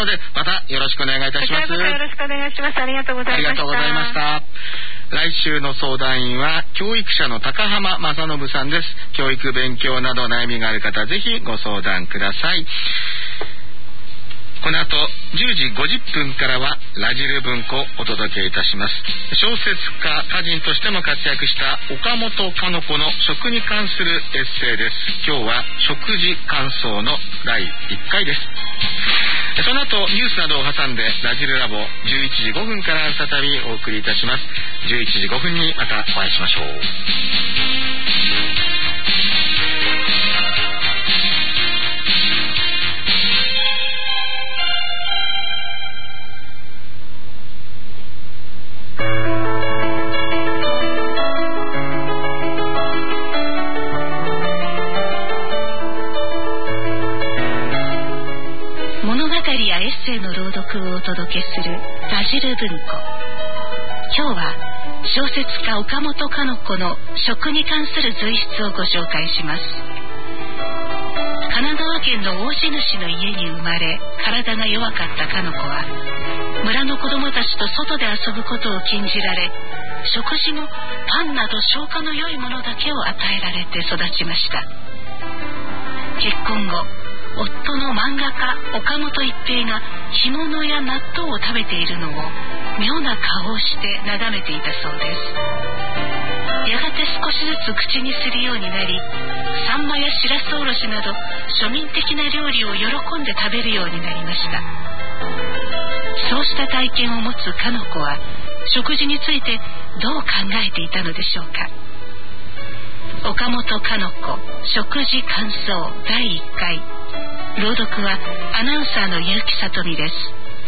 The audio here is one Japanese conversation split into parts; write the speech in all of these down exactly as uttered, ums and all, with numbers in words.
のでまたよろしくお願いいたします。 よろしくお願いします。ありがとうございました。 ありがとうございました。来週の相談員は教育者の高浜正信さんです。教育勉強など悩みがある方、ぜひご相談ください。この後じゅうじごじゅっぷんからはラジル文庫をお届けいたします。小説家、歌人としても活躍した岡本かの子の食に関するエッセイです。今日は食事感想のだいいっかいです。その後ニュースなどを挟んでラジルラボじゅういちじごふんから再びお送りいたします。じゅういちじごふんにまたお会いしましょう。 の朗読をお届けするラジル文庫。今日は小説家岡本かの子の食に関する随筆をご紹介します。神奈川県の大地主の家に生まれ、体が弱かったかの子は村の子供たちと外で遊ぶことを禁じられ、食事もパンなど消化の良いものだけを与えられて育ちました。結婚後、夫の漫画家岡本一平が干物や納豆を食べているのを妙な顔をして眺めていたそうです。やがて少しずつ口にするようになり、サンマやしらすおろしなど庶民的な料理を喜んで食べるようになりました。そうした体験を持つかの子は食事についてどう考えていたのでしょうか。岡本かの子食事感想だいいっかい、朗読はアナウンサーの結城さとみです。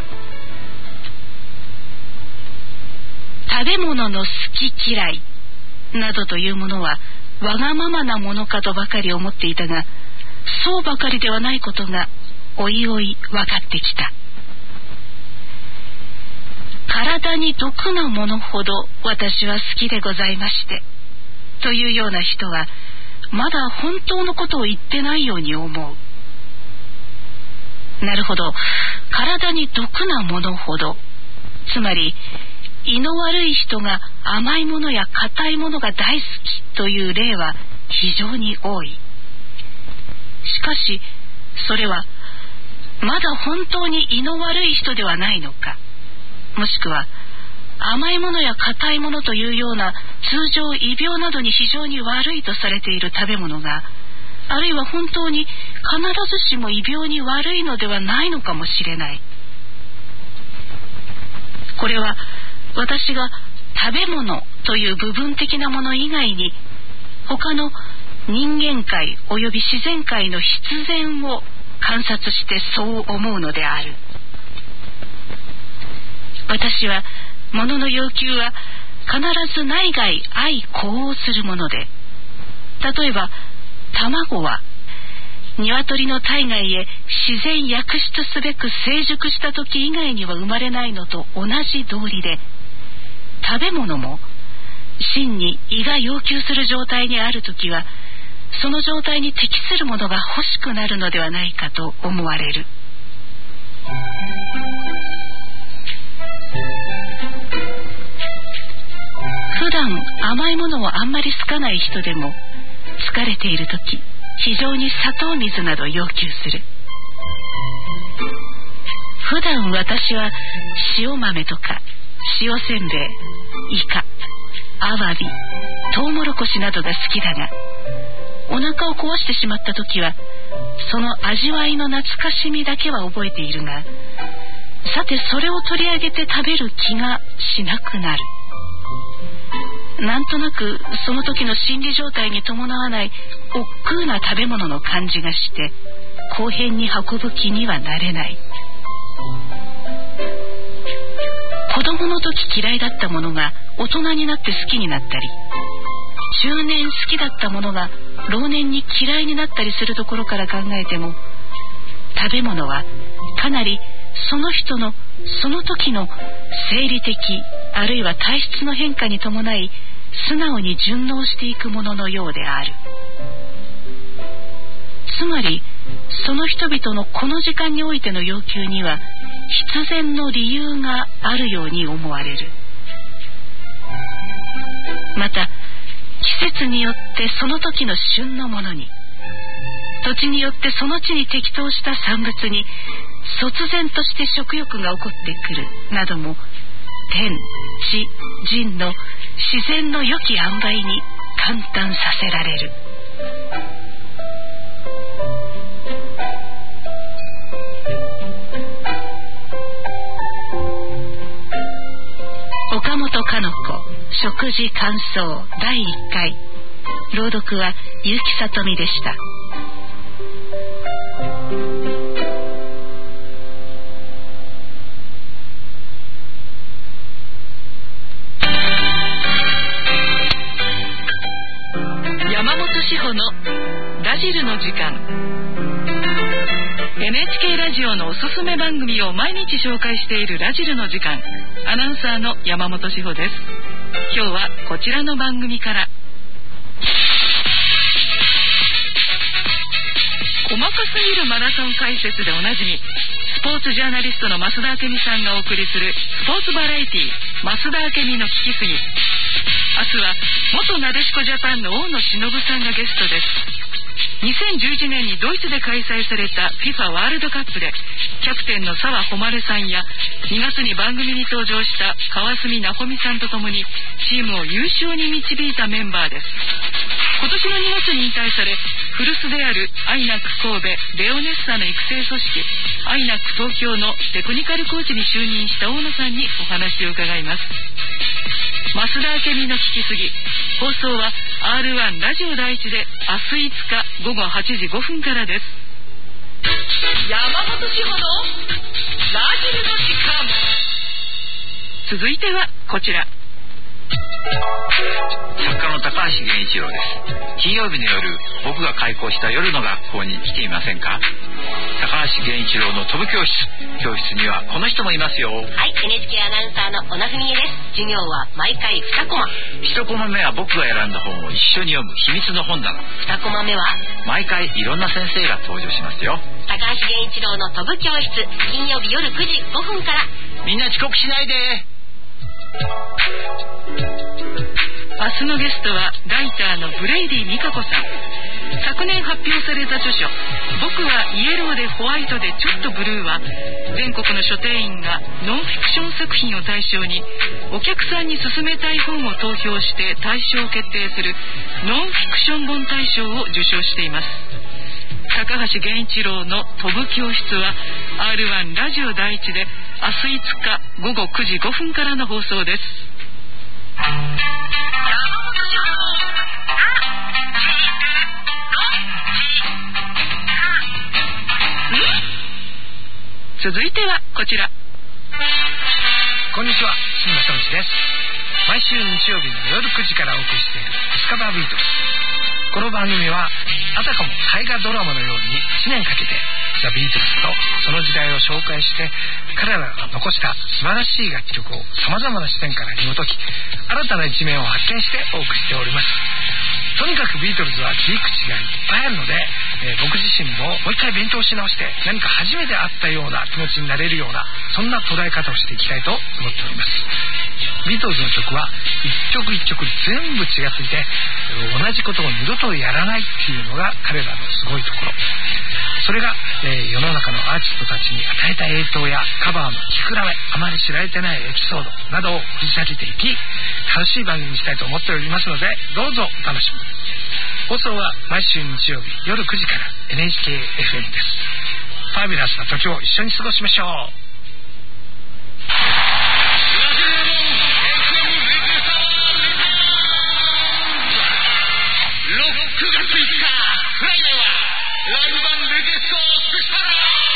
食べ物の好き嫌いなどというものはわがままなものかとばかり思っていたが、そうばかりではないことがおいおい分かってきた。体に毒なものほど私は好きでございましてというような人はまだ本当のことを言ってないように思う。なるほど、体に毒なものほど、つまり胃の悪い人が甘いものや硬いものが大好きという例は非常に多い。しかしそれはまだ本当に胃の悪い人ではないのか、もしくは甘いものや硬いものというような通常胃病などに非常に悪いとされている食べ物が、あるいは本当に必ずしも胃病に悪いのではないのかもしれない。これは私が食べ物という部分的なもの以外に他の人間界および自然界の必然を観察してそう思うのである。私は物の要求は必ず内外相呼応するもので、例えば卵は鶏の体外へ自然躍出すべく成熟した時以外には生まれないのと同じ道理で、食べ物も真に胃が要求する状態にある時はその状態に適するものが欲しくなるのではないかと思われる。普段甘いものをあんまり好かない人でも疲れている時、非常に砂糖水などを要求する。普段私は塩豆とか塩せんべい、イカ、アワビ、トウモロコシなどが好きだが、お腹を壊してしまった時はその味わいの懐かしみだけは覚えているが、さてそれを取り上げて食べる気がしなくなる。なんとなくその時の心理状態に伴わない億劫な食べ物の感じがして後編に運ぶ気にはなれない。子供の時嫌いだったものが大人になって好きになったり、中年好きだったものが老年に嫌いになったりするところから考えても、食べ物はかなりその人のその時の生理的あるいは体質の変化に伴い素直に順応していくもののようである。つまりその人々のこの時間においての要求には必然の理由があるように思われる。また季節によってその時の旬のものに、土地によってその地に適当した産物に突然として食欲が起こってくるなども、天地人の自然の良き塩梅に感嘆させられる。岡本かの子食事感想だいいっかい、朗読は結城さとみでした。山本志保のラジルの時間。 エヌエイチケー ラジオのおすすめ番組を毎日紹介しているラジルの時間。アナウンサーの山本志保です。今日はこちらの番組から。細かすぎるマラソン解説でおなじみ、スポーツジャーナリストの増田明美さんがお送りするスポーツバラエティ増田明美の聞きすぎ。明日は元なでしこジャパンの大野忍さんがゲストです。にせんじゅういちねんにドイツで開催された フィファ ワールドカップでキャプテンの澤穂希さんやにがつに番組に登場した川澄奈穂美さんとともにチームを優勝に導いたメンバーです。今年のにがつに引退され、古巣であるアイナック神戸レオネッサの育成組織アイナック東京のテクニカルコーチに就任した大野さんにお話を伺います。増田明美の聞きすぎ。放送は アールワン ラジオ第一で明日いつかごごはちじごふんからです。山本志保のラジルの時間。続いてはこちら。 作家の高橋源一郎です。金曜日の夜、僕が開校した夜の学校に来ていませんか？高橋源一郎の飛ぶ教室。教室にはこの人もいますよ。はい、 エヌエイチケー アナウンサーの小野文恵です。授業は毎回にコマ。 いちコマ目は僕が選んだ本を一緒に読む秘密の本棚。にコマ目は毎回いろんな先生が登場しますよ。 高橋源一郎の飛ぶ教室、金曜日夜くじごふんから。 みんな遅刻しないで。 明日のゲストはライターのブレイディ美香子さん。昨年発表された著書「僕はイエローでホワイトでちょっとブルー」は全国の書店員がノンフィクション作品を対象にお客さんに勧めたい本を投票して大賞を決定するノンフィクション本大賞を受賞しています。高橋源一郎の飛ぶ教室は アールワン ラジオ第一で明日いつかごごくじごふんからの放送です。続いてはこちら。 こんにちは、新正道です。毎週日曜日の夜くじからお送りしているディスカバービートルズ。この番組はあたかも大河ドラマのようにいちねんかけてザ・ビートルズとその時代を紹介して、彼らが残した素晴らしい楽曲をさまざまな視点から紐解き、新たな一面を発見してお送りしております。とにかくビートルズは切り口がいっぱいあるので、えー、僕自身ももう一回勉強し直して何か初めて会ったような気持ちになれるような、そんな捉え方をしていきたいと思っております。ビートルズの曲は一曲一曲全部違っていて、同じことを二度とやらないっていうのが彼らのすごいところ。それが、えー、世の中のアーティストたちに与えた影響やカバーの聴き比べ、あまり知られてないエピソードなどを掘り下げていき、楽しい番組にしたいと思っておりますので、どうぞお楽しみに。放送は毎週日曜日夜くじから エヌエイチケーエフエム です。ファビュラスな時を一緒に過ごしましょう。 くがついつかフライデーはライブ版レゲエソースペシャル。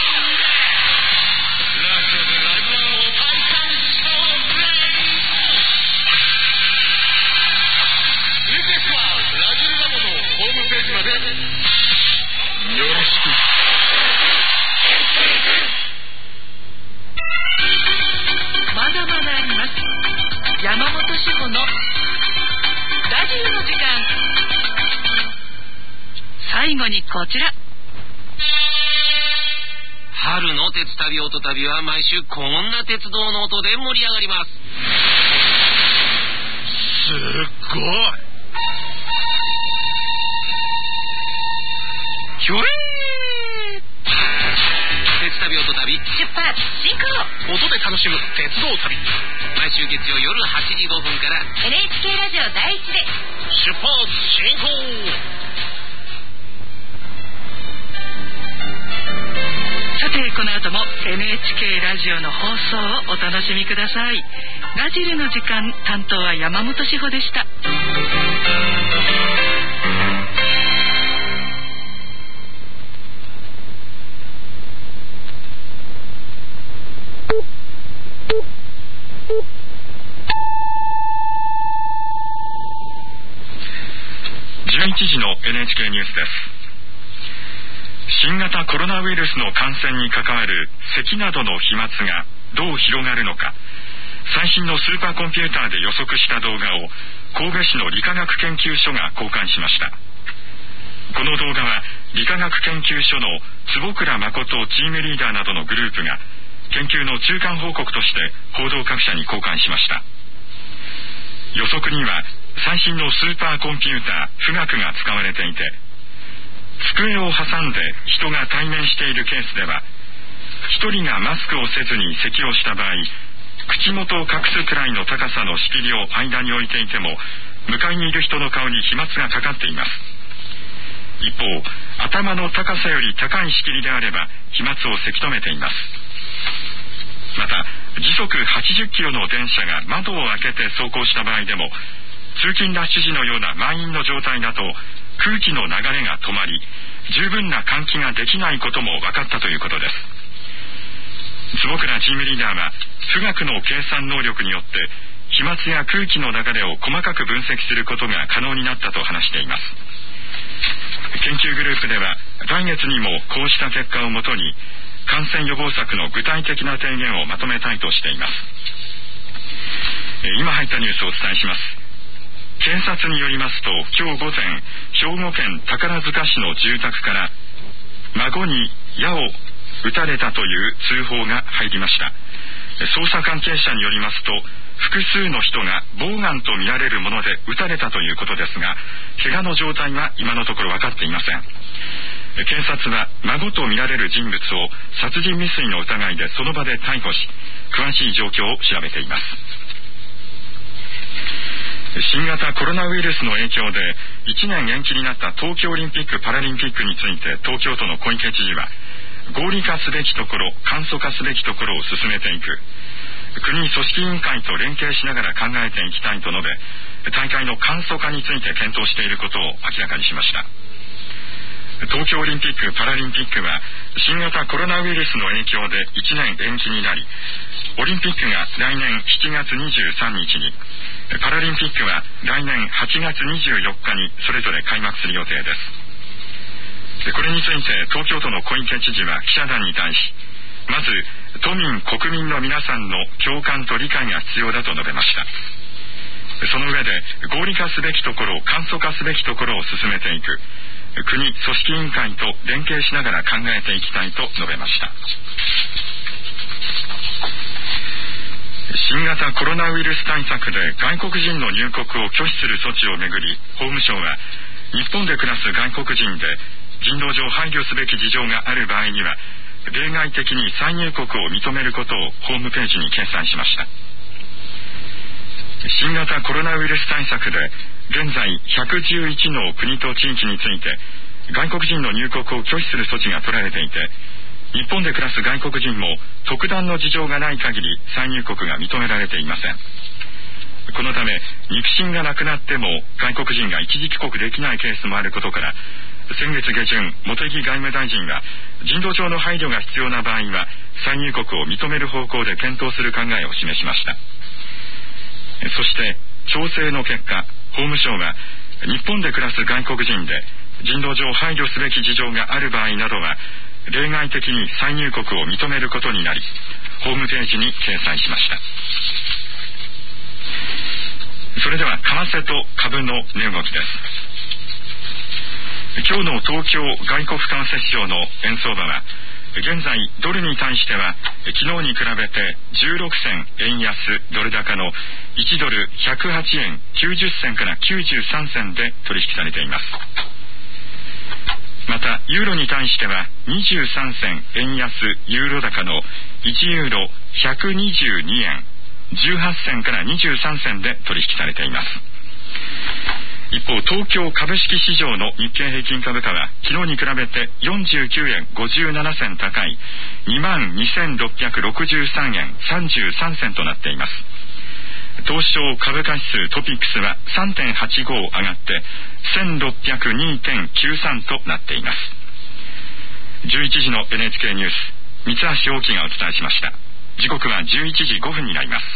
ラジオでライブ版を体感しようぜ。リクエストはラジルラボのホームページまでよろしく。 まだまだあります。山本志保のラジオの時間。最後にこちら。 春の鉄旅音旅は毎週こんな鉄道の音で盛り上がります。 すっごい。 ひょれー。鉄旅音旅出発進行。 音で楽しむ鉄道旅。 毎週月曜夜はちじごふんからエヌエイチケー ラジオ第一で出発進行。 さてこの後も エヌエイチケー ラジオの放送をお楽しみください。ラジルの時間、担当は山本志保でした。 じゅういちじの エヌエイチケー ニュースです。新型コロナウイルスの感染に関わる咳などの飛沫がどう広がるのか、最新のスーパーコンピューターで予測した動画を神戸市の理化学研究所が公開しました。この動画は理化学研究所の坪倉誠チームリーダーなどのグループが研究の中間報告として報道各社に公開しました。予測には最新のスーパーコンピューター富岳が使われていて、机を挟んで人が対面しているケースでは、一人がマスクをせずに咳をした場合、口元を隠すくらいの高さの仕切りを間に置いていても、向かいにいる人の顔に飛沫がかかっています。一方、頭の高さより高い仕切りであれば飛沫をせき止めています。また、時速はちじゅっキロの電車が窓を開けて走行した場合でも、通勤ラッシュ時のような満員の状態だと空気の流れが止まり、十分な換気ができないことも分かったということです。坪倉チームリーダーは富岳の計算能力によって飛沫や空気の流れを細かく分析することが可能になったと話しています。研究グループでは来月にもこうした結果をもとに感染予防策の具体的な提言をまとめたいとしています。今入ったニュースをお伝えします。警察によりますと、今日午前、兵庫県宝塚市の住宅から孫に矢を撃たれたという通報が入りました。捜査関係者によりますと、複数の人がボウガンとみられるもので撃たれたということですが、怪我の状態は今のところ分かっていません。警察は孫とみられる人物を殺人未遂の疑いでその場で逮捕し、詳しい状況を調べています。新型コロナウイルスの影響でいちねん延期になった東京オリンピック・パラリンピックについて、東京都の小池知事は合理化すべきところ、簡素化すべきところを進めていく、国組織委員会と連携しながら考えていきたいと述べ、大会の簡素化について検討していることを明らかにしました。東京オリンピック・パラリンピックは新型コロナウイルスの影響でいちねん延期になり、オリンピックが来年しちがつにじゅうさんにちに、パラリンピックは来年はちがつにじゅうよっかにそれぞれ開幕する予定です。これについて東京都の小池知事は記者団に対し、まず都民国民の皆さんの共感と理解が必要だと述べました。その上で合理化すべきところ、簡素化すべきところを進めていく、国組織委員会と連携しながら考えていきたいと述べました。新型コロナウイルス対策で外国人の入国を拒否する措置をめぐり、法務省は日本で暮らす外国人で人道上配慮すべき事情がある場合には例外的に再入国を認めることをホームページに掲載しました。新型コロナウイルス対策で現在ひゃくじゅういちの国と地域について外国人の入国を拒否する措置が取られていて、日本で暮らす外国人も特段の事情がない限り再入国が認められていません。このため肉親が亡くなっても外国人が一時帰国できないケースもあることから、先月下旬、茂木外務大臣は人道上の配慮が必要な場合は再入国を認める方向で検討する考えを示しました。そして調整の結果、法務省は日本で暮らす外国人で人道上配慮すべき事情がある場合などは例外的に再入国を認めることになり、ホームページに掲載しました。それでは為替と株の値動きです。今日の東京外国為替市場の円相場は現在ドルに対しては昨日に比べてじゅうろくせん円安ドル高のいちドルひゃくはちえんきゅうじゅっせんからきゅうじゅうさんせんで取引されています。またユーロに対してはにじゅうさんせん円安ユーロ高のいちユーロひゃくにじゅうにえんじゅうはっせんからにじゅうさんせんで取引されています。一方、東京株式市場の日経平均株価は昨日に比べてよんじゅうきゅうえんごじゅうななせん高い にまんにせんろっぴゃくろくじゅうさんえんさんじゅうさんせんとなっています。東証株価指数トピックスは さんてんはちご 上がってせんろっぴゃくにてんきゅうさん となっています。じゅういちじの エヌエイチケー ニュース、三橋大樹がお伝えしました。時刻はじゅういちじごふんになります。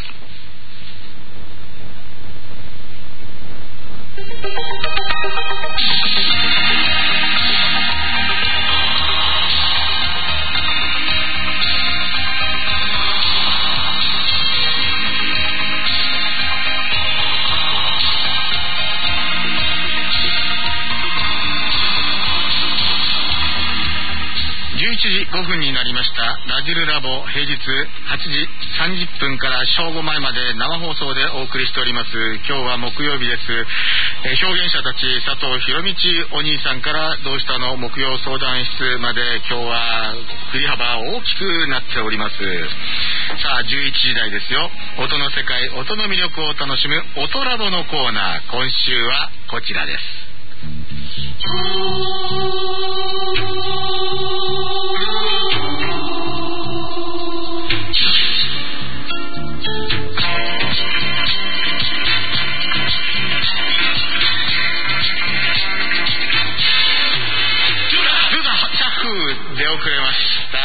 じゅういちじごふんになりました。ラジルラボ、平日はちじさんじゅっぷんから正午前まで生放送でお送りしております。今日は木曜日です。えー、表現者たち佐藤博道お兄さんからどうしたの木曜相談室まで今日は振り幅大きくなっております。さあじゅういちじ台ですよ。音の世界、音の魅力を楽しむ音ラボのコーナー、今週はこちらです。出遅れました。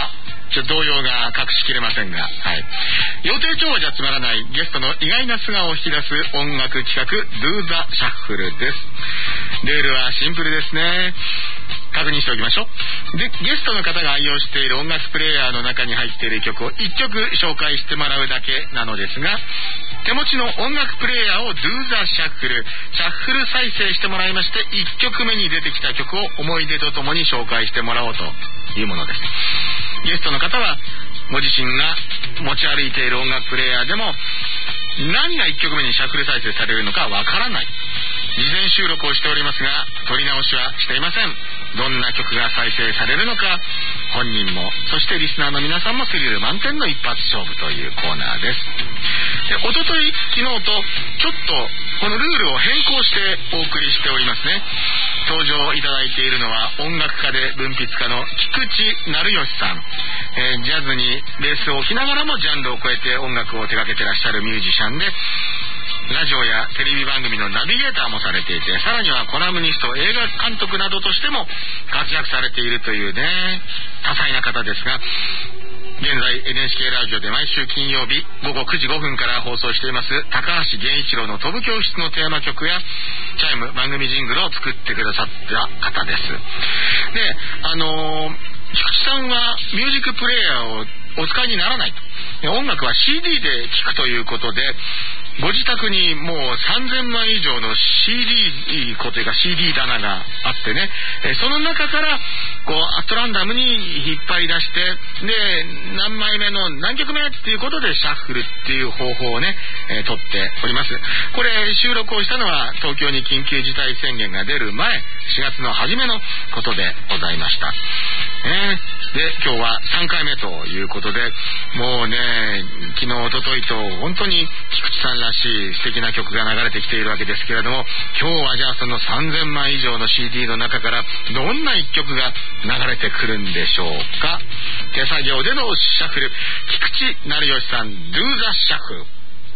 ちょっと動揺が隠しきれませんが、はい、予定調和じゃつまらないゲストの意外な素顔を引き出す音楽企画 Do the Shuffle です。ルールはシンプルですね。確認しておきましょう。で、ゲストの方が愛用している音楽プレイヤーの中に入っている曲をいっきょく紹介してもらうだけなのですが、手持ちの音楽プレイヤーを Do the Shuffle シャッフル再生してもらいまして、いっきょくめに出てきた曲を思い出とともに紹介してもらおうというものです。ゲストの方はご自身が持ち歩いている音楽プレイヤーでも何がいっきょくめにシャッフル再生されるのかわからない。事前収録をしておりますが撮り直しはしていません。どんな曲が再生されるのか本人もそしてリスナーの皆さんもスリル満点の一発勝負というコーナーです。で、おととい昨日とちょっとこのルールを変更してお送りしておりますね。登場いただいているのは音楽家で文筆家の菊池成吉さん、えー、ジャズにベースを置きながらもジャンルを超えて音楽を手掛けてらっしゃるミュージシャンで、ラジオやテレビ番組のナビゲーターもされていて、さらにはコラムニスト、映画監督などとしても活躍されているというね、多彩な方ですが、現在 エヌエイチケー ラジオで毎週金曜日ごごくじごふんから放送しています高橋源一郎の飛ぶ教室のテーマ曲やチャイム、番組ジングルを作ってくださった方です。で、あのー、菊池さんはミュージックプレイヤーをお使いにならないと。音楽は シーディー で聴くということで、ご自宅にもうさんぜんまい以上の シーディー こというか シーディー 棚があってね、その中からこうアットランダムに引っ張り出して、で何枚目の何曲目っていうことでシャッフルっていう方法をね、えー、取っております。これ収録をしたのは東京に緊急事態宣言が出る前しがつの初めのことでございました。ね、で今日はさんかいめということで、もうね昨日おとといと本当に菊池さんらしい素敵な曲が流れてきているわけですけれども、今日はじゃあそのさんぜんまい以上の シーディー の中からどんないっきょくが流れてくるんでしょうか。手作業でのシャッフル、菊池成吉さん Do the Shuffle。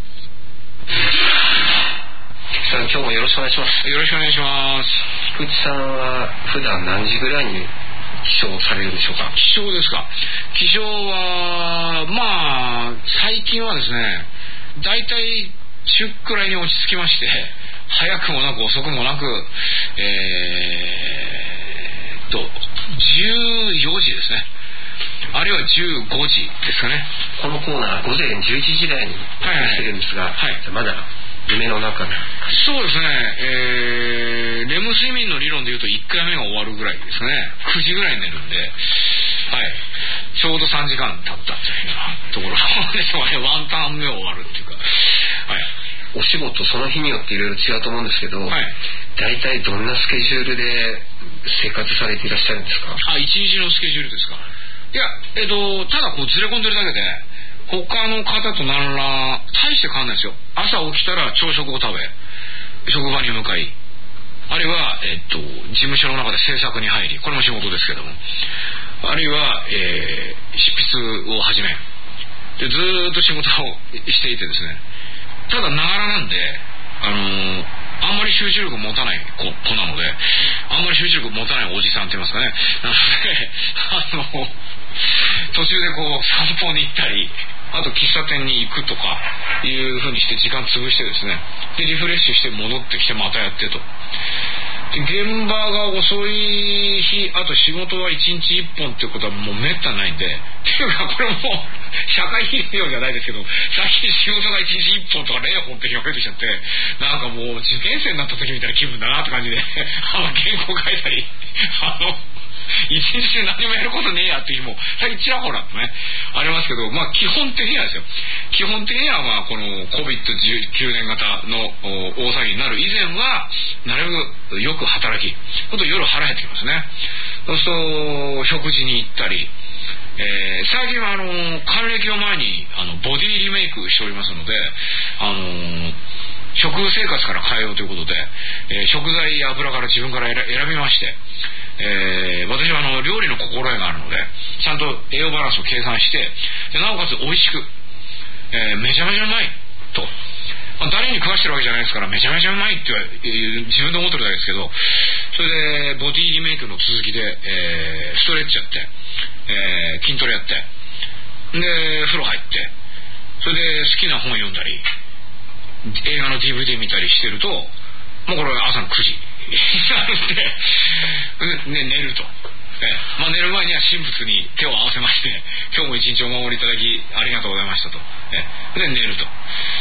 菊池さん、今日もよろしくお願いします。 よろしくお願いします。 菊池さんは普段何時ぐらいに起床されるでしょうか。 起床ですか。起床はまあ最近はですね、だいたいじゅうくらいに落ち着きまして、早くもなく遅くもなくえー、っとじゅうよじですね、あるいはじゅうごじですかね。 このコーナーごぜんじゅういちじ台にしてるんですが、はいはい、まだ夢の中で。 そうですね、えー、レム睡眠の理論でいうといっかいめが終わるぐらいですね。くじぐらいに寝るんで、はい、 ちょうどさんじかん経ったっていうようなところでしょうね。ワンターン目終わるっていうか、はい、 お仕事その日によっていろいろ違うと思うんですけど、はい、大体どんなスケジュールで生活されていらっしゃるんですか？ あ、一日のスケジュールですか？いや、えっとただこうずれ込んでるだけで他の方と何ら大して変わんないですよ。朝起きたら朝食を食べ、職場に向かい、あるいは、えっと、事務所の中で制作に入り、これも仕事ですけども、あるいは、えー、執筆を始めでずーっと仕事をしていてですね、ただながらなんで、あのー、あんまり集中力持たない子, 子なので、あんまり集中力持たないおじさんって言いますかね、なのであの途中でこう散歩に行ったり、あと喫茶店に行くとかいう風にして時間潰してですね、でリフレッシュして戻ってきてまたやってと。で現場が遅い日、あと仕事はいちにちいっぽんっていうことはもうめったにないんで、っていうかこれも社会費用じゃないですけど、最近仕事がいちにちいっぽんとかれいほんって日が増えてきちゃって、なんかもう受験生になった時みたいな気分だなって感じであの原稿書いたり、あの一日中何もやることねえやっていう日も最近ちらほらとねありますけど、まあ基本的にはですよ、基本的にはまあこの コビッドじゅうきゅう 年型の大騒ぎになる以前はなるべくよく働き、ほんと夜腹減ってきますね。そうすると食事に行ったり、えー、最近はあの還暦を前にあのボディリメイクしておりますので、あのー食生活から変えようということで、えー、食材や油から自分から選びまして、えー、私はあの料理の心得があるのでちゃんと栄養バランスを計算して、でなおかつ美味しく、えー、めちゃめちゃうまいと、まあ、誰に食わしてるわけじゃないですからめちゃめちゃうまいって自分で思ってるだけですけど、それでボディリメイクの続きで、えー、ストレッチやって、えー、筋トレやって、で風呂入って、それで好きな本読んだり映画の ディーブイディー 見たりしてると、もうこれは朝のくじになって、ね、寝ると、えまあ、寝る前には神仏に手を合わせまして、今日も一日お守りいただきありがとうございましたと、えで寝ると。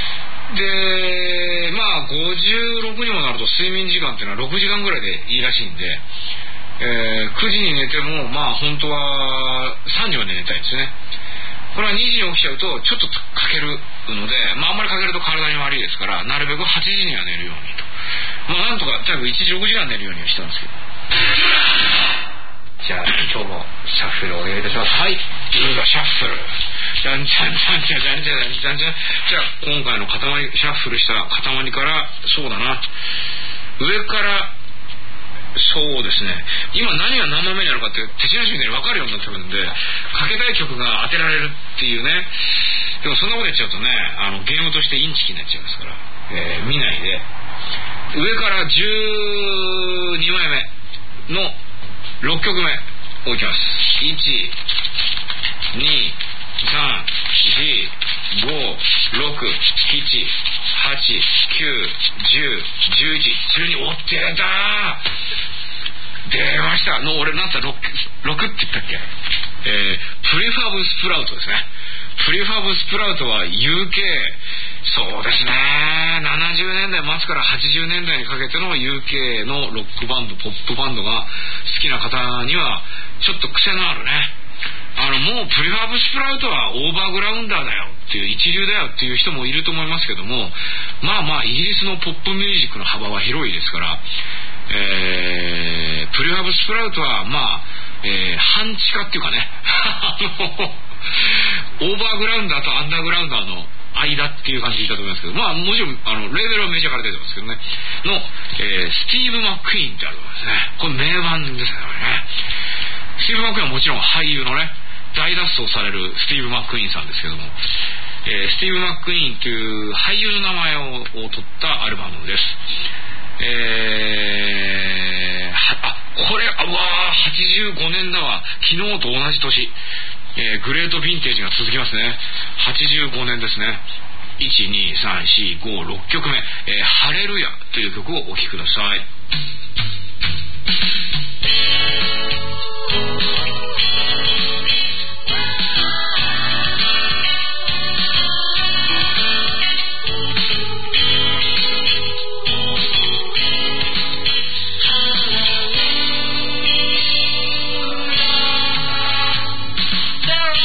でまあごじゅうろくにもなると睡眠時間っていうのはろくじかんぐらいでいいらしいんで、えー、くじに寝てもまあ本当はさんじまで寝たいですね。これはにじに起きちゃうとちょっとかけるので、まあ、あんまりかけると体に悪いですから、なるべくはちじには寝るようにと、まあ、なんとかとにかくいちじろくじかん寝るようにはしてますけど。 じゃあ今日もシャッフルをお願いいたします。 はい、シャッフルじゃんじゃんじゃんじゃんじゃんじゃんじゃんじゃん。じゃあ今回の塊シャッフルした塊から、そうだな、上からそうですね、今何が何番目にあるかって手品師みたいに分かるようになってくるんで、かけたい曲が当てられるっていうね。でもそんなことやっちゃうとね、あのゲームとしてインチキになっちゃいますから、えー、見ないで上からじゅうにまいめのろっきょくめ置きます。いち、に、さん、よん、ご、ろく、なな、はち、きゅう、じゅう、じゅういち、じゅうに、おってやだー出ましたの。俺なんて 6, 6って言ったっけ、えー、プリファブスプラウトですね。プリファブスプラウトは ユーケー、 そうですね、ななじゅうねんだいまつからはちじゅうねんだいにかけての ユーケー のロックバンド、ポップバンドが好きな方にはちょっと癖のあるね、あのもうプリファブスプラウトはオーバーグラウンダーだよっていう、一流だよっていう人もいると思いますけども、まあまあイギリスのポップミュージックの幅は広いですから、えー、プリファブスプラウトはまあ、えー、半地下っていうかねあのオーバーグラウンダーとアンダーグラウンダーの間っていう感じでいたと思いますけど、まあもちろんあのレーベルはメジャーから出てますけどねの、えー、スティーブ・マックイーンってあるんですね。これ名盤ですね。スティーブ・マックイーンはもちろん俳優のね、大脱走されるスティーブ・マックイーンさんですけども、えー、スティーブ・マックイーンという俳優の名前をを取ったアルバムです。えー、あこれあわーはちじゅうごねんだわ、昨日と同じ年、えー、グレートヴィンテージが続きますね。はちじゅうごねんですね。いち、に、さん、よん、ご、ろっきょくめ、えー、ハレルヤという曲をお聴きください。 There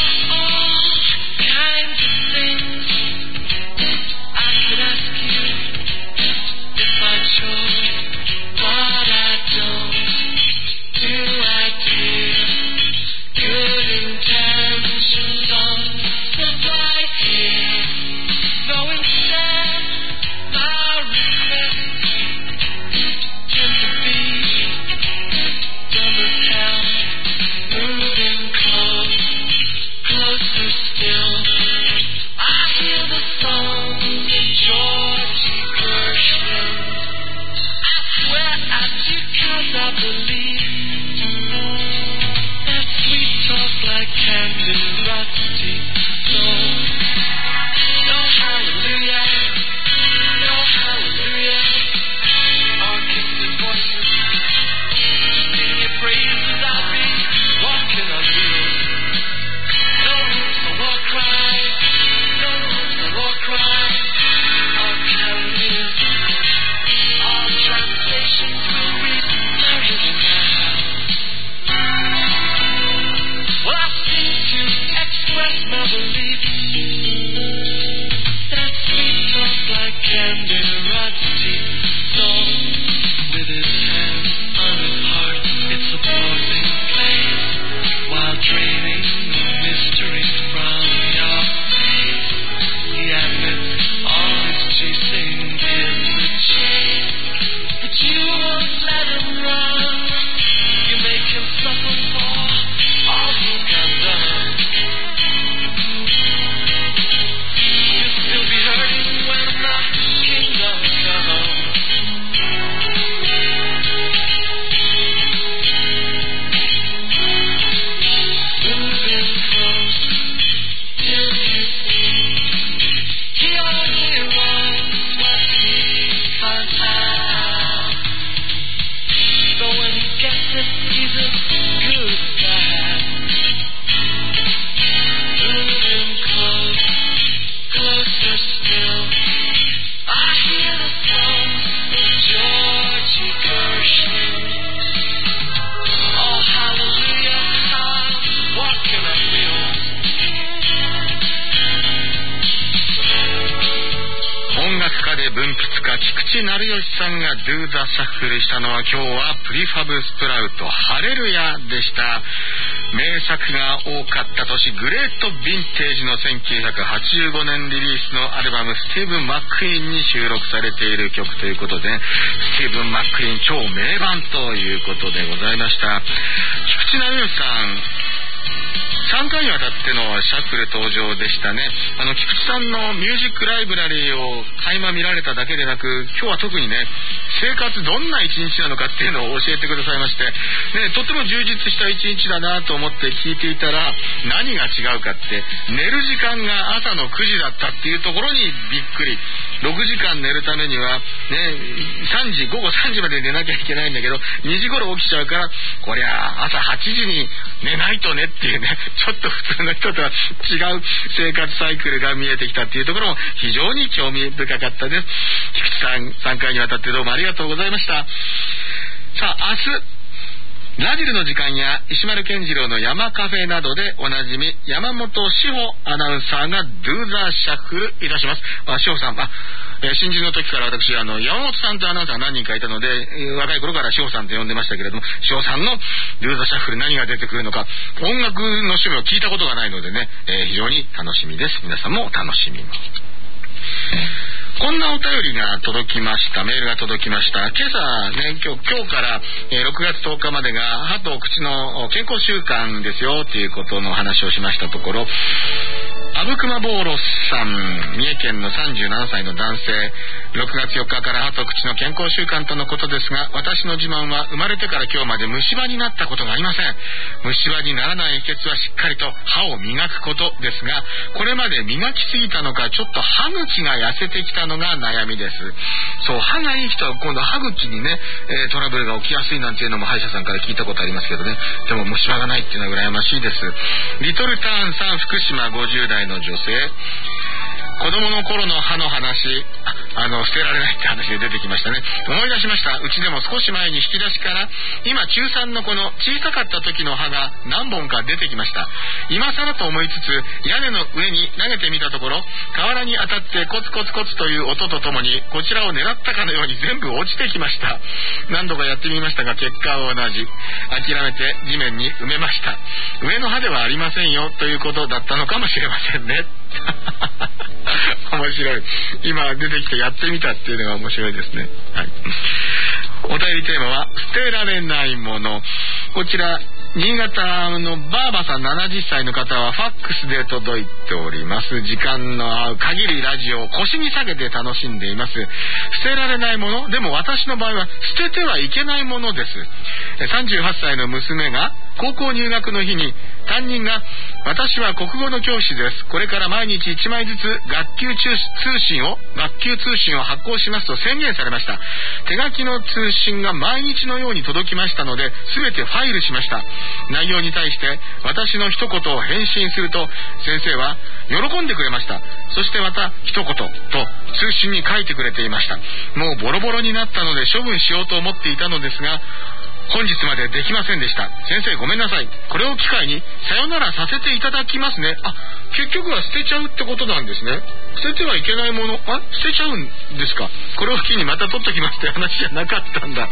菊池成吉さんが Do the Shuffle したのは、今日はプリファブスプラウトハレルヤでした。名作が多かった年、グレートヴィンテージのせんきゅうひゃくはちじゅうごねんリリースのアルバムスティーブン・マックイーンに収録されている曲ということで、スティーブン・マックイーン超名盤ということでございました。菊池成吉さんさんかいにわたってのシャッフル登場でしたね。あの菊池さんのミュージックライブラリーを垣間見られただけでなく、今日は特にね、生活どんな一日なのかっていうのを教えてくださいまして、ね、とっても充実した一日だなと思って聞いていたら、何が違うかって、寝る時間が朝のくじだったっていうところにびっくり。ろくじかん寝るためには、ね、さんじ、ごごさんじまで寝なきゃいけないんだけど、にじ頃起きちゃうから、こりゃ朝はちじに寝ないとねっていうね、ちょっと普通の人とは違う生活サイクルが見えてきたっていうところも非常に興味深かったです。菊池さん、さんかいにわたってどうもありがとうございました。さあ、明日ラジルの時間や石丸健次郎の山カフェなどでおなじみ山本志保アナウンサーが Do the Shuffle いたします。あ、志保さん、あ、えー、新人の時から私あの山本さんとアナウンサー何人かいたので、えー、若い頃から志保さんと呼んでましたけれども、志保さんの Do the Shuffle 何が出てくるのか、音楽の趣味を聞いたことがないのでね、えー、非常に楽しみです。皆さんもお楽しみに。こんなお便りが届きました。メールが届きました。今朝ね、今日、今日から、えー、ろくがつとおかまでが歯と口の健康習慣ですよということの話をしましたところ、阿武隈坊ロさん、三重県のさんじゅうななさいの男性、ろくがつよっかから歯と口の健康習慣とのことですが、私の自慢は生まれてから今日まで虫歯になったことがありません。虫歯にならない秘訣はしっかりと歯を磨くことですが、これまで磨きすぎたのかちょっと歯茎が痩せてきたのが悩みです。そう、歯がいい人は今度歯茎にね、えー、トラブルが起きやすいなんていうのも歯医者さんから聞いたことありますけどね。でも虫歯がないっていうのは羨ましいです。リトルターンさん、福島ごじゅうだいの女性、子供の頃の歯の話、あの捨てられないって話で出てきましたね。思い出しました。うちでも少し前に引き出しから今中さんのこの小さかった時の歯が何本か出てきました。今更と思いつつ屋根の上に投げてみたところ、瓦に当たってコツコツコツという音とともにこちらを狙ったかのように全部落ちてきました。何度かやってみましたが結果は同じ。諦めて地面に埋めました。上の歯ではありませんよということだったのかもしれませんね。面白い。今出てきてやってみたっていうのが面白いですね。はい。お便りテーマは捨てられないもの。こちら新潟のバーバさんななじゅっさいの方はファックスで届いております。時間の合う限りラジオを腰に下げて楽しんでいます。捨てられないもの、でも私の場合は捨ててはいけないものです。さんじゅうはっさいの娘が高校入学の日に担任が、私は国語の教師です。これから毎日いちまいずつ学級通信を学級通信を発行しますと宣言されました。手書きの通信が毎日のように届きましたので、全てファイルしました。内容に対して私の一言を返信すると、先生は喜んでくれました。そしてまた一言と通信に書いてくれていました。もうボロボロになったので処分しようと思っていたのですが、 本日までできませんでした。先生ごめんなさい。これを機会にさよならさせていただきますね。あ、結局は捨てちゃうってことなんですね。捨ててはいけないもの、あ、捨てちゃうんですか。これを機にまた取っときますって話じゃなかったんだ。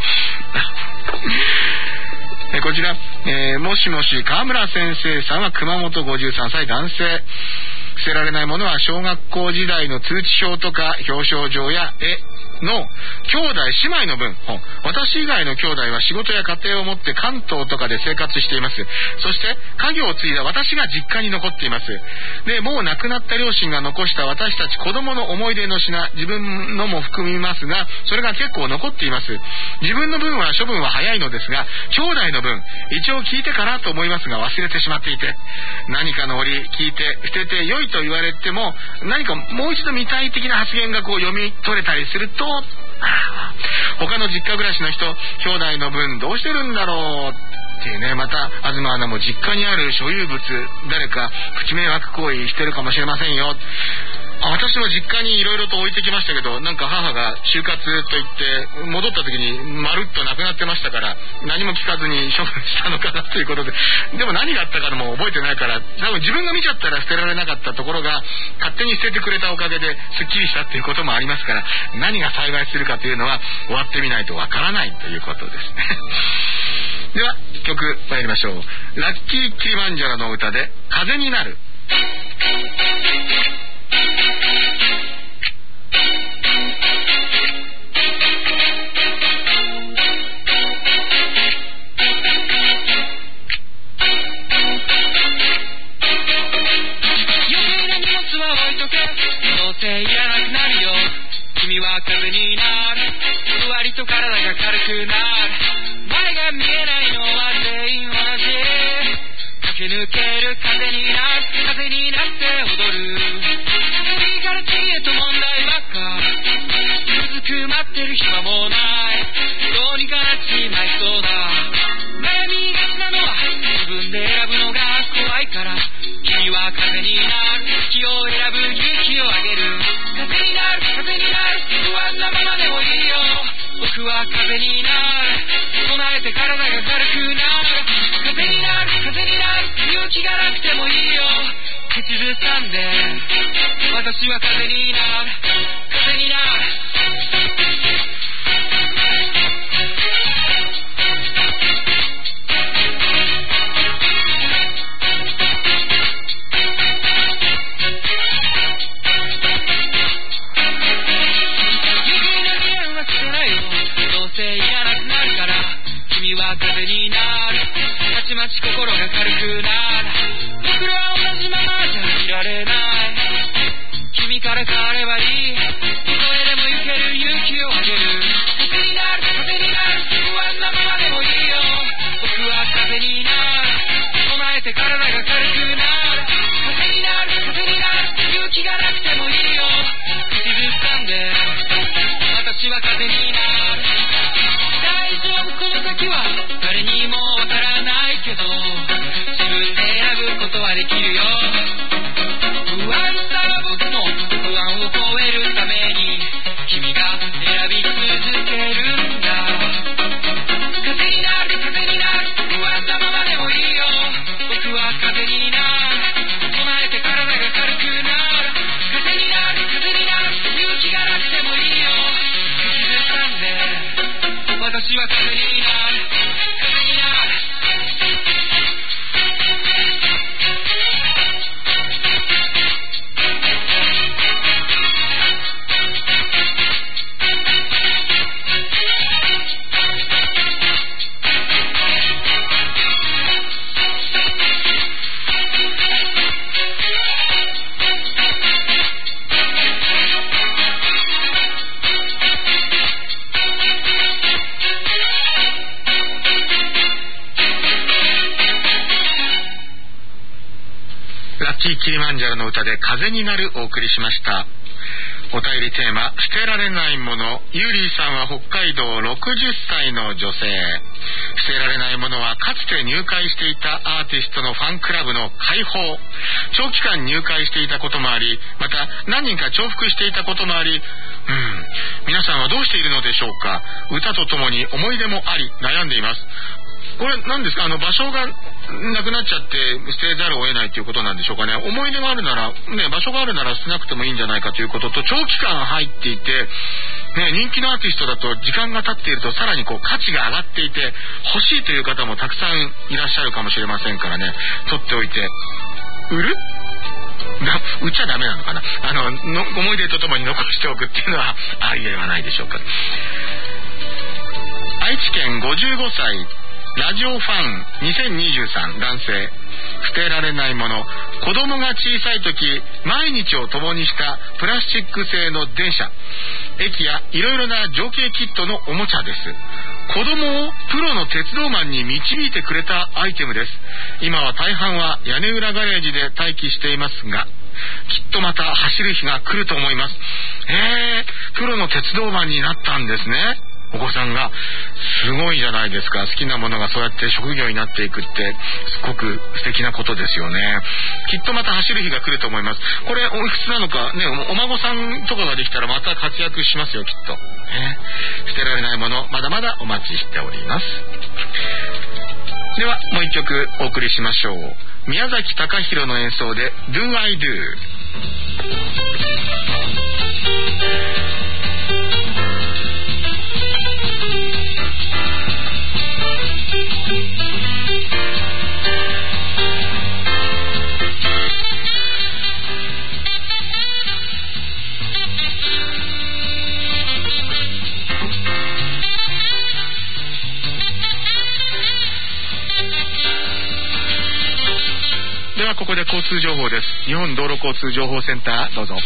えこちら、えー、もしもし川村先生さんは熊本ごじゅうさんさい男性。捨てられないものは小学校時代の通知表とか表彰状や絵の兄弟姉妹の分。私以外の兄弟は仕事や家庭を持って関東とかで生活しています。そして家業を継いだ私が実家に残っています。で、もう亡くなった両親が残した私たち子供の思い出の品、自分のも含みますが、それが結構残っています。自分の分は処分は早いのですが、兄弟の分一応聞いてからと思いますが忘れてしまっていて、何かの折聞いて捨てて良いと言われても何かもう一度見たい的な発言がこう読み取れたりすると、他の実家暮らしの人、兄弟の分どうしてるんだろうっていうね。また東アナも実家にある所有物、誰かプチ迷惑行為してるかもしれませんよ。私も実家にいろいろと置いてきましたけど、なんか母が就活と言って戻った時にまるっとなくなってましたから、何も聞かずに処分したのかなということで、でも何があったかも覚えてないから、多分自分が見ちゃったら捨てられなかったところが勝手に捨ててくれたおかげですっきりしたっていうこともありますから、何が幸いするかというのは終わってみないとわからないということですね。では曲参りましょう。ラッキーキリマンジャロの歌で風になる。 どうせいらなくなるよ。君は風になる。割と体が軽くなる。前が見えないのは全員同じ。駆け抜ける風になる。風になって踊る。次から次へと問題ばっか。うずくまってる暇もない。どうにかなっちまいそうだ。悩みがちなのは自分で選ぶのが怖いから。君は風になる。好きを選ぶ勇気をあげる。風になる風になる。不安なままでもいいよ。僕は風になる。備えて体が軽くなる。風になる風になる。勇気がなくてもいいよ。口ずさんで私は風になる。風になる。君は風になる。たちまち心が軽くなる。僕らは同じままじゃいられない。君から変わればいい。どこへでも行ける勇気をあげる。風になる風になる。不安なままでもいいよ。僕は風になる。備えて体が軽くなる。風になる風になる。勇気がなくてもいいよ。口ずさんで私は風になる。大丈夫この先は誰にもわからないけど、自分で選ぶことはできるよ。不安さは僕も不安を超えるために君が選び続けるんだ。風になる風になる。不安なままでもいいよ。僕は風になる。備えて体が軽くなる。風になる風になる。勇気がなくてもいいよ。口ずさんで私は風になる。風になる。 ラッキーキリマンジャロの歌で風になるお送りしました。 お便りテーマ、捨てられないもの。ユーリーさんは北海道ろくじゅっさいの女性。捨てられないものはかつて入会していたアーティストのファンクラブの解放。長期間入会していたこともあり、また何人か重複していたこともあり、うん、皆さんはどうしているのでしょうか。歌とともに思い出もあり悩んでいます。これ何ですか、あの場所がなくなっちゃって捨てざるを得ないということなんでしょうかね。思い出があるなら、ね、場所があるなら捨てなくてもいいんじゃないかということと、長期間入っていて、ね、人気のアーティストだと時間が経っているとさらにこう価値が上がっていて欲しいという方もたくさんいらっしゃるかもしれませんからね、取っておいて売るな売っちゃダメなのかな。あのの思い出とともに残しておくっていうのはありえはないでしょうか。愛知県ごじゅうごさいラジオファンにせんにじゅうさん男性。捨てられないもの。子供が小さい時毎日を共にしたプラスチック製の電車、駅やいろいろな情景キットのおもちゃです。子供をプロの鉄道マンに導いてくれたアイテムです。今は大半は屋根裏ガレージで待機していますが、きっとまた走る日が来ると思います。へー、プロの鉄道マンになったんですね。お子さんが。すごいじゃないですか。好きなものがそうやって職業になっていくってすごく素敵なことですよね。きっとまた走る日が来ると思います。これおいくつなのかね、お孫さんとかができたらまた活躍しますよ、きっと、ね、捨てられないものまだまだお待ちしております。ではもう一曲お送りしましょう。宮崎貴弘の演奏で Do I Do。ではここで交通情報です。日本道路交通情報センターどうぞ。 はい、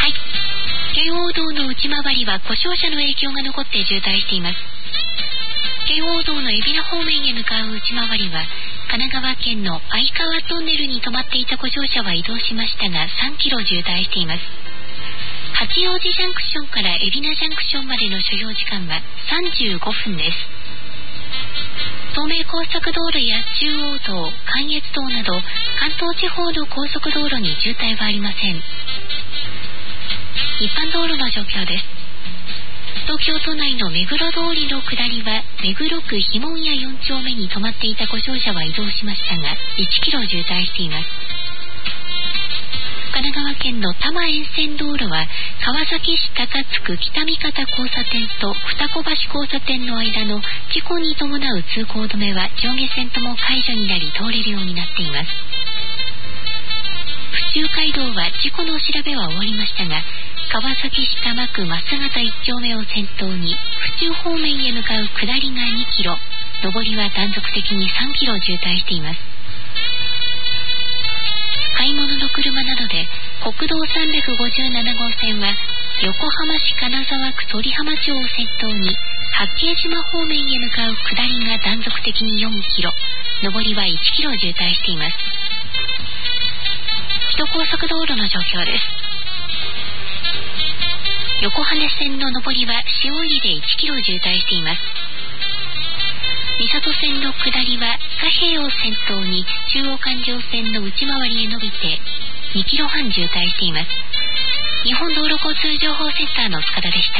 京王道の内回りは故障車の影響が残って渋滞しています。京王道の海老名方面へ向かう内回りは神奈川県の相川トンネルに止まっていた故障車は移動しましたがさんキロ渋滞しています。八王子ジャンクションから海老名ジャンクションまでの所要時間はさんじゅうごふんです。東名高速道路や中央道、関越道など関東地方の高速道路に渋滞はありません。一般道路の状況です。東京都内の目黒通りの下りは目黒区碑文谷よん丁目に止まっていた故障車は移動しましたがいちキロ渋滞しています。神奈川県の多摩沿線道路は川崎市高津区北三方交差点と二子橋交差点の間の事故に伴う通行止めは上下線とも解除になり通れるようになっています。府中街道は事故の調べは終わりましたが川崎市多摩区増形いち丁目を先頭に府中方面へ向かう下りがにキロ、上りは断続的にさんキロ渋滞しています。買い物の車などで国道さんびゃくごじゅうなな号線は横浜市金沢区鳥浜町を先頭に八景島方面へ向かう下りが断続的によんキロ、上りはいちキロ渋滞しています。首都高速道路の状況です。横羽線の上りは塩入でいちキロ渋滞しています。三郷線の下りは貨幣を先頭に中央環状線の内回りへ伸びてにキロはん渋滞しています。日本道路交通情報センターの塚田でした。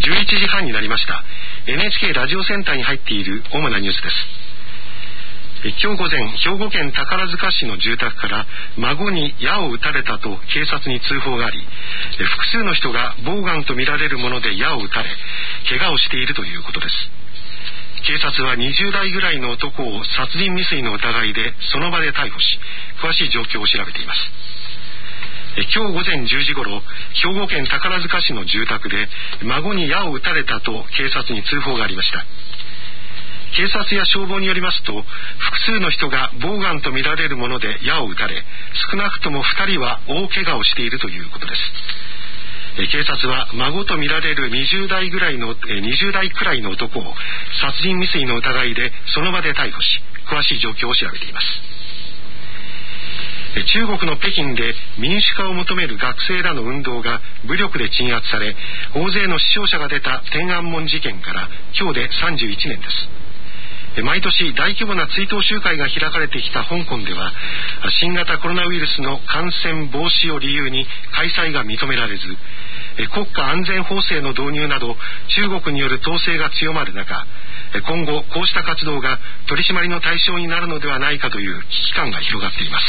じゅういちじはんになりました。 エヌエイチケー ラジオセンターに入っている主なニュースです。今日午前、兵庫県宝塚市の住宅から孫に矢を撃たれたと警察に通報があり、複数の人がボウガンとみられるもので矢を撃たれ怪我をしているということです。警察はにじゅうだいぐらいの男を殺人未遂の疑いでその場で逮捕し、詳しい状況を調べています。今日午前じゅうじごろ、兵庫県宝塚市の住宅で孫に矢を撃たれたと警察に通報がありました。警察や消防によりますと、複数の人がボウガンとみられるもので矢を撃たれ、少なくともふたりは大怪我をしているということです。警察は孫とみられるにじゅうだいぐらいのにじゅうだいくらいの男を殺人未遂の疑いでその場で逮捕し、詳しい状況を調べています。中国の北京で民主化を求める学生らの運動が武力で鎮圧され、大勢の死傷者が出た天安門事件から今日でさんじゅういちねんです。毎年大規模な追悼集会が開かれてきた香港では、新型コロナウイルスの感染防止を理由に開催が認められず、国家安全法制の導入など中国による統制が強まる中、今後こうした活動が取り締まりの対象になるのではないかという危機感が広がっています。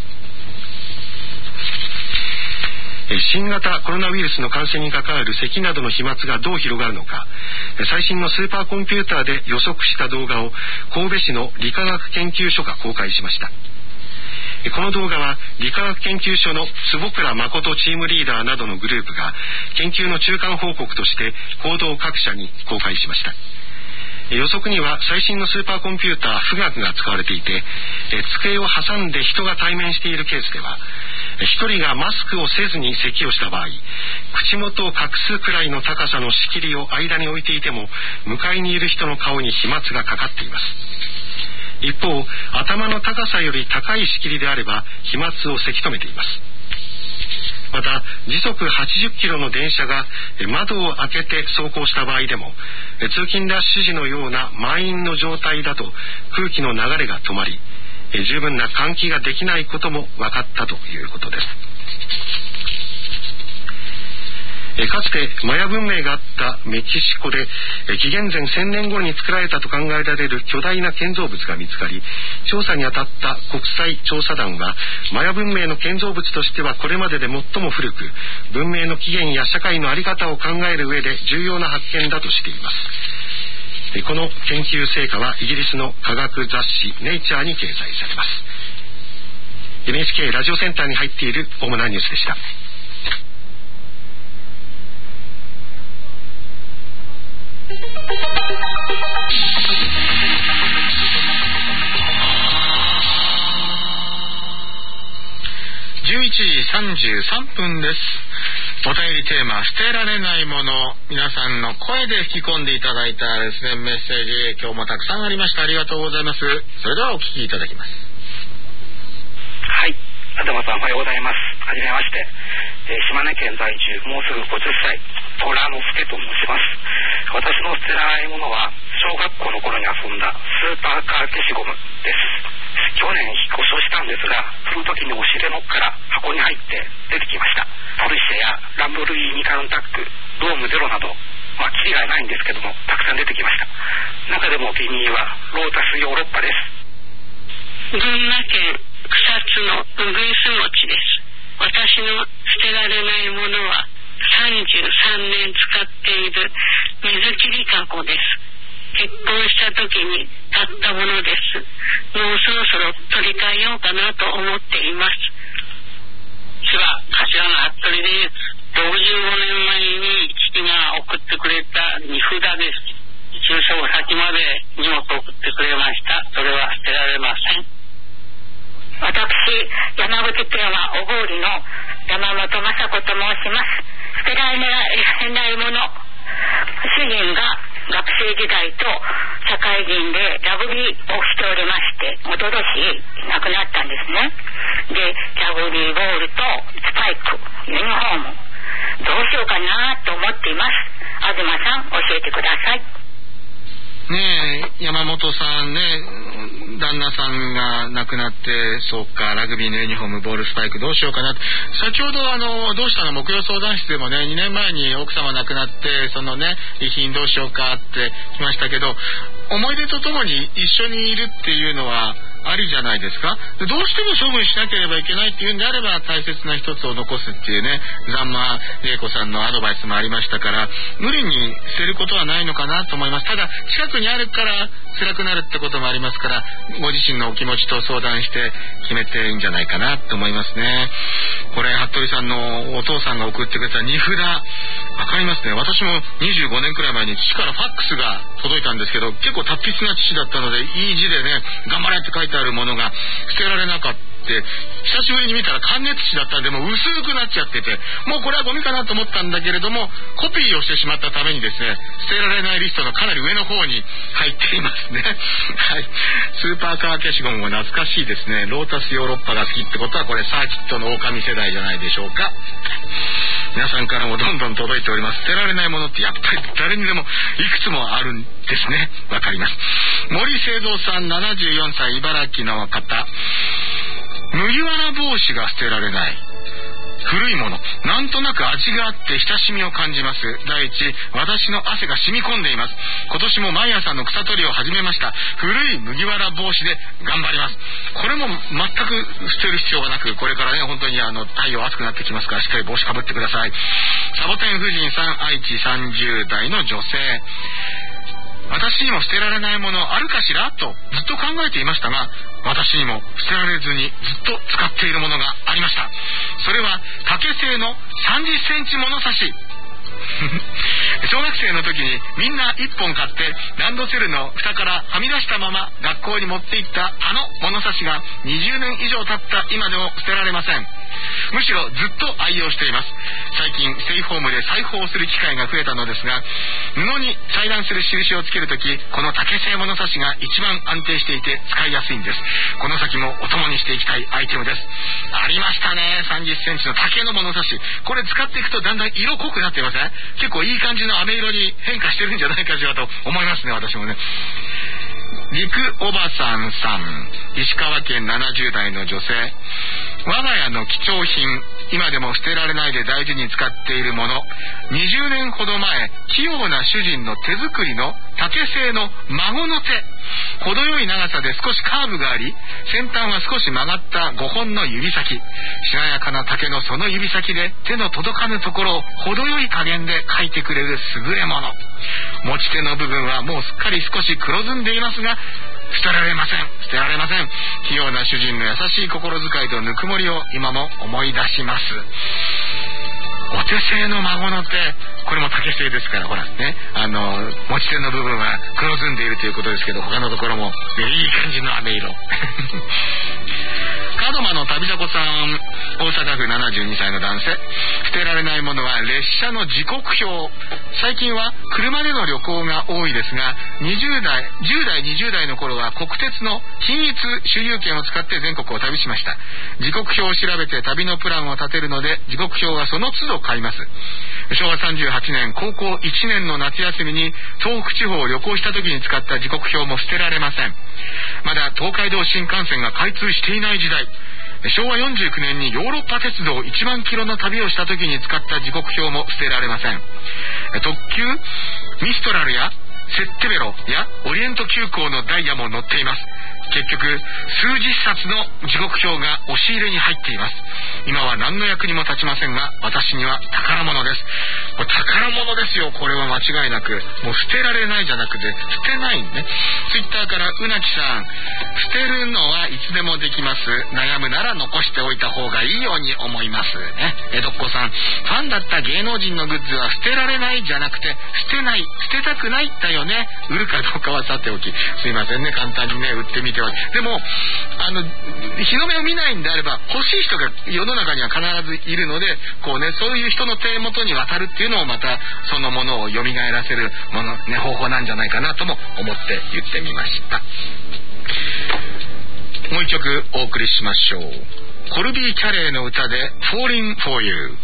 新型コロナウイルスの感染に関わる咳などの飛沫がどう広がるのか、最新のスーパーコンピューターで予測した動画を神戸市の理化学研究所が公開しました。この動画は理化学研究所の坪倉誠チームリーダーなどのグループが研究の中間報告として報道各社に公開しました。予測には最新のスーパーコンピューター富岳が使われていて、机を挟んで人が対面しているケースでは、一人がマスクをせずに咳をした場合、口元を隠すくらいの高さの仕切りを間に置いていても向かいにいる人の顔に飛沫がかかっています。一方、頭の高さより高い仕切りであれば飛沫をせき止めています。また時速はちじゅっキロの電車が窓を開けて走行した場合でも、通勤ラッシュ時のような満員の状態だと空気の流れが止まり、十分な換気ができないことも分かったということです。かつてマヤ文明があったメキシコで紀元前せんねん頃に作られたと考えられる巨大な建造物が見つかり、調査に当たった国際調査団はマヤ文明の建造物としてはこれまでで最も古く、文明の起源や社会の在り方を考える上で重要な発見だとしています。この研究成果はイギリスの科学雑誌ネイチャーに掲載されます。 エヌエイチケー ラジオセンターに入っている主なニュースでした。 じゅういちじさんじゅうさんぷんです。お便りテーマ、捨てられないもの、皆さんの声で吹き込んでいただいたですね、メッセージ、今日もたくさんありました。ありがとうございます。それではお聞きいただきます。 はい、頭さんおはようございます。はじめまして、えー、島根県在住、もうすぐごじゅっさい、虎之助と申します。私の捨てられないものは小学校の頃に遊んだスーパーカー消しゴムです。去年引っ越しをしたんですが、その時に押し入れの奥から箱に入って出てきました。ポルシェやランボルギーニカウンタック、ドームゼロなど、まあキリがないんですけども、たくさん出てきました。中でもお気に入りはロータスヨーロッパです。 群馬県草津のうぐいす餅です。私の捨てられないものはさんじゅうさんねん使っている水切りかごです。結婚した時に買ったものです。もうそろそろ取り替えようかなと思っています。 千葉柏の服部です。ろくじゅうごねんまえに父が送ってくれた荷札です。注射先まで荷物を送ってくれました。それは捨てられません。 私、山口県は小郡の山本雅子と申します。捨てられないもの、主人が学生時代と社会人でラグビーをしておりまして、おととし亡くなったんですね。で、ラグビーボールとスパイク、ユニフォーム、どうしようかなと思っています。東さん、教えてください。 ねえ、山本さんね、 旦那さんが亡くなって、そうか、ラグビーのユニフォーム、ボールスパイクどうしようかな。先ほどあのどうしたの木曜相談室でもね、にねんまえに奥様亡くなって、そのね遺品どうしようかって来ましたけど、思い出とともに一緒にいるっていうのはありじゃないですか。どうしても処分しなければいけないっていうんであれば、大切な一つを残すっていうね、ザンマ玲子さんのアドバイスもありましたから、無理に捨てることはないのかなと思います。ただ近くにあるから辛くなるってこともありますから、ご自身のお気持ちと相談して決めていいんじゃないかなと思いますね。これ服部さんのお父さんが送ってくれた荷札、わかりますね。私もにじゅうごねんくらい前に父からファックスが届いたんですけど、結構達筆な父だったので、いい字でね、頑張れって書いてあるものが捨てられなかった。久しぶりに見たら感熱紙だったんで、もう薄くなっちゃってて、もうこれはゴミかなと思ったんだけれども、コピーをしてしまったためにですね、捨てられないリストのかなり上の方に入っていますね。はい。スーパーカー消しゴムも懐かしいですね。ロータスヨーロッパが好きってことは、これサーキットの狼世代じゃないでしょうか。皆さんからもどんどん届いております。捨てられないものってやっぱり誰にでもいくつもあるんですね。わかります。森清三さん、ななじゅうよんさい、茨城の方。麦わら帽子が捨てられない。古いもの、なんとなく味があって親しみを感じます。第一、私の汗が染み込んでいます。今年も毎朝の草取りを始めました。古い麦わら帽子で頑張ります。これも全く捨てる必要がなく、これからね、本当にあの太陽暑くなってきますから、しっかり帽子かぶってください。サボテン夫人さん、愛知さんじゅう代の女性。私にも捨てられないものあるかしらとずっと考えていましたが、私にも捨てられずにずっと使っているものがありました。それは竹製のさんじゅっセンチ物差し。小学生の時にみんないっぽん買ってランドセルの蓋からはみ出したまま学校に持って行ったあの物差しがにじゅうねん以上経った今でも捨てられません。むしろずっと愛用しています。最近ステイホームで裁縫をする機会が増えたのですが、布に裁断する印をつけるとき、この竹製物差しが一番安定していて使いやすいんです。この先もお供にしていきたいアイテムです。ありましたね、さんじゅっセンチの竹の物差し。これ使っていくとだんだん色濃くなっていません？結構いい感じの飴色に変化してるんじゃないかしらと思いますね、私もね。陸おばさんさん、石川県ななじゅう代の女性。我が家の貴重品、今でも捨てられないで大事に使っているもの。にじゅうねんほど前、器用な主人の手作りの竹製の孫の手。程よい長さで少しカーブがあり、先端は少し曲がったごほんの指先。しなやかな竹のその指先で手の届かぬところを程よい加減で描いてくれる優れもの。持ち手の部分はもうすっかり少し黒ずんでいますが、捨てられません。捨てられません。器用な主人の優しい心遣いとぬくもりを今も思い出します。お手製の孫の手、これも竹製ですから、ほらね、あの持ち手の部分は黒ずんでいるということですけど、他のところもいい感じの飴色。門真の旅坂さん、大阪府ななじゅうにさいの男性。捨てられないものは列車の時刻表。最近は車での旅行が多いですが、にじゅう代、じゅう代、にじゅう代の頃は国鉄の均一周遊券を使って全国を旅しました。時刻表を調べて旅のプランを立てるので、時刻表はその都度買います。しょうわさんじゅうはちねん、高校いちねんの夏休みに東北地方を旅行した時に使った時刻表も捨てられません。まだ東海道新幹線が開通していない時代、しょうわよんじゅうきゅうねんにヨーロッパ鉄道いちまんキロの旅をした時に使った時刻表も捨てられません。特急ミストラルやセッテベロやオリエント急行のダイヤも載っています。結局数十冊の時刻表が押し入れに入っています。今は何の役にも立ちませんが、私には宝物です。これ宝物ですよ。これは間違いなく、もう捨てられないじゃなくて捨てないね。ツイッターからうなきさん、捨てるのはいつでもできます。悩むなら残しておいた方がいいように思いますね。江戸っ子さん、ファンだった芸能人のグッズは捨てられないじゃなくて捨てない、捨てたくないだよね。売るかどうかはさておき、すいませんね、簡単にね売ってみては。でもあの日の目を見ないんであれば欲しい人が世の中には必ずいるので、こうね、そういう人の手元に渡るっていうのもまたそのものを蘇らせるもの、ね、方法なんじゃないかなとも思って言ってみました。もう一曲お送りしましょう。コルビー・キャレーの歌で Falling for You。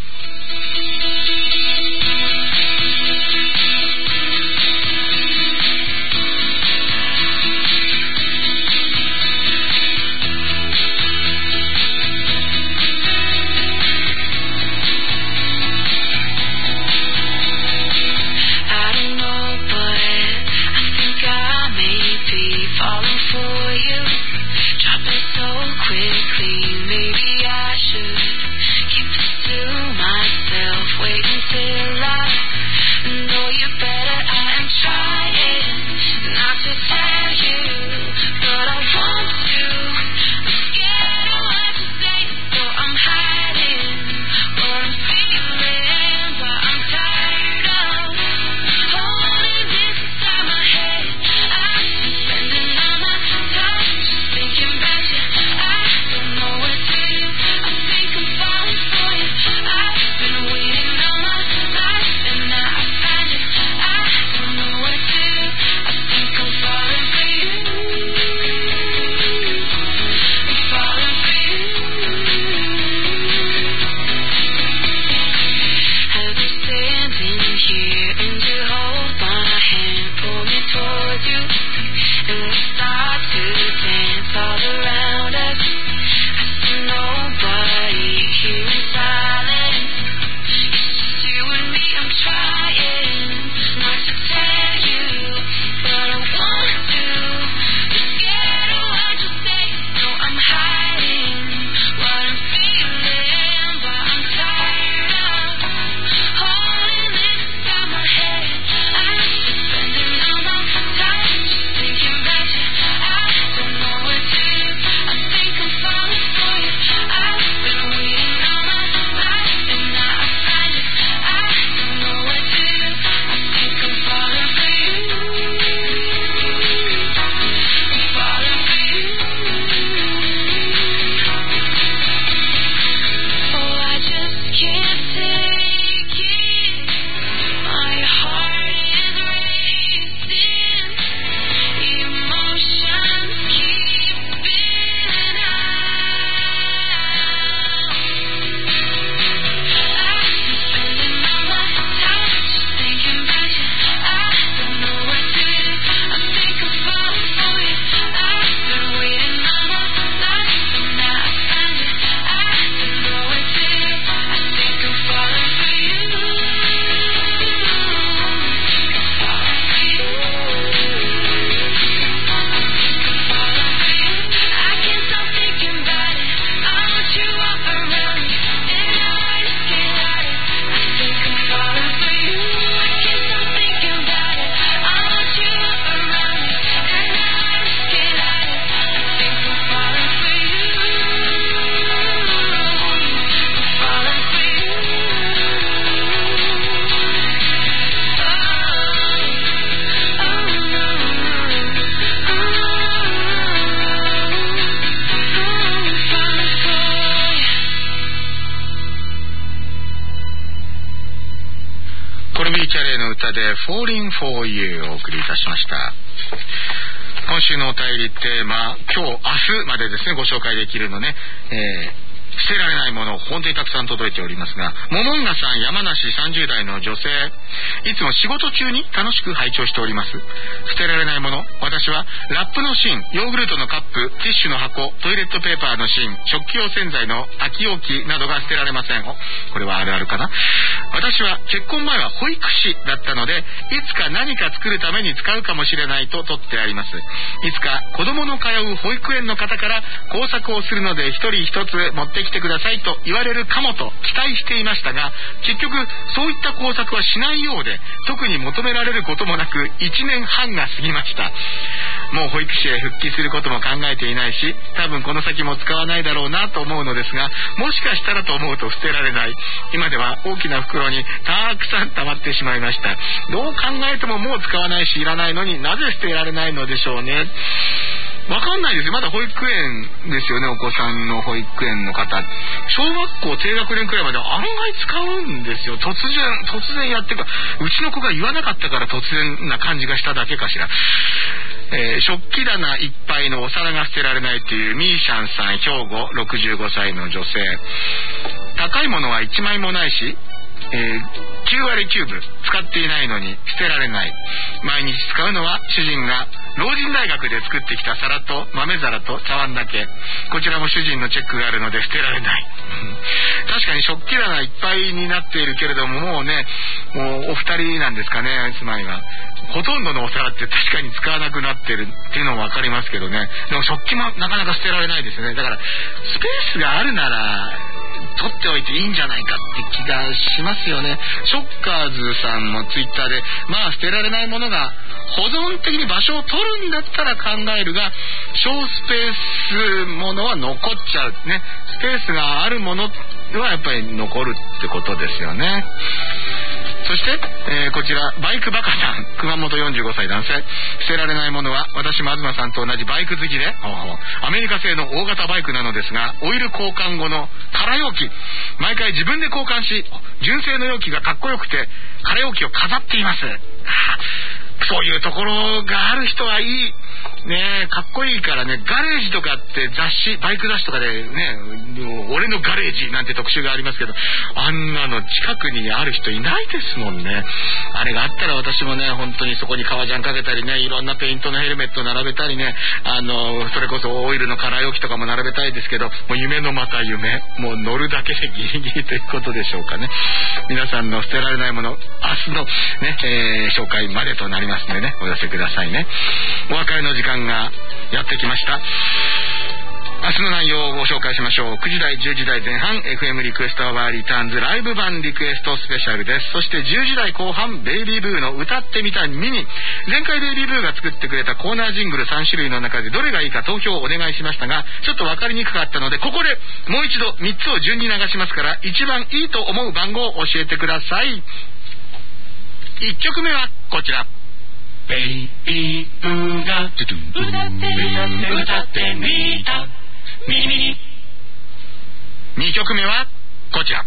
ビー・キャレーの歌で Falling for You をお送りいたしました。今週のお便りテーマ、今日明日までですねご紹介できるのね、えー捨てられないもの本当にたくさん届いておりますが、モモンガさん、山梨さんじゅう代の女性、いつも仕事中に楽しく拝聴しております。捨てられないもの、私はラップの芯、ヨーグルトのカップ、ティッシュの箱、トイレットペーパーの芯、食器用洗剤の空き容器などが捨てられません。お、これはあるあるかな。私は結婚前は保育士だったので、いつか何か作るために使うかもしれないと取ってあります。いつか子供の通う保育園の方から工作をするので一人一つ持って来てくださいと言われるかもと期待していましたが、結局そういった工作はしないようで、特に求められることもなくいちねんはんが過ぎました。もう保育士へ復帰することも考えていないし、多分この先も使わないだろうなと思うのですが、もしかしたらと思うと捨てられない。今では大きな袋にたくさん溜まってしまいました。どう考えてももう使わないしいらないのになぜ捨てられないのでしょうね。わかんないですよ。まだ保育園ですよね、お子さんの保育園の方。小学校低学年くらいまでは案外使うんですよ。突然突然やってか、うちの子が言わなかったから突然な感じがしただけかしら。えー、食器棚いっぱいのお皿が捨てられないというミーシャンさん、兵庫ろくじゅうごさいの女性。高いものはいちまいもないし、えー、きゅうわりきゅうぶ使っていないのに捨てられない。毎日使うのは主人が老人大学で作ってきた皿と豆皿と茶碗だけ。こちらも主人のチェックがあるので捨てられない確かに食器棚いっぱいになっているけれども、もうね、もうお二人なんですかね、住まいがほとんどのお皿って確かに使わなくなってるっていうのも分かりますけどね。でも食器もなかなか捨てられないですよね。だからスペースがあるなら取っておいていいんじゃないかって気がしますよね。ショッカーズさんもツイッターで、まあ捨てられないものが保存的に場所を取るんだったら考えるが、小スペースものは残っちゃうね。スペースがあるものはやっぱり残るってことですよね。そして、えー、こちらバイクバカさん、熊本よんじゅうごさい男性。捨てられないものは、私も東さんと同じバイク好きで、アメリカ製の大型バイクなのですが、オイル交換後の空容器、毎回自分で交換し、純正の容器がかっこよくて空容器を飾っています。そういうところがある人はいいね、かっこいいからね。ガレージとかって雑誌、バイク雑誌とかでね、俺のガレージなんて特集がありますけど、あんなの近くにある人いないですもんね。あれがあったら私もね、本当にそこに革ジャンかけたりね、いろんなペイントのヘルメット並べたりね、あのそれこそオイルの空容器とかも並べたいですけど、もう夢のまた夢、もう乗るだけでギリギリということでしょうかね。皆さんの捨てられないもの、明日のね、えー、紹介までとなりますのでね、お寄せくださいね。お別れの時間がやってきました。明日の内容をご紹介しましょう。くじ台じゅうじ台前半 エフエム リクエストアワーリターンズライブ版リクエストスペシャルです。そしてじゅうじ台後半ベイビーブーの歌ってみたミニ。前回ベイビーブーが作ってくれたコーナージングルさんしゅるいの中でどれがいいか投票をお願いしましたが、ちょっと分かりにくかったので、ここでもう一度みっつを順に流しますから、一番いいと思う番号を教えてください。いっきょくめはこちら。ベイビーブーが歌って歌ってみたミニミニ。にきょくめはこちら。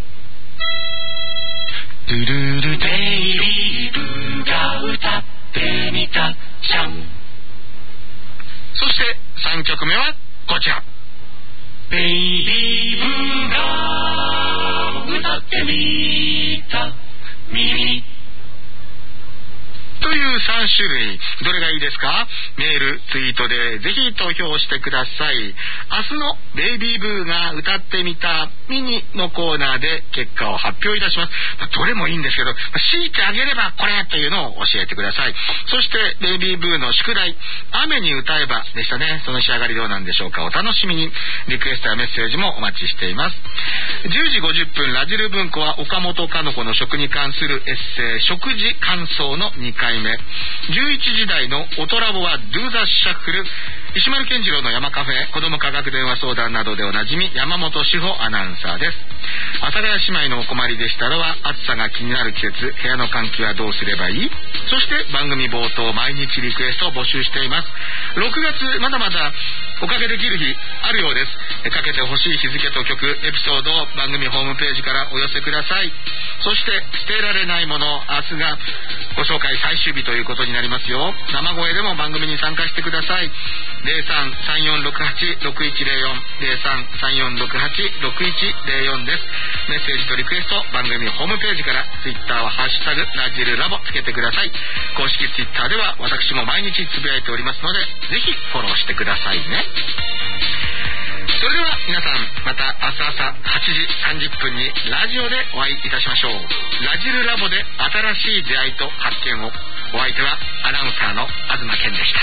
ドゥルルベイビーブーが歌ってみたじゃん。そしてさんきょくめはこちら。ベイビーブーが歌ってみたミニミニというさんしゅるい、どれがいいですか？メール、ツイートでぜひ投票してください。明日のベイビーブーが歌ってみたミニのコーナーで結果を発表いたします。どれもいいんですけど、強いてあげればこれというのを教えてください。そしてベイビーブーの宿題、雨に歌えばでしたね。その仕上がりどうなんでしょうか。お楽しみに。リクエストやメッセージもお待ちしています。じゅうじごじゅっぷんラジル文庫は岡本かの子の食に関するエッセイ、食事感想のにかいめ。じゅういちじ台のオトラボはドゥザシャッフル。石丸健次郎の山カフェ、子ども科学電話相談などでおなじみ山本志保アナウンサーです。阿佐ヶ谷姉妹のお困りでしたらは、暑さが気になる季節、部屋の換気はどうすればいい？そして番組冒頭毎日リクエストを募集しています。ろくがつまだまだおかけできる日あるようです。かけてほしい日付と曲、エピソードを番組ホームページからお寄せください。そして捨てられないもの、明日がご紹介最終日ということになりますよ。生声でも番組に参加してください。ゼロさん さんよんろくはち ろくいちゼロよん ゼロさん さんよんろくはち ろくいちゼロよんです。メッセージとリクエスト、番組ホームページから、ツイッターはハッシュタグラジルラボつけてください。公式ツイッターでは私も毎日つぶやいておりますので、ぜひフォローしてくださいね。それでは皆さん、また明日朝はちじさんじゅっぷんにラジオでお会いいたしましょう。ラジルラボで新しい出会いと発見を。お相手はアナウンサーの東健でした。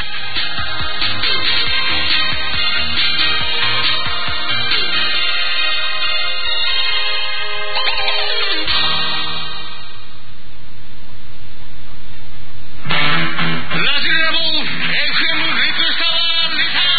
ラジルラボ エフエム リクエストはリターン。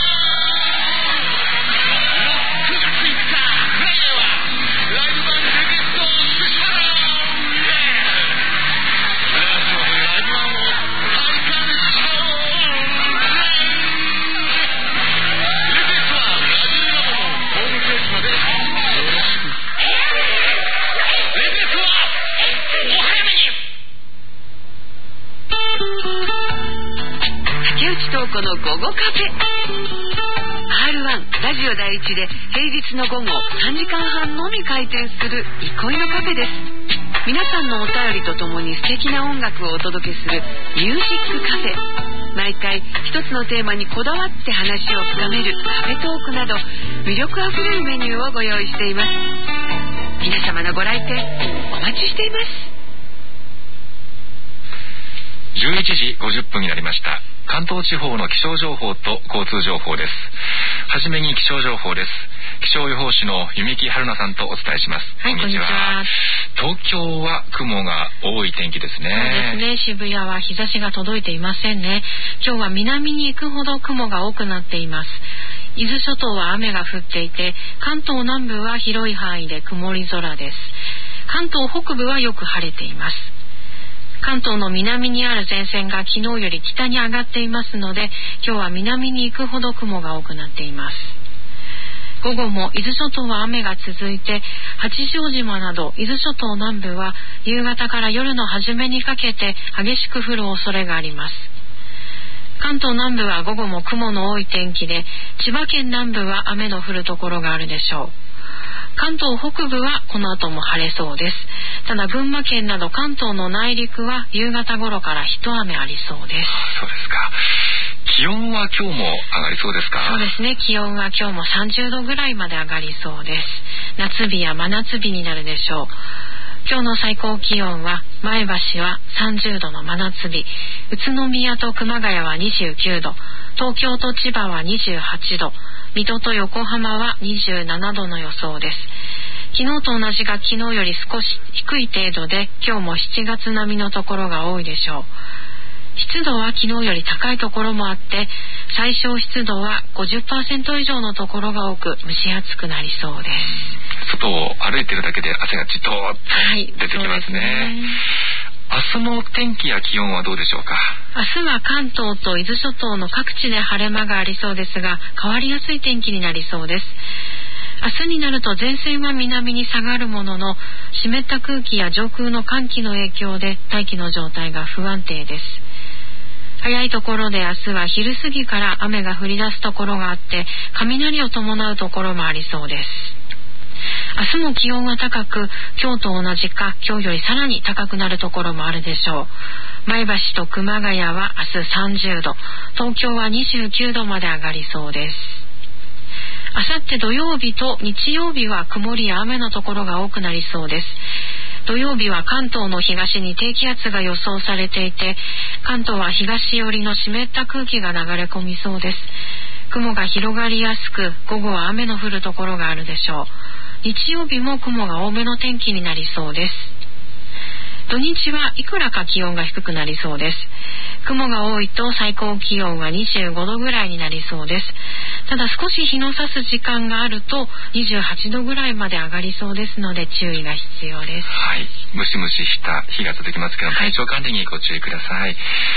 この午後カフェ アールワン ラジオ第一で平日の午後さんじかんはんのみ開店する憩いのカフェです。皆さんのお便りとともに素敵な音楽をお届けするミュージックカフェ。毎回一つのテーマにこだわって話を深めるカフェトークなど魅力あふれるメニューをご用意しています。皆様のご来店お待ちしています。 じゅういちじごじゅっぷんになりました。関東地方の気象情報と交通情報です。はじめに気象情報です。気象予報士の弓木春奈さんとお伝えします。 はい、こんにちは。 東京は雲が多い天気ですね。 そうですね、渋谷は日差しが届いていませんね。今日は南に行くほど雲が多くなっています。伊豆諸島は雨が降っていて、関東南部は広い範囲で曇り空です。関東北部はよく晴れています。関東の南にある前線が昨日より北に上がっていますので、今日は南に行くほど雲が多くなっています。午後も伊豆諸島は雨が続いて、八丈島など伊豆諸島南部は夕方から夜の初めにかけて激しく降る恐れがあります。関東南部は午後も雲の多い天気で、千葉県南部は雨の降るところがあるでしょう。関東北部はこの後も晴れそうです。ただ群馬県など関東の内陸は夕方頃から一雨ありそうです。 そうですか。気温は今日も上がりそうですか？ そうですね、気温は今日もさんじゅうどぐらいまで上がりそうです。夏日や真夏日になるでしょう。今日の最高気温は前橋はさんじゅうどの真夏日、宇都宮と熊谷はにじゅうきゅうど、東京と千葉はにじゅうはちど、水戸と横浜はにじゅうななどの予想です。昨日と同じが昨日より少し低い程度で、今日もしちがつ並みのところが多いでしょう。湿度は昨日より高いところもあって、最小湿度は ごじゅっパーセント 以上のところが多く蒸し暑くなりそうです。 外を歩いてるだけで汗がじとっと出てきますね。はい、明日の天気や気温はどうでしょうか？ 明日は関東と伊豆諸島の各地で晴れ間がありそうですが、変わりやすい天気になりそうです。明日になると前線は南に下がるものの、湿った空気や上空の寒気の影響で大気の状態が不安定です。早いところで明日は昼過ぎから雨が降り出すところがあって、雷を伴うところもありそうです。明日も気温は高く、今日と同じか今日よりさらに高くなるところもあるでしょう。前橋と熊谷は明日さんじゅうど、東京はにじゅうきゅうどまで上がりそうです。あさって土曜日と日曜日は曇りや雨のところが多くなりそうです。土曜日は関東の東に低気圧が予想されていて、関東は東寄りの湿った空気が流れ込みそうです。雲が広がりやすく、午後は雨の降るところがあるでしょう。日曜日も雲が多めの天気になりそうです。土日はいくらか気温が低くなりそうです。雲が多いと最高気温はにじゅうごどぐらいになりそうです。ただ少し日の差す時間があるとにじゅうはちどぐらいまで上がりそうですので注意が必要です。 はい、ムシムシした日が続きますけど、体調管理にご注意ください。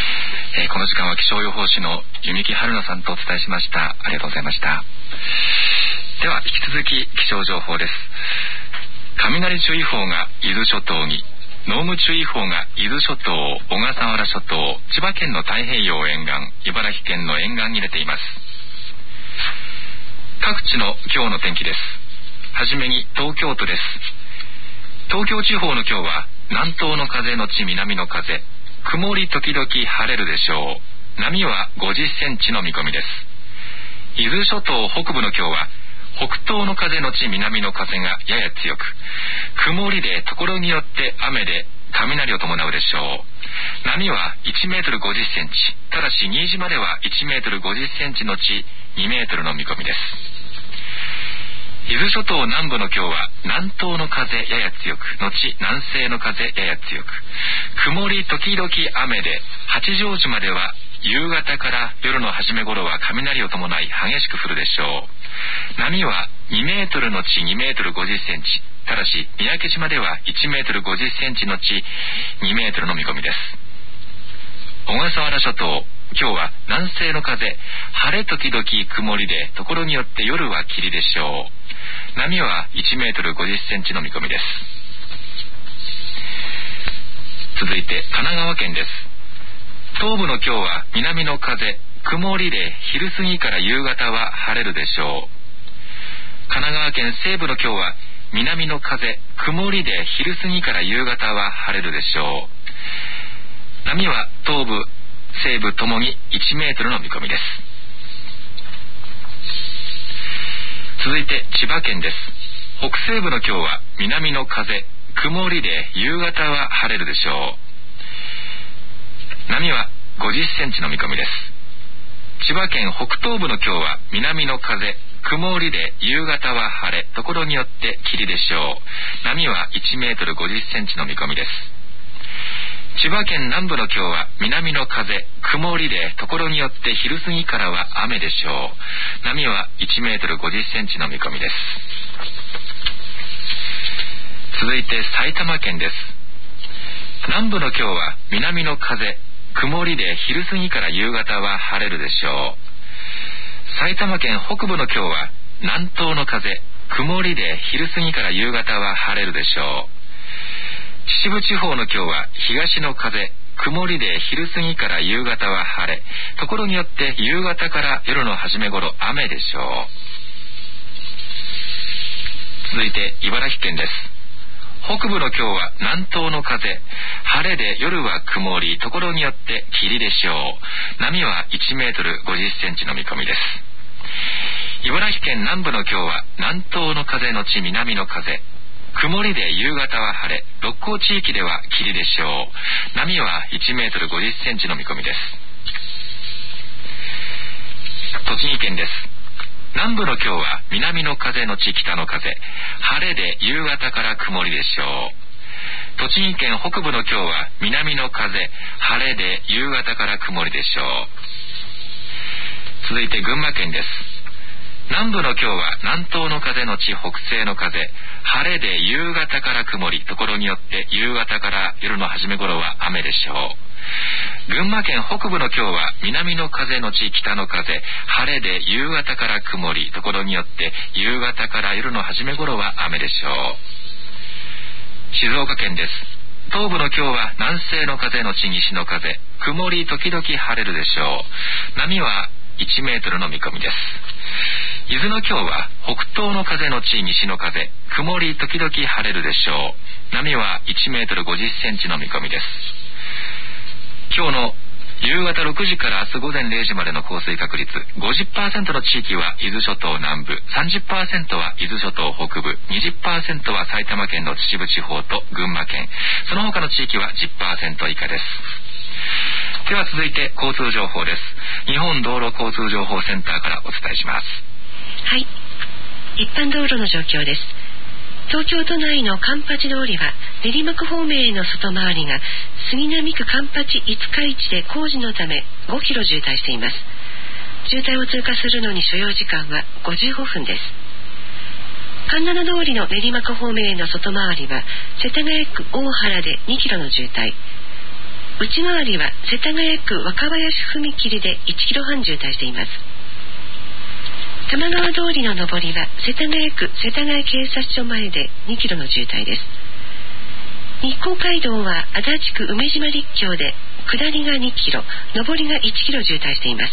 えー、この時間は気象予報士の弓木春奈さんとお伝えしました。ありがとうございました。では引き続き気象情報です。雷注意報が伊豆諸島に、濃霧注意報が伊豆諸島、小笠原諸島、千葉県の太平洋沿岸、茨城県の沿岸に出ています。各地の今日の天気です。はじめに東京都です。東京地方の今日は南東の風のち南の風、曇り時々晴れるでしょう。波はごじゅっセンチの見込みです。伊豆諸島北部の今日は北東の風のち南の風がやや強く、曇りでところによって雨で雷を伴うでしょう。波はいちメートルごじゅっセンチ、ただし新島ではいちメートルごじゅっセンチのちにメートルの見込みです。伊豆諸島南部の今日は南東の風やや強く、後南西の風やや強く、曇り時々雨で、八丈島では夕方から夜の初め頃は雷を伴い激しく降るでしょう。波はにメートルのちにメートルごじゅっセンチ、ただし三宅島ではいちメートルごじゅっセンチのちにメートルの見込みです。小笠原諸島、今日は南西の風、晴れ時々曇りで、ところによって夜は霧でしょう。波はいちメートルごじゅっセンチの見込みです。続いて神奈川県です。東部の今日は南の風、曇りで、昼過ぎから夕方は晴れるでしょう。神奈川県西部の今日は南の風、曇りで、昼過ぎから夕方は晴れるでしょう。波は東部西部ともにいちメートルの見込みです。続いて千葉県です。北西部の今日は南の風、曇りで、夕方は晴れるでしょう。波はごじゅっセンチの見込みです。千葉県北東部の今日は南の風、曇りで、夕方は晴れ、ところによって霧でしょう。波はいちメートルごじゅっセンチの見込みです。千葉県南部の今日は南の風、曇りで、ところによって昼過ぎからは雨でしょう。波はいちメートルごじゅっセンチの見込みです。続いて埼玉県です。南部の今日は南の風、曇りで、昼過ぎから夕方は晴れるでしょう。埼玉県北部の今日は南東の風、曇りで、昼過ぎから夕方は晴れるでしょう。秩父地方の今日は東の風、曇りで、昼過ぎから夕方は晴れ、ところによって夕方から夜の初め頃雨でしょう。続いて茨城県です。北部の今日は南東の風、晴れで、夜は曇り、ところによって霧でしょう。波はいちメートルごじゅっセンチの見込みです。茨城県南部の今日は南東の風のち南の風、曇りで、夕方は晴れ、六甲地域では霧でしょう。波はいちメートルごじゅっセンチの見込みです。栃木県です。南部の今日は南の風のち北の風、晴れで、夕方から曇りでしょう。栃木県北部の今日は南の風、晴れで、夕方から曇りでしょう。続いて群馬県です。南部の今日は南東の風のち北西の風、晴れで、夕方から曇り、ところによって夕方から夜の初め頃は雨でしょう。群馬県北部の今日は南の風のち北の風、晴れで、夕方から曇り、ところによって夕方から夜の初め頃は雨でしょう。静岡県です。東部の今日は南西の風のち西の風、曇り時々晴れるでしょう。波はいちメートルの見込みです。伊豆の今日は北東の風のち西の風、曇り時々晴れるでしょう。波はいちメートルごじゅっセンチの見込みです。今日の夕方ろくじから明日午前れいじまでの降水確率、ごじゅっパーセント の地域は伊豆諸島南部、さんじゅっパーセント は伊豆諸島北部、にじゅっパーセント は埼玉県の秩父地方と群馬県、その他の地域は じゅっパーセント 以下です。では続いて交通情報です。日本道路交通情報センターからお伝えします。 はい、一般道路の状況です。東京都内の環八通りは練馬区方面への外回りが杉並区環八五日市で工事のためごキロ渋滞しています。渋滞を通過するのに所要時間はごじゅうごふんです。環七通りの練馬区方面への外回りは世田谷区大原でにキロの渋滞、 内回りは世田谷区若林踏切でいちキロはん渋滞しています。玉川通りの上りは世田谷区世田谷警察署前でにキロの渋滞です。日光街道は足立区梅島陸橋で下りがにキロ、上りがいちキロ渋滞しています。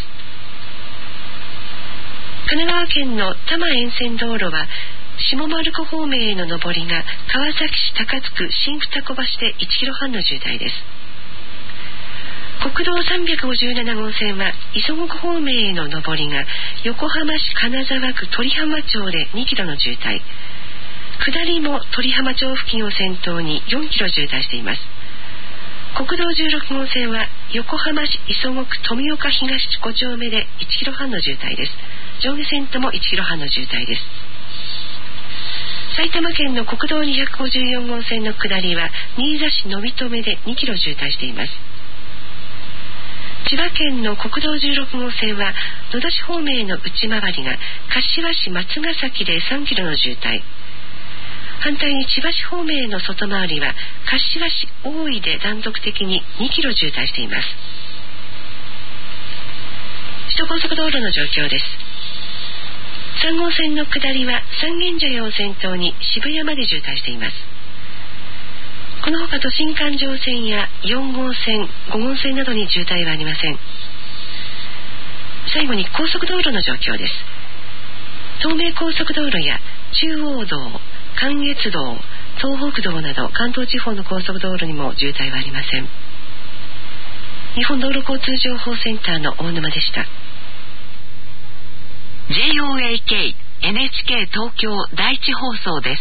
神奈川県の多摩沿線道路は下丸子方面への上りが川崎市高津区新二子橋でいちキロはんの渋滞です。国道さんびゃくごじゅうなな号線は磯子方面への上りが横浜市金沢区鳥浜町でにキロの渋滞、下りも鳥浜町付近を先頭によんキロ渋滞しています。国道じゅうろく号線は横浜市磯子区富岡東ご丁目でいちキロはんの渋滞です。上下線ともいちキロはんの渋滞です。埼玉県の国道にひゃくごじゅうよん号線の下りは新座市野人目でにキロ渋滞しています。千葉県の国道じゅうろく号線は野田市方面への内回りが柏市松ヶ崎でさんキロの渋滞、反対に千葉市方面への外回りは柏市大井で断続的ににキロ渋滞しています。首都高速道路の状況です。さん号線の下りは三軒茶屋を先頭に渋谷まで渋滞しています。この他都心環状線やよん号線、ご号線などに渋滞はありません。最後に高速道路の状況です。東名高速道路や中央道、関越道、東北道など関東地方の高速道路にも渋滞はありません。日本道路交通情報センターの大沼でした。 ジェイオーエーケー エヌエイチケー 東京第一放送です。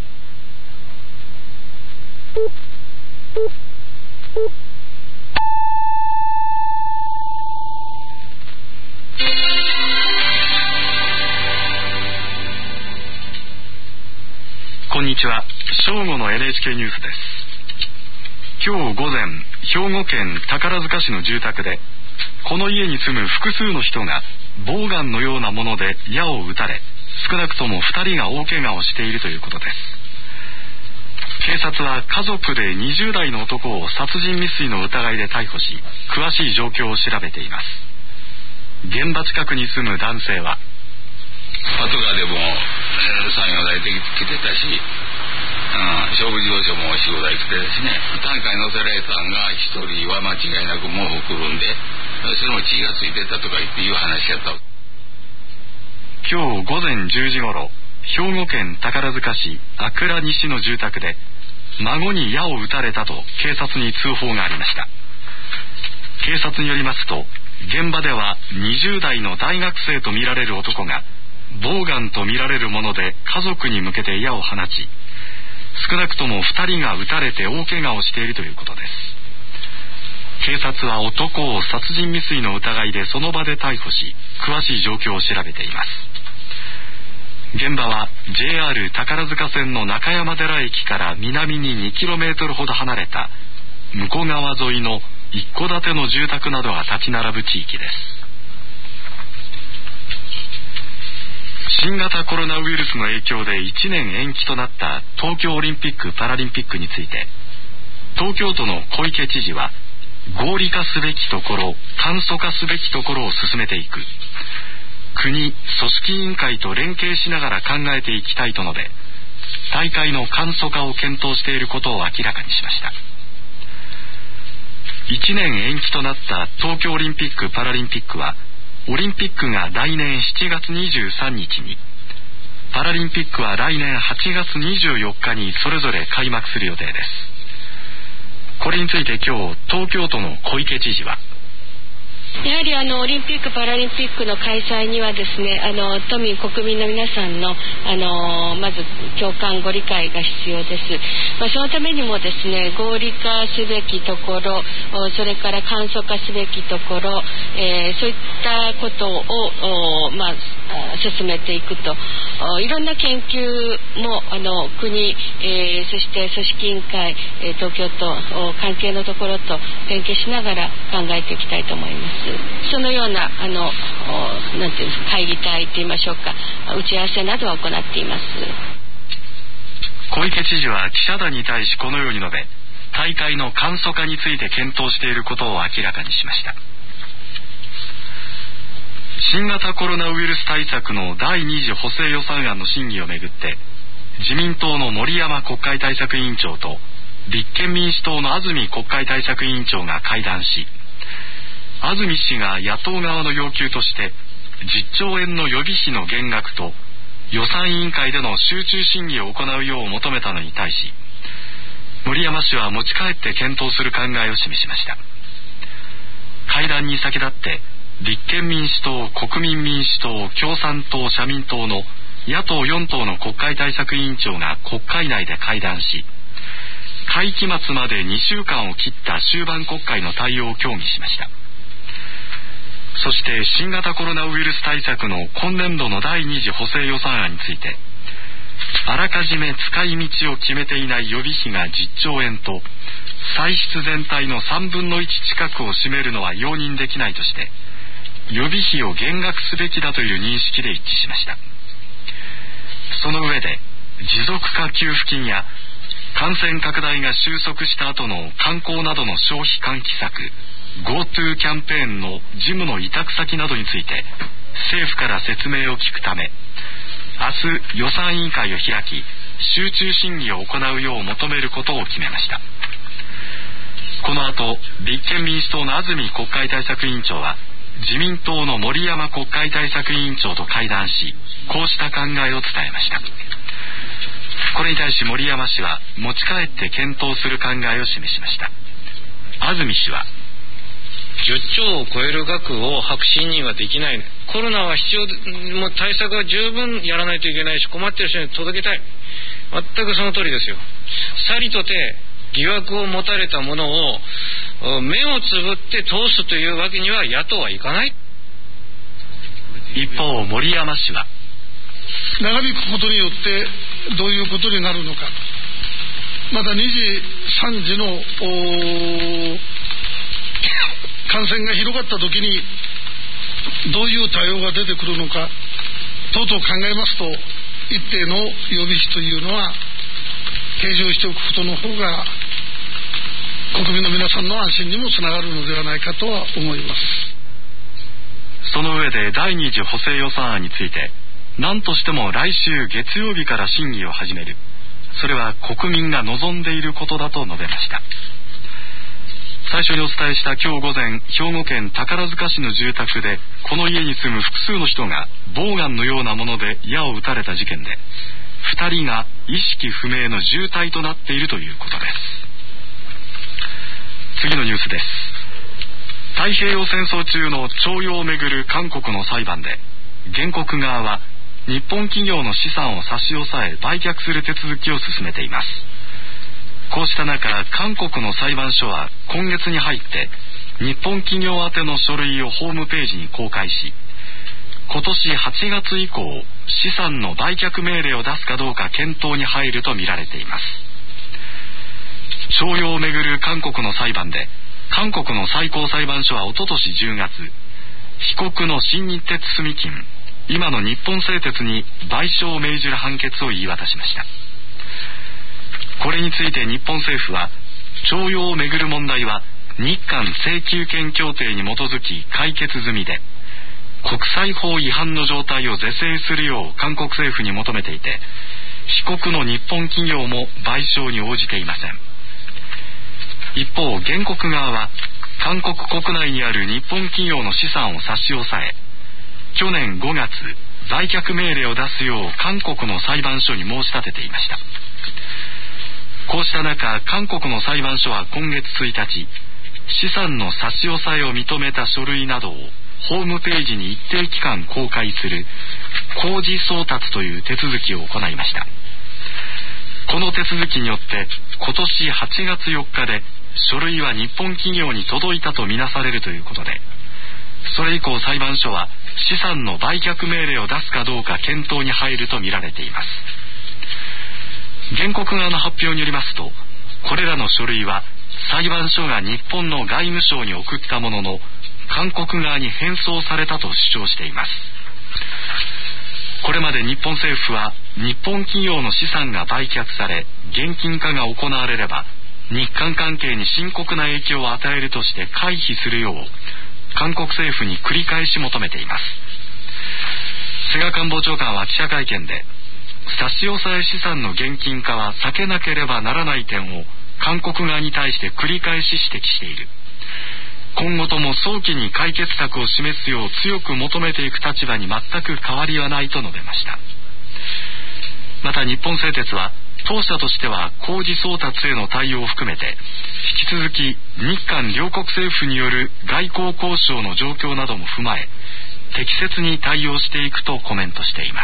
こんにちは。正午の エヌエイチケー ニュースです。今日午前、兵庫県宝塚市の住宅でこの家に住む複数の人がボウガンのようなもので矢を撃たれ、少なくともふたりが大怪我をしているということです。警察は家族でにじゅう代の男を殺人未遂の疑いで逮捕し、詳しい状況を調べています。現場近くに住む男性は、 パトカーでもさん、よんだいで来てたし、うん、勝負自動車もよん、ごだい来てたしね。担架に乗せられたんがひとりは間違いなく毛布くるんで、それも血がついてたとか言っていう話やった。 今日午前じゅうじ頃、兵庫県宝塚市阿倉西の住宅で孫に矢を撃たれたと警察に通報がありました。警察によりますと、現場ではにじゅう代の大学生とみられる男がボウガンとみられるもので家族に向けて矢を放ち、少なくともふたりが撃たれて大怪我をしているということです。警察は男を殺人未遂の疑いでその場で逮捕し、詳しい状況を調べています。現場は ジェイアール 宝塚線の中山寺駅から南ににキロメートルほど離れた向こう側沿いの一戸建ての住宅などが立ち並ぶ地域です。新型コロナウイルスの影響でいちねん延期となった東京オリンピック・パラリンピックについて、東京都の小池知事は、合理化すべきところ、簡素化すべきところを進めていく。国、組織委員会と連携しながら考えていきたいと述べ、大会の簡素化を検討していることを明らかにしました。いちねん延期となった東京オリンピック・パラリンピックは、オリンピックが来年しちがつにじゅうさんにちに、パラリンピックは来年はちがつにじゅうよっかにそれぞれ開幕する予定です。これについて今日、東京都の小池知事は、 やはりあのオリンピック・パラリンピックの開催にはですね、あの都民国民の皆さんのあのまず共感ご理解が必要です。まあ、そのためにもですね、合理化すべきところ、それから簡素化すべきところ、えー、そういったことをまあ進めていくと、いろんな研究もあの国、えー、そして組織委員会、東京都関係のところと連携しながら考えていきたいと思います。そのようなあのなんていうんですか、会議体といいましょうか、打ち合わせなどは行っています。 小池知事は記者団に対しこのように述べ、 大会の簡素化について検討していることを明らかにしました。新型コロナウイルス対策のだいに次補正予算案の審議をめぐって、自民党の森山国会対策委員長と立憲民主党の安住国会対策委員長が会談し、安住氏が野党側の要求としてじっちょうえんの予備費の減額と予算委員会での集中審議を行うよう求めたのに対し、森山氏は持ち帰って検討する考えを示しました。会談に先立って立憲民主党、国民民主党、共産党、社民党の野党よん党の国会対策委員長が国会内で会談し、会期末までにしゅうかんを切った終盤国会の対応を協議しました。そして新型コロナウイルス対策の今年度のだいに次補正予算案について、あらかじめ使い道を決めていない予備費がじっちょうえんと歳出全体のさんぶんのいち近くを占めるのは容認できないとして、予備費を減額すべきだという認識で一致しました。その上で、持続化給付金や感染拡大が収束した後の観光などの消費喚起策 GoTo キャンペーンの事務の委託先などについて政府から説明を聞くため、明日予算委員会を開き集中審議を行うよう求めることを決めました。この後、立憲民主党の安住国会対策委員長は自民党の森山国会対策委員長と会談し、こうした考えを伝えました。これに対し森山氏は持ち帰って検討する考えを示しました。安住氏は、 じゅっちょうを超える額を白紙にはできない。コロナは必要、もう対策は十分やらないといけないし、困っている人に届けたい。全くその通りですよ。さりとて疑惑を持たれたものを目をつぶって通すというわけには野党はいかない。 一方、森山氏は、 長引くことによってどういうことになるのか、またに次さん次の感染が広がった時にどういう対応が出てくるのか等々考えますと、一定の予備費というのは計上しておくことの方が国民の皆さんの安心にもつながるのではないかとは思います。 その上でだいに次補正予算案について、何としても来週月曜日から審議を始める、それは国民が望んでいることだと述べました。最初にお伝えした今日午前、兵庫県宝塚市の住宅でこの家に住む複数の人がボウガンのようなもので矢を撃たれた事件で、ふたりが意識不明の重体となっているということです。次のニュースです。太平洋戦争中の徴用をめぐる韓国の裁判で、原告側は日本企業の資産を差し押さえ売却する手続きを進めています。こうした中、韓国の裁判所は今月に入って日本企業宛ての書類をホームページに公開し、今年はちがつ以降資産の売却命令を出すかどうか検討に入るとみられています。徴用をめぐる韓国の裁判で、韓国の最高裁判所はおととしじゅうがつ、被告の新日鉄住金、今の日本製鉄に賠償を命じる判決を言い渡しました。これについて日本政府は、徴用をめぐる問題は日韓請求権協定に基づき解決済みで、国際法違反の状態を是正するよう韓国政府に求めていて、被告の日本企業も賠償に応じていません。一方、原告側は韓国国内にある日本企業の資産を差し押さえ、去年ごがつ売却命令を出すよう韓国の裁判所に申し立てていました。こうした中、韓国の裁判所は今月ついたち、資産の差し押さえを認めた書類などをホームページに一定期間公開する公示送達という手続きを行いました。この手続きによって今年はちがつよっかで書類は日本企業に届いたとみなされるということで、それ以降裁判所は資産の売却命令を出すかどうか検討に入るとみられています。原告側の発表によりますと、これらの書類は裁判所が日本の外務省に送ったものの、韓国側に返送されたと主張しています。これまで日本政府は日本企業の資産が売却され現金化が行われれば、 日韓関係に深刻な影響を与えるとして回避するよう韓国政府に繰り返し求めています。菅官房長官は記者会見で、差し押さえ資産の現金化は避けなければならない点を韓国側に対して繰り返し指摘している。今後とも早期に解決策を示すよう強く求めていく立場に全く変わりはないと述べました。また日本製鉄は当社としては工事送達への対応を含めて引き続き日韓両国政府による外交交渉の状況なども踏まえ適切に対応していくとコメントしています。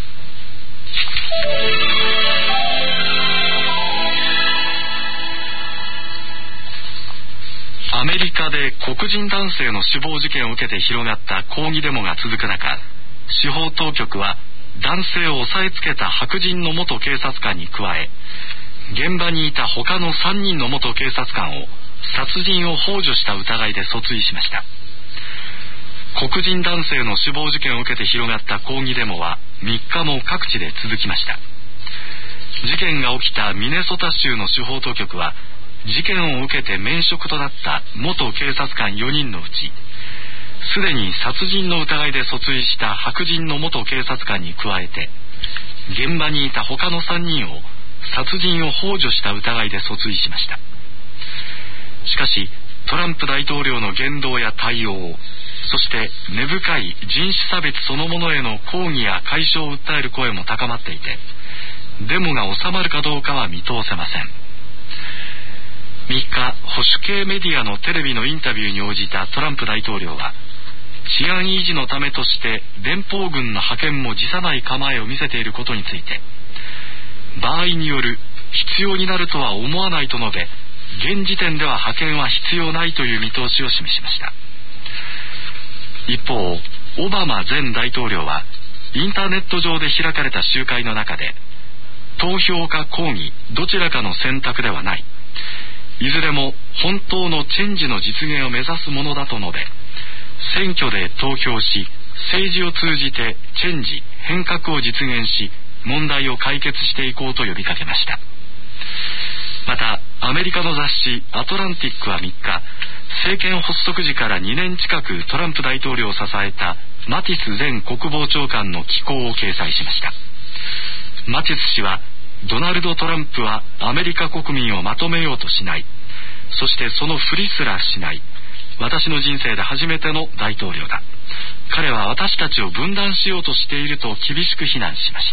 アメリカで黒人男性の死亡事件を受けて広がった抗議デモが続く中、司法当局は男性を押さえつけた白人の元警察官に加え、現場にいた他のさんにんの元警察官を殺人を幇助した疑いで訴追しました。黒人男性の死亡事件を受けて広がった抗議デモはみっかも各地で続きました。事件が起きたミネソタ州の司法当局は、事件を受けて免職となった元警察官よにんのうち、すでに殺人の疑いで訴追した白人の元警察官に加えて、現場にいた他のさんにんを殺人を幇助した疑いで訴追しました。しかしトランプ大統領の言動や対応、そして根深い人種差別そのものへの抗議や解消を訴える声も高まっていて、デモが収まるかどうかは見通せません。みっか、保守系メディアのテレビのインタビューに応じたトランプ大統領は、治安維持のためとして連邦軍の派遣も辞さない構えを見せていることについて、場合による必要になるとは思わないと述べ、現時点では派遣は必要ないという見通しを示しました。一方、オバマ前大統領はインターネット上で開かれた集会の中で、投票か抗議どちらかの選択ではない、いずれも本当のチェンジの実現を目指すものだと述べ、選挙で投票し政治を通じてチェンジ変革を実現し問題を解決していこうと呼びかけました。またアメリカの雑誌アトランティックはみっか、政権発足時からにねん近くトランプ大統領を支えたマティス前国防長官の寄稿を掲載しました。マティス氏は、ドナルド・トランプはアメリカ国民をまとめようとしない、そしてそのふりすらしない、私の人生で初めての大統領だ、彼は私たちを分断しようとしていると厳しく非難しました。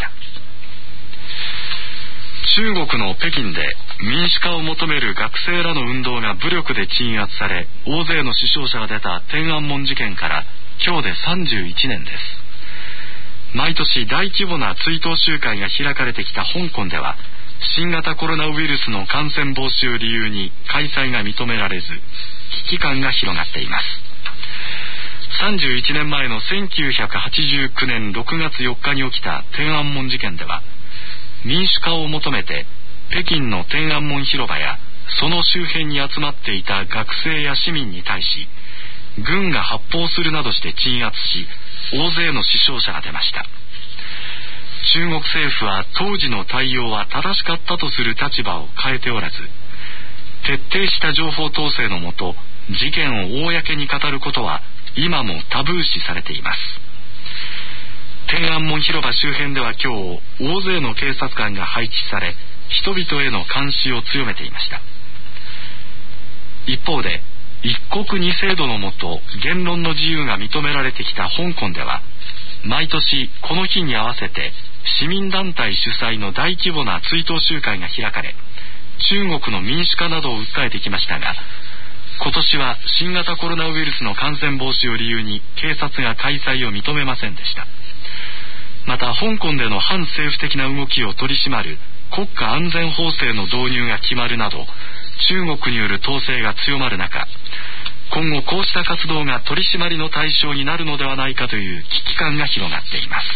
中国の北京で民主化を求める学生らの運動が武力で鎮圧され、大勢の死傷者が出た天安門事件から今日でさんじゅういちねんです。毎年大規模な追悼集会が開かれてきた香港では、新型コロナウイルスの感染防止を理由に開催が認められず、危機感が広がっています。さんじゅういちねんまえのせんきゅうひゃくはちじゅうきゅうねんろくがつよっかに起きた天安門事件では、民主化を求めて北京の天安門広場やその周辺に集まっていた学生や市民に対し、軍が発砲するなどして鎮圧し、大勢の死傷者が出ました。中国政府は当時の対応は正しかったとする立場を変えておらず、徹底した情報統制のもと事件を公に語ることは今もタブー視されています。天安門広場周辺では今日、大勢の警察官が配置され、人々への監視を強めていました。一方で、一国二制度のもと言論の自由が認められてきた香港では、毎年この日に合わせて市民団体主催の大規模な追悼集会が開かれ、中国の民主化などを訴えてきましたが、今年は新型コロナウイルスの感染防止を理由に警察が開催を認めませんでした。また香港での反政府的な動きを取り締まる国家安全法制の導入が決まるなど、中国による統制が強まる中、今後こうした活動が取り締まりの対象になるのではないかという危機感が広がっています。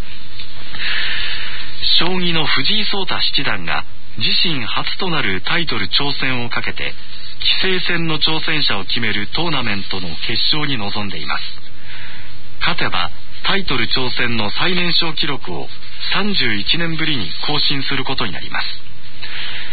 将棋の藤井聡太七段が自身初となるタイトル挑戦をかけて棋聖戦の挑戦者を決めるトーナメントの決勝に臨んでいます。勝てばタイトル挑戦の最年少記録をさんじゅういちねんぶりに更新することになります。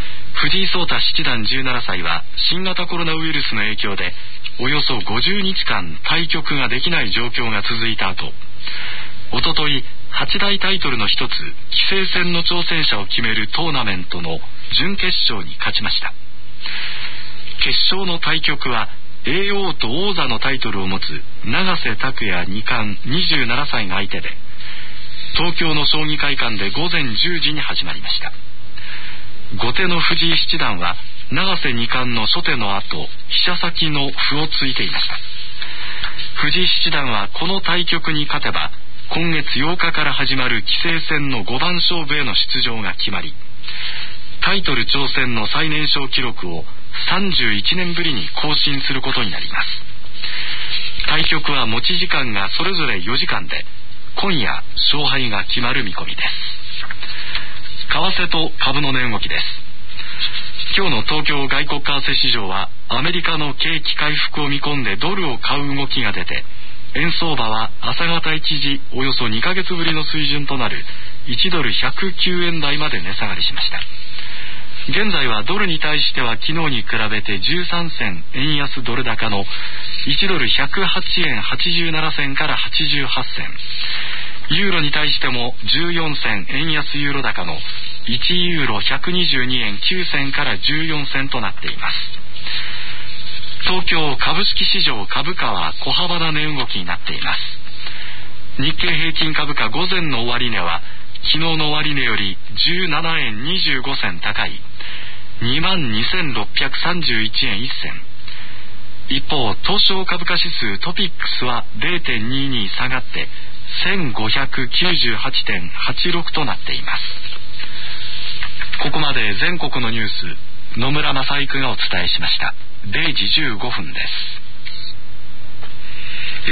藤井聡太七段じゅうななさいは新型コロナウイルスの影響でおよそごじゅうにちかん対局ができない状況が続いた後、おととい八大タイトルの一つ棋聖戦の挑戦者を決めるトーナメントの準決勝に勝ちました。決勝の対局は叡王と王座のタイトルを持つ永瀬拓矢二冠にじゅうななさいが相手で、東京の将棋会館でごぜんじゅうじに始まりました。後手の藤井七段は永瀬二冠の初手の後、飛車先の歩を突いていました。藤井七段はこの対局に勝てば今月ようかから始まる棋聖戦のごばん勝負への出場が決まり、タイトル挑戦の最年少記録をさんじゅういちねんぶりに更新することになります。対局は持ち時間がそれぞれよじかんで、今夜勝敗が決まる見込みです。為替と株の値動きです。今日の東京外国為替市場はアメリカの景気回復を見込んでドルを買う動きが出て、円相場は朝方一時およそにかげつぶりの水準となるいちドルひゃくきゅうえん台まで値下がりしました。現在はドルに対しては昨日に比べてじゅうさんせん円安ドル高のいちドルひゃくはちえんはちじゅうななせんからはちじゅうはちせん、ユーロに対してもじゅうよんせん円安ユーロ高のいちユーロひゃくにじゅうにえんきゅうせんからじゅうよんせんとなっています。東京株式市場株価は小幅な値動きになっています。日経平均株価午前の終値は昨日の終値よりじゅうななえんにじゅうごせん高い にまんにせんろっぴゃくさんじゅういちえんいっせん。一方、東証株価指数トピックスは ゼロてんにに 下がってせんごひゃくきゅうじゅうはちてんはちろく となっています。ここまで全国のニュース、野村正育がお伝えしました。れいじじゅうごふんです。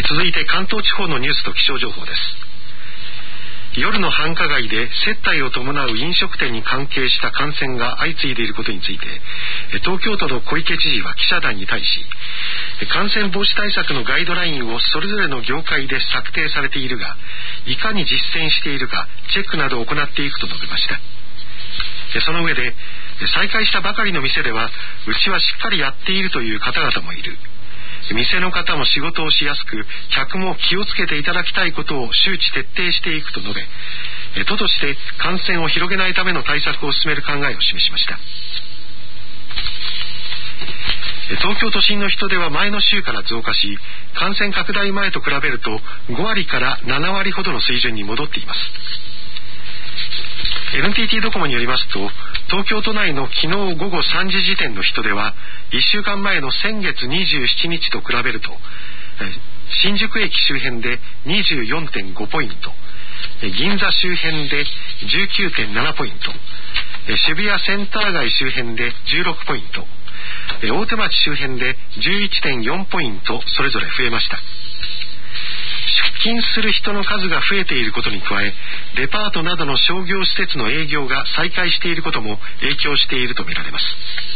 続いて関東地方のニュースと気象情報です。夜の繁華街で接待を伴う飲食店に関係した感染が相次いでいることについて、東京都の小池知事は記者団に対し、感染防止対策のガイドラインをそれぞれの業界で策定されているが、いかに実践しているかチェックなどを行っていくと述べました。その上で、再開したばかりの店ではうちはしっかりやっているという方々もいる、店の方も仕事をしやすく客も気をつけていただきたいことを周知徹底していくと述べ、都として感染を広げないための対策を進める考えを示しました。東京都心の人出は前の週から増加し、感染拡大前と比べるとごわりからななわりほどの水準に戻っています。エヌティーティー ドコモによりますと、東京都内の昨日午後さんじ時点の人出はいっしゅうかんまえの先月にじゅうしちにちと比べると、新宿駅周辺で にじゅうよんてんご ポイント、銀座周辺で じゅうきゅうてんなな ポイント、渋谷センター街周辺でじゅうろくポイント、大手町周辺で じゅういってんよん ポイントそれぞれ増えました。出勤する人の数が増えていることに加え、デパートなどの商業施設の営業が再開していることも影響しているとみられます。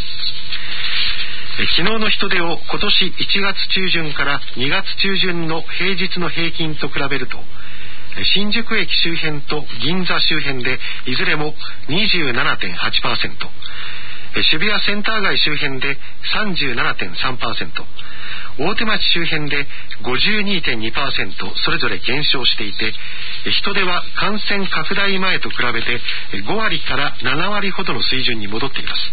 昨日の人出を今年いちがつちゅうじゅんからにがつちゅうじゅんの平日の平均と比べると、新宿駅周辺と銀座周辺でいずれも にじゅうななてんはちパーセント、渋谷センター街周辺で さんじゅうななてんさんパーセント、大手町周辺で ごじゅうにてんにパーセント それぞれ減少していて、人出は感染拡大前と比べてごわりからななわりほどの水準に戻っています。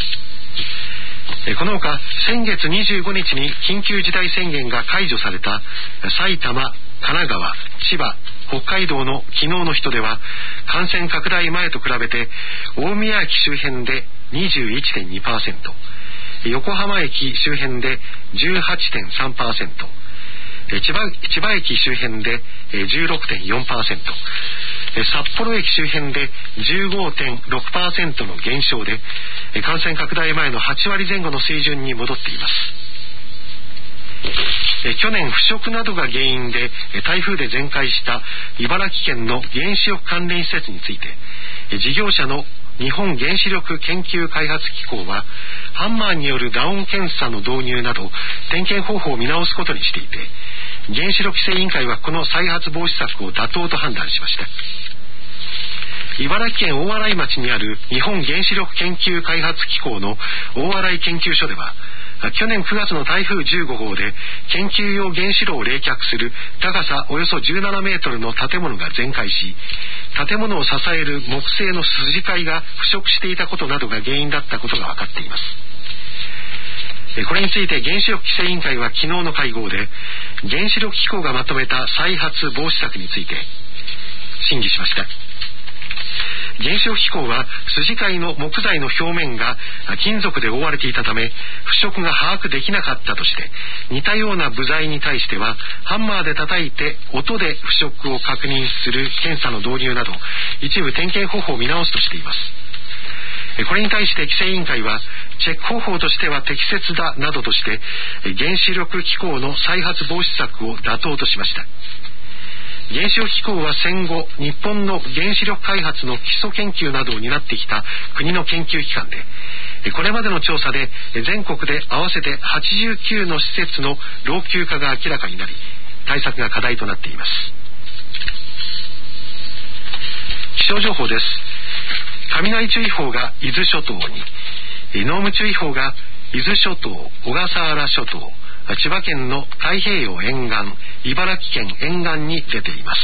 このほか先月にじゅうごにちに緊急事態宣言が解除された埼玉、神奈川、千葉、北海道の昨日の人出は感染拡大前と比べて大宮駅周辺で にじゅういちてんにパーセント、横浜駅周辺で じゅうはちてんさんパーセント、千葉、千葉駅周辺で じゅうろくてんよんパーセント、札幌駅周辺で じゅうごてんろくパーセント の減少で感染拡大前のはちわりぜん後の水準に戻っています。去年腐食などが原因で台風で全壊した茨城県の原子力関連施設について、事業者の日本原子力研究開発機構はハンマーによる打音検査の導入など点検方法を見直すことにしていて、原子力規制委員会はこの再発防止策を妥当と判断しました。 茨城県大洗町にある日本原子力研究開発機構の大洗研究所では、去年くがつの台風じゅうごごうで研究用原子炉を冷却する高さおよそじゅうななメートルの建物が全壊し、建物を支える木製の筋交いが腐食していたことなどが原因だったことが分かっています。これについて原子力規制委員会は昨日の会合で、原子力機構がまとめた再発防止策について審議しました。原子力機構は筋交いの木材の表面が金属で覆われていたため腐食が把握できなかったとして、似たような部材に対してはハンマーで叩いて音で腐食を確認する検査の導入など一部点検方法を見直すとしています。これに対して規制委員会はチェック方法としては適切だなどとして原子力機構の再発防止策を妥当としました。原子力機構は戦後日本の原子力開発の基礎研究などを担ってきた国の研究機関で、これまでの調査で全国で合わせてはちじゅうきゅうの施設の老朽化が明らかになり、対策が課題となっています。気象情報です。雷注意報が伊豆諸島に、濃霧注意報が伊豆諸島、小笠原諸島、千葉県の太平洋沿岸、茨城県沿岸に出ています。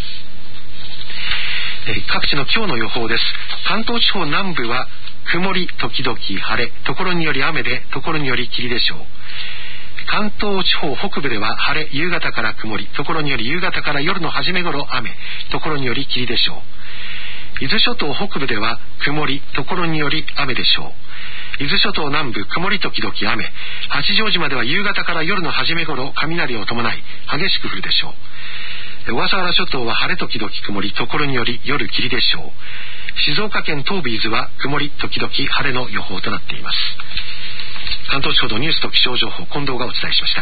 各地の今日の予報です。関東地方南部は曇り時々晴れ、ところにより雨でところにより霧でしょう。関東地方北部では晴れ、夕方から曇り、ところにより夕方から夜の初め頃雨、ところにより霧でしょう。伊豆諸島北部では曇り、ところにより雨でしょう。伊豆諸島南部曇り時々雨、八丈島では夕方から夜の初め頃雷を伴い激しく降るでしょう。小笠原諸島は晴れ時々曇り、ところにより夜霧でしょう。静岡県東部伊豆は曇り時々晴れの予報となっています。関東地方のニュースと気象情報、近藤がお伝えしました。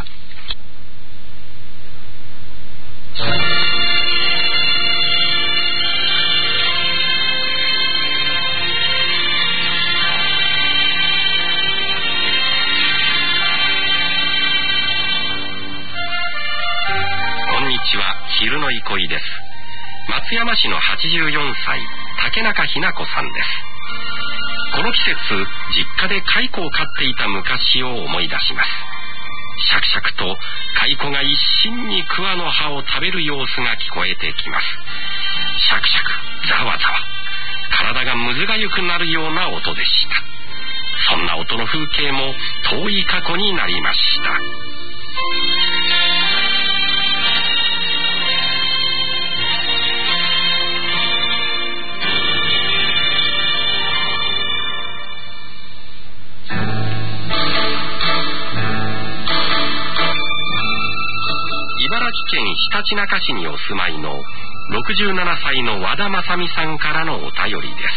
昼の憩いです。松山市のはちじゅうよんさい竹中ひな子さんです。この季節、実家で蚕を飼っていた昔を思い出します。シャクシャクと蚕が一心に桑の葉を食べる様子が聞こえてきます。シャクシャク、ざわざわ、体がむずがゆくなるような音でした。そんな音の風景も遠い過去になりました。ひたちなか市にお住まいのろくじゅうななさいの和田正美さんからのお便りです。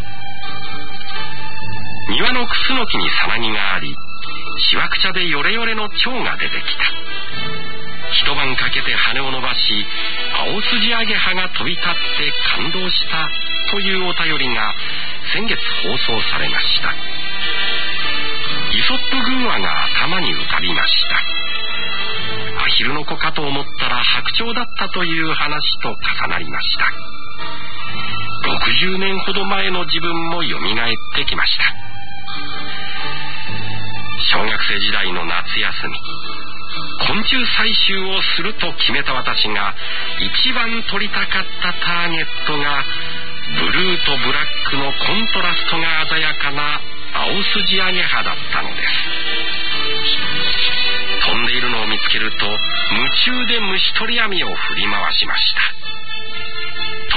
庭のクスノキにさなぎがあり、しわくちゃでヨレヨレの蝶が出てきた。一晩かけて羽を伸ばし、青筋アゲハが飛び立って感動したというお便りが先月放送されました。イソップ寓話が頭に浮かびました。アヒルの子かと思ったら白鳥だったという話と重なりました。ろくじゅうねんほど前の自分もよみがえってきました。小学生時代の夏休み、昆虫採集をすると決めた私が一番取りたかったターゲットが、ブルーとブラックのコントラストが鮮やかな青筋アゲハだったのです。飛んでいるのを見つけると夢中で虫取り網を振り回しました。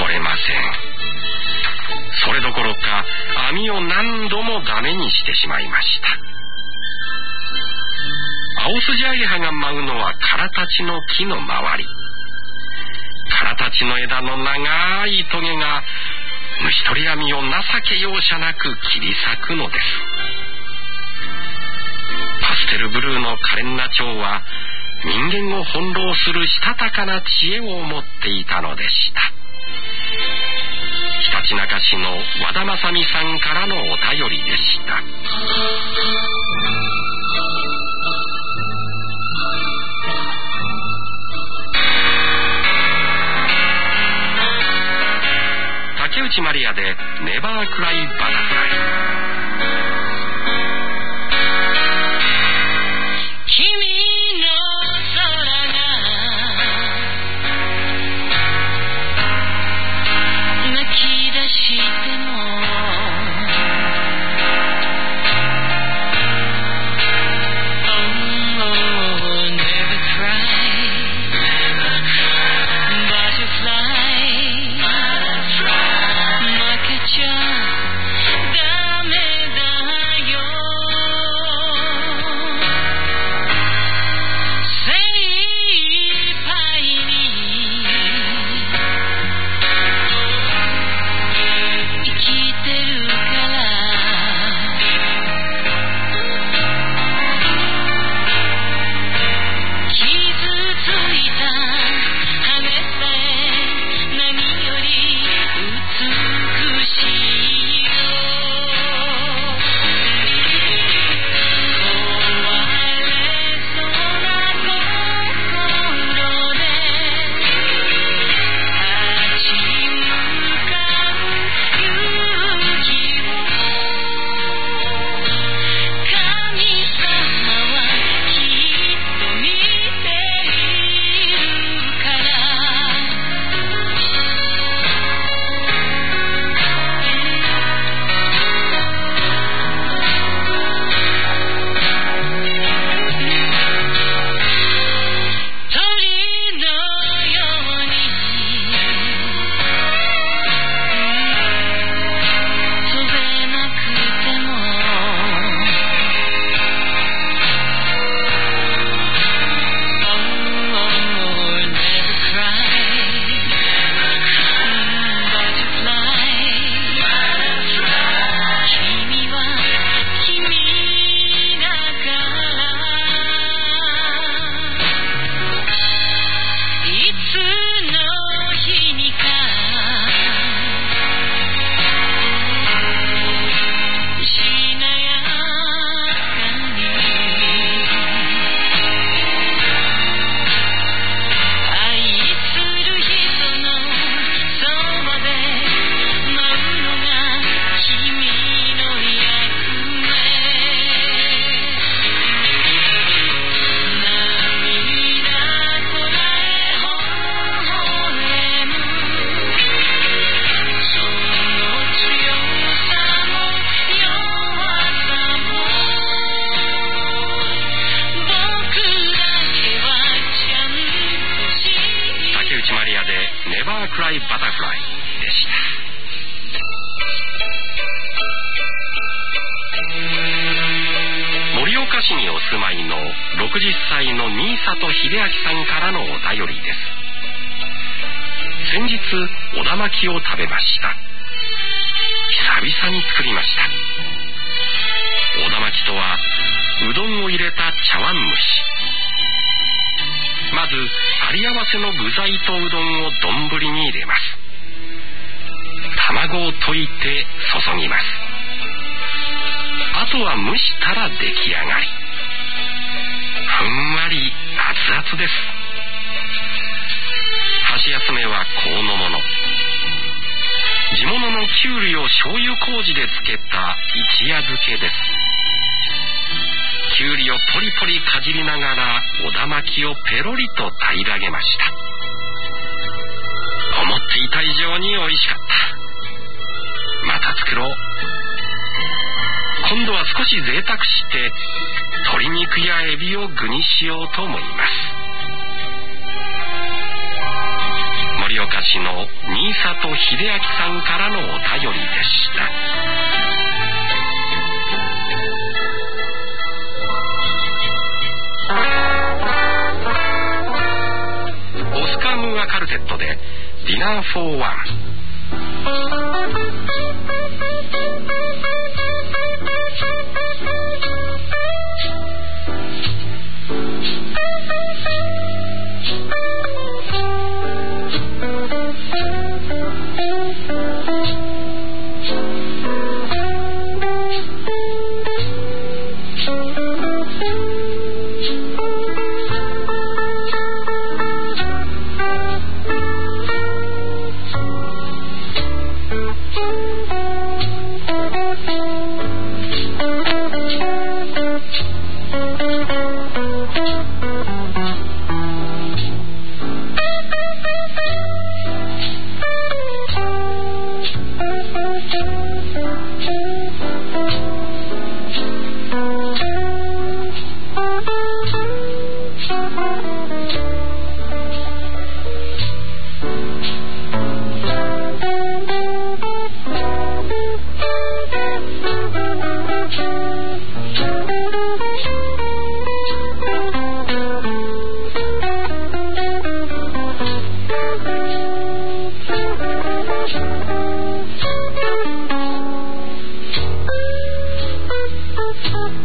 取れません。それどころか網を何度もダメにしてしまいました。青筋アゲハが舞うのはカラタチの木の周り。カラタチの枝の長いトゲが虫取り網を情け容赦なく切り裂くのです。パステルブルーの可憐な蝶は人間を翻弄するしたたかな知恵を持っていたのでした。ひたちなか市の和田正美さんからのお便りでした。竹内まりやバークライバタフライ。 君の空が泣き出しても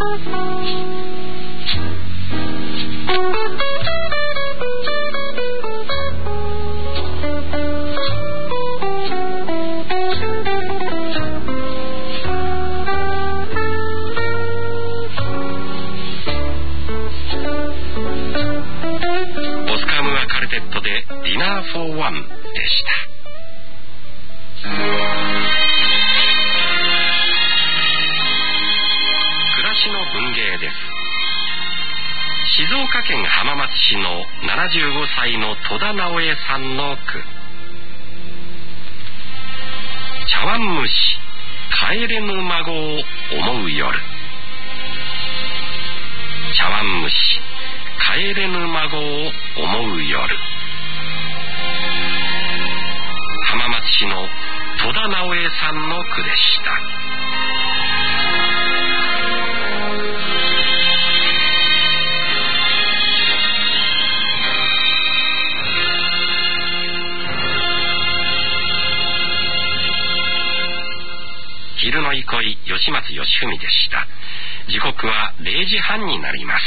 静岡県浜松市のななじゅうごさいの戸田直江さんの句。茶碗蒸し帰れぬ孫を思う夜。茶碗蒸し帰れぬ孫を思う夜。浜松市の戸田直江さんの句でした。昼の憩い、吉松義文でした。時刻はれいじはんになります。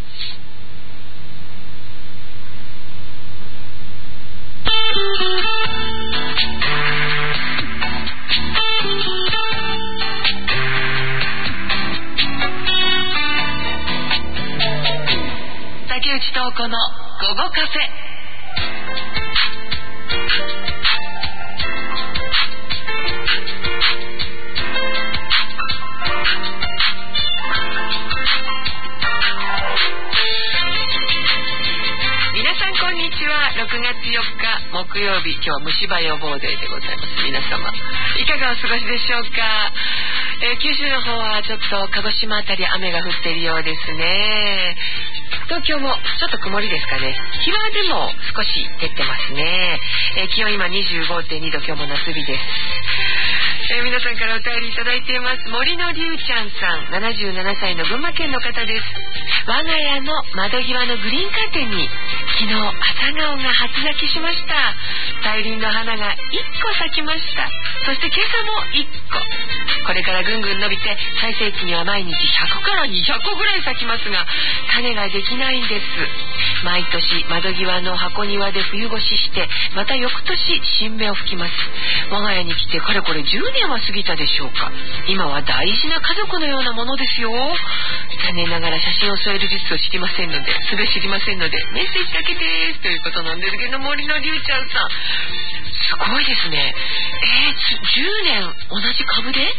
竹内東子の午後カフェ。ろくがつよっか木曜日、今日は虫歯予防デーでございます。皆様いかがお過ごしでしょうか。えー、九州の方はちょっと鹿児島あたり雨が降っているようですね。東京もちょっと曇りですかね。日はでも少し出てますね。えー、気温今 にじゅうごてんにど、今日も夏日です。えー、皆さんからお便りいただいています。森のりゅうちゃんさん、ななじゅうななさいの群馬県の方です。我が家の窓際のグリーンカーテンに昨日朝顔が初咲きしました。大輪の花がいっこ咲きました。そして今朝もいっこ。これからぐんぐん伸びて最盛期には毎日ひゃくからにひゃっこぐらい咲きますが、種ができないんです。毎年窓際の箱庭で冬越しして、また翌年新芽を吹きます。我が家に来てかれこれじゅうねんは過ぎたでしょうか。今は大事な家族のようなものですよ。残念ながら写真を添える術を知りませんので、すべ知りませんので、メッセージだけですということなんですけど、森のりゅうちゃんさん、すごいですね。えー、じゅうねん同じ株で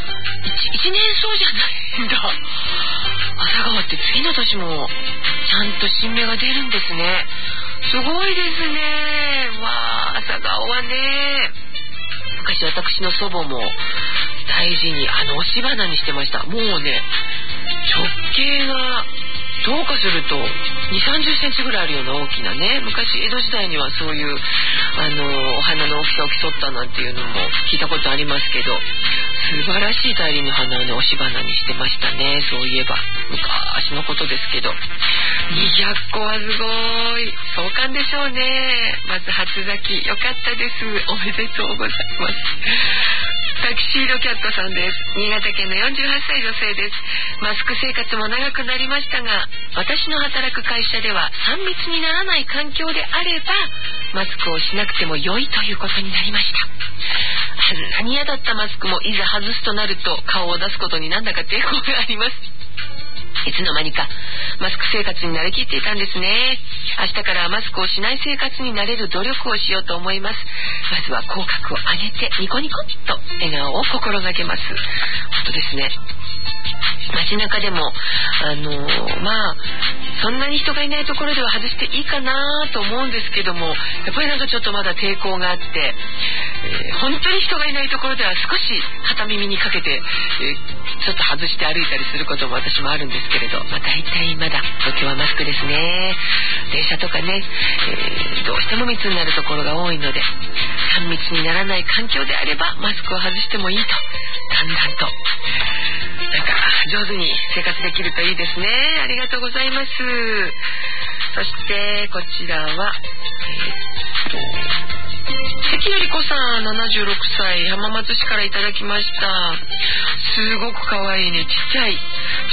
1, 1年そうじゃないんだ。朝顔って次の年もちゃんと新芽が出るんですね。すごいですね。わあ、朝顔はね、昔私の祖母も大事にあの押し花にしてました。もうね、直径がどうかするとにじゅう、さんじゅっセンチぐらいあるような大きなね、昔江戸時代にはそういうあのお花の大きさを競ったなんていうのも聞いたことありますけど、素晴らしい大輪の花をね、押し花にしてましたね。そういえば昔のことですけど、にひゃっこはすごい壮観でしょうね。まず初咲きよかったです。おめでとうございます。タキシードキャットさんです。新潟県のよんじゅうはっさい女性です。マスク生活も長くなりましたが、私の働く会社ではさん密にならない環境であればマスクをしなくても良いということになりました。あんなに嫌だったマスクもいざ外すとなると顔を出すことになんだか抵抗があります。いつの間にかマスク生活に慣れきっていたんですね。明日からはマスクをしない生活になれる努力をしようと思います。まずは口角を上げてニコニコっと笑顔を心がけます。本当ですね。街中でもあのー、まあそんなに人がいないところでは外していいかなと思うんですけども、やっぱりなんかちょっとまだ抵抗があって、えー、本当に人がいないところでは少し片耳にかけて、えー、ちょっと外して歩いたりすることも私もあるんですけれど、まあ、大体まだ東京はマスクですね。電車とかね、えー、どうしても密になるところが多いので、さん密にならない環境であればマスクを外してもいいと、だんだんとなんか上手に生活できるといいですね。ありがとうございます。そしてこちらはえー、っと関のりこさん、ななじゅうろくさい浜松市からいただきました。すごく可愛いね、ちっちゃい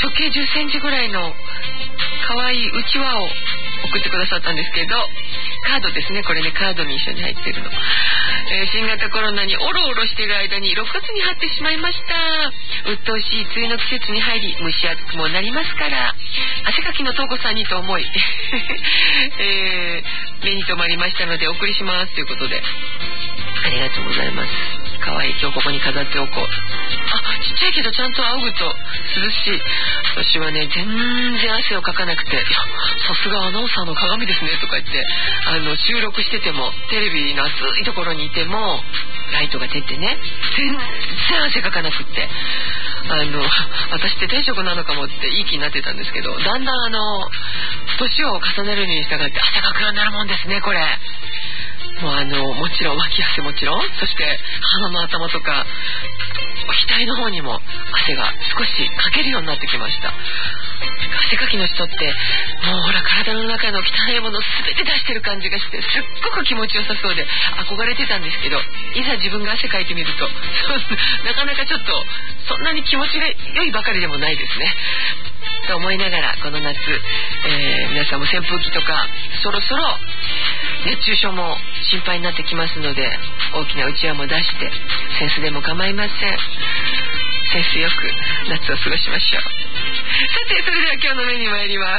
直径じゅっセンチぐらいの可愛いうちわを送ってくださったんですけど、カードですね、これね、カードに一緒に入ってるの、えー、新型コロナにオロオロしている間にろくがつに入ってしまいました。鬱陶しい梅雨の季節に入り蒸し暑くもなりますから、汗かきの東子さんにと思い、えー、目に留まりましたのでお送りしますということで、ありがとうございます。かわいい、今日ここに飾っておこう。あ、ちっちゃいけどちゃんと仰ぐと涼しい。私はね、全然汗をかかなくて、いや、さすがアナウンサーの鏡ですねとか言って、あの収録しててもテレビの暑いところにいてもライトが出てね、全然汗かかなくって、あの私って天職なのかもっていい気になってたんですけど、だんだんあの年を重ねるに従って汗かくようになるもんですね、これ。もうあのもちろん脇汗もちろん、そして鼻の頭とか額の方にも汗が少しかけるようになってきました。汗かきの人ってもうほら体の中の汚いものを全て出してる感じがして、すっごく気持ちよさそうで憧れてたんですけど、いざ自分が汗かいてみるとなかなかちょっとそんなに気持ちが良いばかりでもないですねと思いながら、この夏、えー、皆さんも扇風機とかそろそろ熱中症も心配になってきますので、大きなうちわも出して扇子でも構いません。センスよく夏を過ごしましょう。さて、それでは今日のメニュー参ります。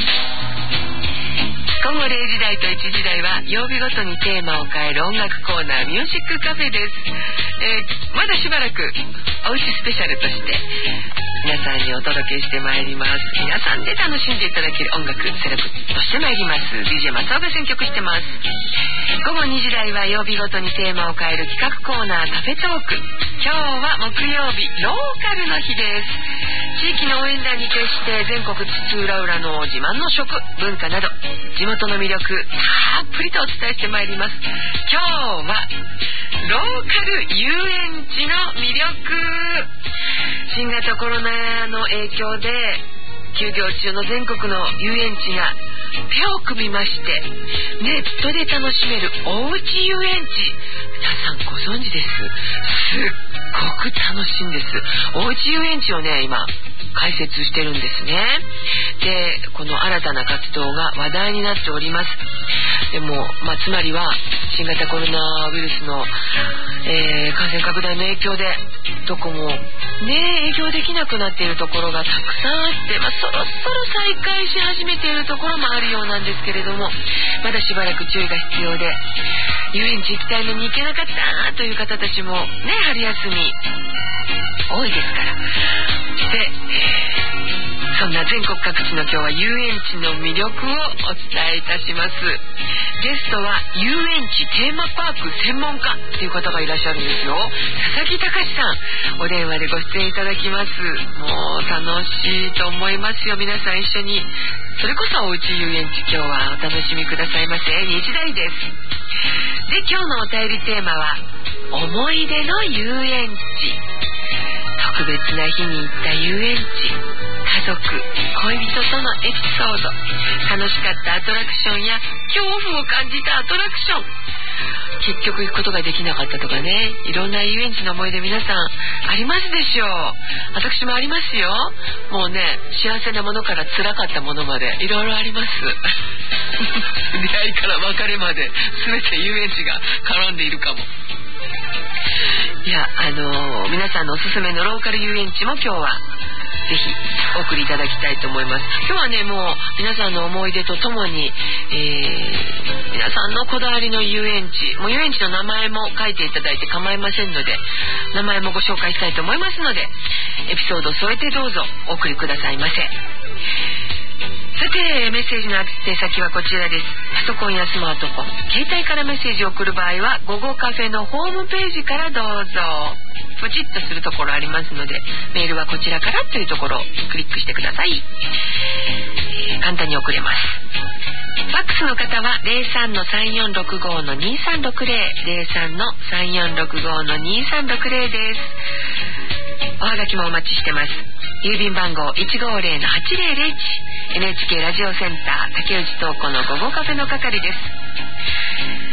午後れいじ台といちじ台は曜日ごとにテーマを変える音楽コーナーミュージックカフェです。えー、まだしばらくおうちスペシャルとして皆さんにお届けしてまいります。皆さんで楽しんでいただける音楽セレクトしてまいります。 ディージェー 松尾が選曲してます。午後にじ台は曜日ごとにテーマを変える企画コーナーカフェトーク。今日は木曜日、ローカルの日です。地域の応援団に徹して全国津々浦々の自慢の食文化など地元の魅力たっぷりとお伝えしてまいります。今日はローカル遊園地の魅力。新型コロナの影響で休業中の全国の遊園地が手を組みまして、ネットで楽しめるおうち遊園地、皆さんご存知です。すっごく楽しいんです。おうち遊園地をね、今開設してるんですね。で、この新たな活動が話題になっております。でも、まあ、つまりは新型コロナウイルスの、えー、感染拡大の影響でどこもね営業できなくなっているところがたくさんあって、まあ、そろそろ再開し始めているところもあるようなんですけれども、まだしばらく注意が必要で、遊園地行きたいのに行けなかったという方たちもね、春休み多いですから。で、そんな全国各地の今日は遊園地の魅力をお伝えいたします。ゲストは遊園地テーマパーク専門家という方がいらっしゃるんですよ。佐々木隆さん、お電話でご出演いただきます。もう楽しいと思いますよ。皆さん一緒に、それこそおうち遊園地、今日はお楽しみくださいませ。にじ台です。で、今日のお便りテーマは思い出の遊園地。特別な日に行った遊園地、家族、恋人とのエピソード、楽しかったアトラクションや恐怖を感じたアトラクション、結局行くことができなかったとかね、いろんな遊園地の思い出皆さんありますでしょう。私もありますよ。もうね、幸せなものから辛かったものまでいろいろあります出会いから別れまで全て遊園地が絡んでいるかも。いや、あのー、皆さんのおすすめのローカル遊園地も今日はぜひお送りいただきたいと思います。今日はね、もう皆さんの思い出とともに、えー、皆さんのこだわりの遊園地、もう遊園地の名前も書いていただいて構いませんので、名前もご紹介したいと思いますので、エピソードを添えてどうぞお送りくださいませ。さて、メッセージの宛先はこちらです。パソコンやスマートフォン、携帯からメッセージを送る場合は午後カフェのホームページからどうぞ。ポチッとするところありますので、メールはこちらからというところをクリックしてください。簡単に送れます。ファックスの方は ゼロさんのさんよんろくごのにさんろくゼロ ゼロさんのさんよんろくごのにさんろくゼロです。おはがきもお待ちしてます。郵便番号 いちごーぜろのはちぜろぜろいち エヌエイチケー ラジオセンター竹内東子の午後カフェの係です。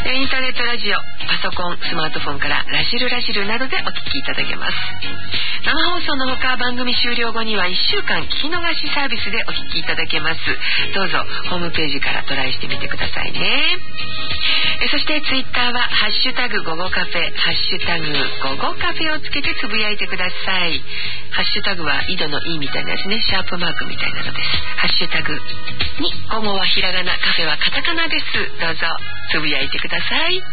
インターネットラジオ、パソコン、スマートフォンからラジルラジルなどでお聞きいただけます。生放送のほか番組終了後にはいっしゅうかん聞き逃しサービスでお聞きいただけます。どうぞホームページからトライしてみてくださいね。えそしてツイッターはハッシュタグ午後カフェ、ハッシュタグ午後カフェをつけてつぶやいてください。ハッシュタグは井戸のいみたいなやつね、シャープマークみたいなのです。ハッシュタグに午後はひらがな、カフェはカタカナです。どうぞつぶやいてください。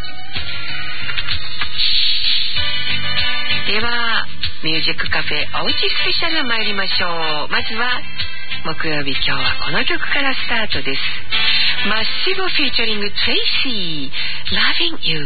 ではミュージックカフェおうちスペシャル参りましょう。まずは木曜日、今日はこの曲からスタートです。マッシブフィーチャリングトレイシー Loving You。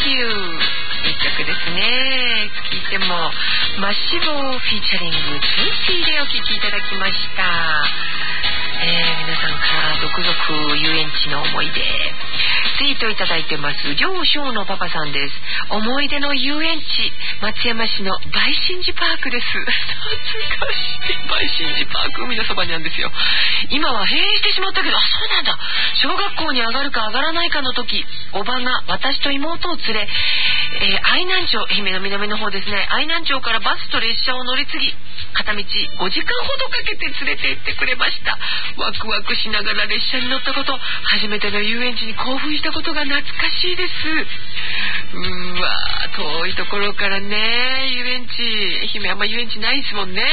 You いい曲ですね。聴いてもマッシボフィーチャリングトゥーシーでお聴きいただきました。えー、皆さんから続々遊園地の思い出ツイートいただいてます。両小のパパさんです。思い出の遊園地、松山市の梅心寺パークです。懐かしい。梅心寺パーク海のそばにあるんですよ。今は閉園してしまったけど、あ、そうなんだ。小学校に上がるか上がらないかの時、おばが私と妹を連れ、えー、愛南町、愛媛の南の方ですね、愛南町からバスと列車を乗り継ぎ、片道ごじかんほどかけて連れて行ってくれました。ワクワクしながら列車に乗ったこと、初めての遊園地に興奮したことが懐かしいです。うーわー、遠いところからね、遊園地、愛媛あんま遊園地ないですもんね。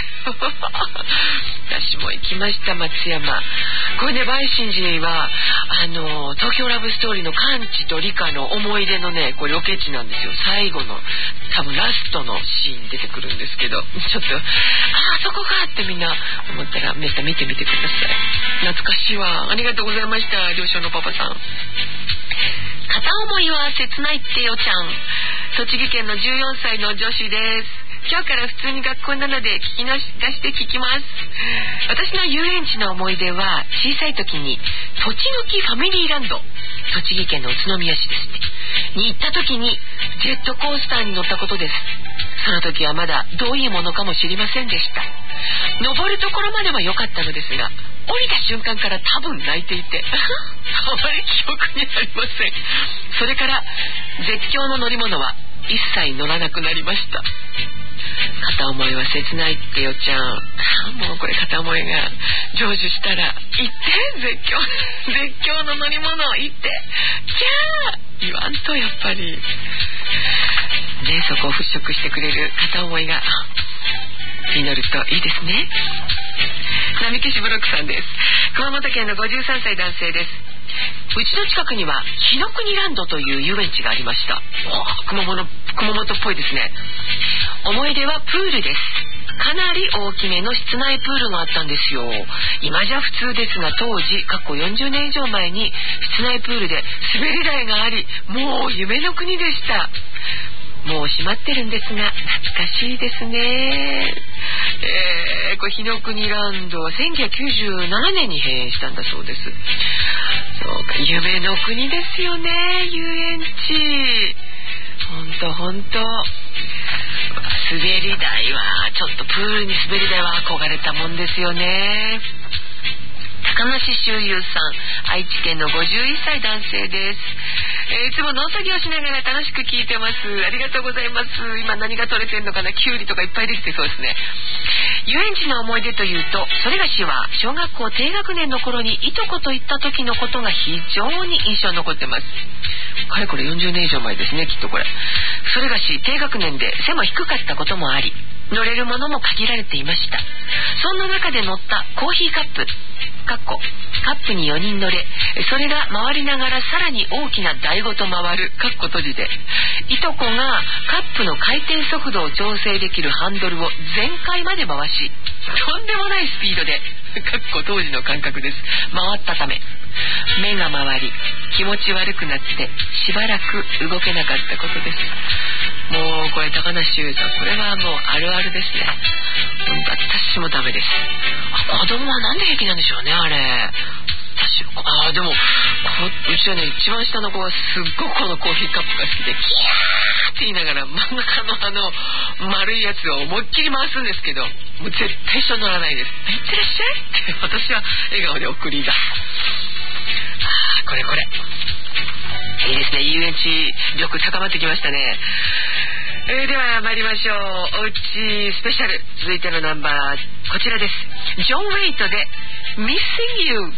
私も行きました、松山。これね、梅心寺にはあの東京ラブストーリーのカンチとリカの思い出のね、これロケ地なんですよ。最後の多分ラストのシーン出てくるんですけど、ちょっとああそこかってみんな思ったらめった見てみてください。懐かしいわ。ありがとうございました、両親のパパさん。片思いは切ないってよちゃん、栃木県のじゅうよんさいの女子です。今日から普通に学校なので聞き出して聞きます。私の遊園地の思い出は、小さい時にとちのきファミリーランド、栃木県の宇都宮市ですってに行った時にジェットコースターに乗ったことです。その時はまだどういうものかも知りませんでした。登るところまでは良かったのですが、降りた瞬間から多分泣いていてあまり記憶にありません。それから絶叫の乗り物は一切乗らなくなりました。片思いは切ないってよちゃん、もうこれ片思いが成就したら行って絶叫絶叫の乗り物行ってキャー言わんと、やっぱりね、そこを払拭してくれる片思いが実るといいですね。並木しブロックさんです。熊本県のごじゅうさんさい男性です。うちの近くには日の国ランドという遊園地がありました。熊本、熊本っぽいですね。思い出はプールです。かなり大きめの室内プールがあったんですよ。今じゃ普通ですが、当時過去よんじゅうねん以上前に室内プールで滑り台があり、もう夢の国でした。もう閉まってるんですが懐かしいですね。えー、これ日の国ランドはせんきゅうひゃくきゅうじゅうななねんに閉園したんだそうです。そうか、夢の国ですよね、遊園地。ほんとほんと、滑り台はちょっとプールに滑り台は憧れたもんですよね。高梨修優さん、愛知県のごじゅういっさい男性です。えー、いつも農作業しながら楽しく聞いてます。ありがとうございます。今何が取れてんのかな、キュウリとかいっぱいできてそうですね。遊園地の思い出というと、それがしは小学校低学年の頃にいとこと行った時のことが非常に印象に残ってます。かれこれよんじゅうねん以上前ですね、きっとこれ。それがし低学年で背も低かったこともあり、乗れるものも限られていました。そんな中で乗ったコーヒーカップかっこカップによにん乗れ、それが回りながらさらに大きな台ごと回るかっこ閉じで、いとこがカップの回転速度を調整できるハンドルを全開まで回し、とんでもないスピードでかっこ当時の感覚です、回ったため目が回り気持ち悪くなってしばらく動けなかったことです。もうこれ高梨修さん、これはもうあるあるですね。私もダメです。あ、子供はなんで平気なんでしょうね、あれ。私、あ、でもうちはね、一番下の子はすっごくこのコーヒーカップが好きで、キャーって言いながら真ん中のあの丸いやつを思いっきり回すんですけど、もう絶対一緒に乗らないです。いってらっしゃいって私は笑顔で送り出す。あ、これこれいいですね。遊園地力高まってきましたね。えー、では参りましょう。おうちスペシャル、続いてのナンバーこちらです。ジョン・ウェイトで Missing You。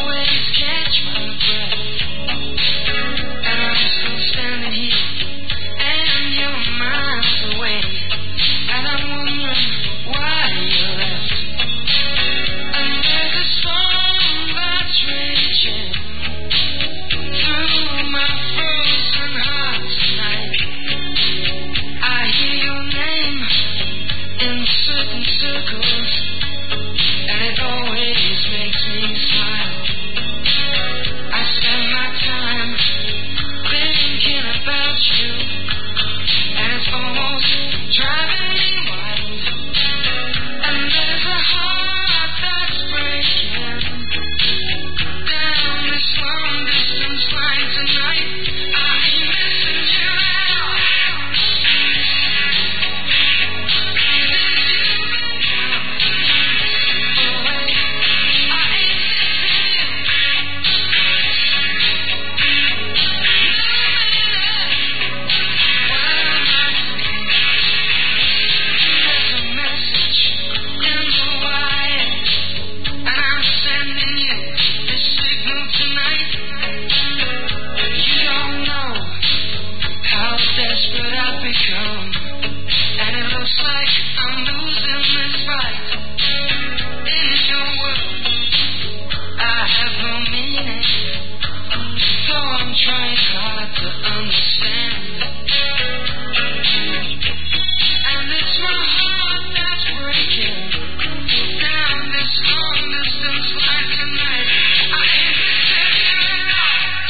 Standing here come, and it looks like I'm losing this fight. In your world, I have no meaning, though I'm trying hard to understand. And it's my heart that's breaking down this long distance line tonight. I ain't missing you.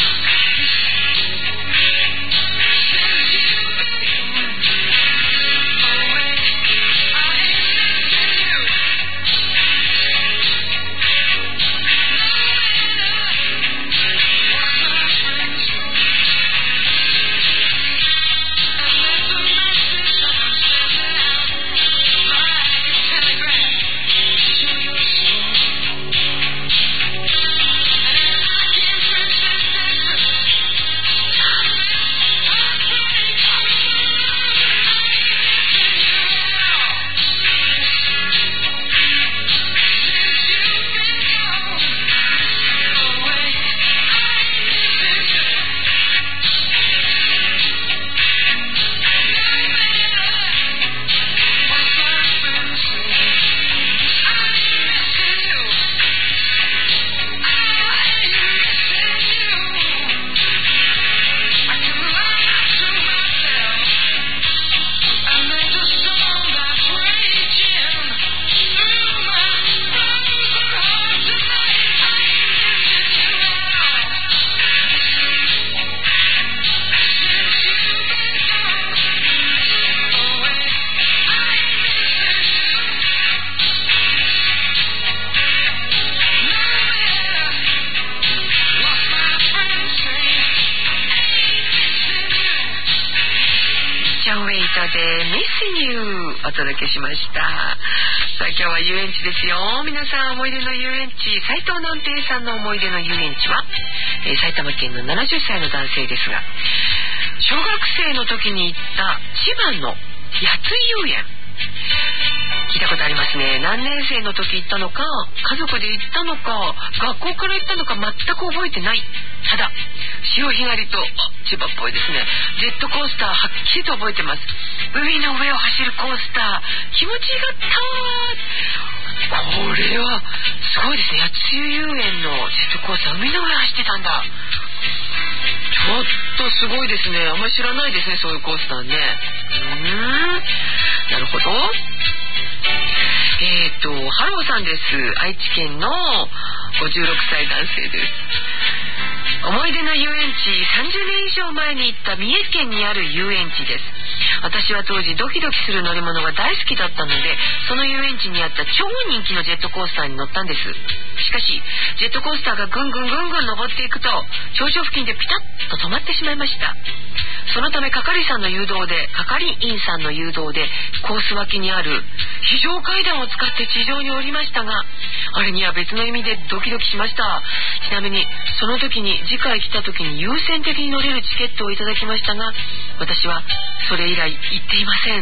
お届けしました。さあ今日は遊園地ですよ。皆さん思い出の遊園地、斉藤南平さんの思い出の遊園地は、えー、埼玉県のななじゅっさいの男性ですが、小学生の時に行った千葉の八つ遊園、聞いたことありますね。何年生の時行ったのか、家族で行ったのか、学校から行ったのか全く覚えてない。ただ潮干狩りと千葉っぽいですね、ジェットコースターはっきりと覚えてます。海の上を走るコースター、気持ちよかった。これはすごいですね。八つ遊園のジェットコースター、海の上走ってたんだ。ちょっとすごいですね。あんまり知らないですね、そういうコースターね。うーん、なるほど。えーとハローさんです。愛知県のごじゅうろくさい男性です。思い出の遊園地、さんじゅうねん以上前に行った三重県にある遊園地です。私は当時ドキドキする乗り物が大好きだったので、その遊園地にあった超人気のジェットコースターに乗ったんです。しかしジェットコースターがぐんぐんぐんぐん登っていくと、頂上付近でピタッと止まってしまいました。そのため係さんの誘導で係員さんの誘導でコース脇にある非常階段を使って地上に降りましたが、あれには別の意味でドキドキしました。ちなみにその時に次回来た時に優先的に乗れるチケットをいただきましたが、私はそれ以来行っていません。あ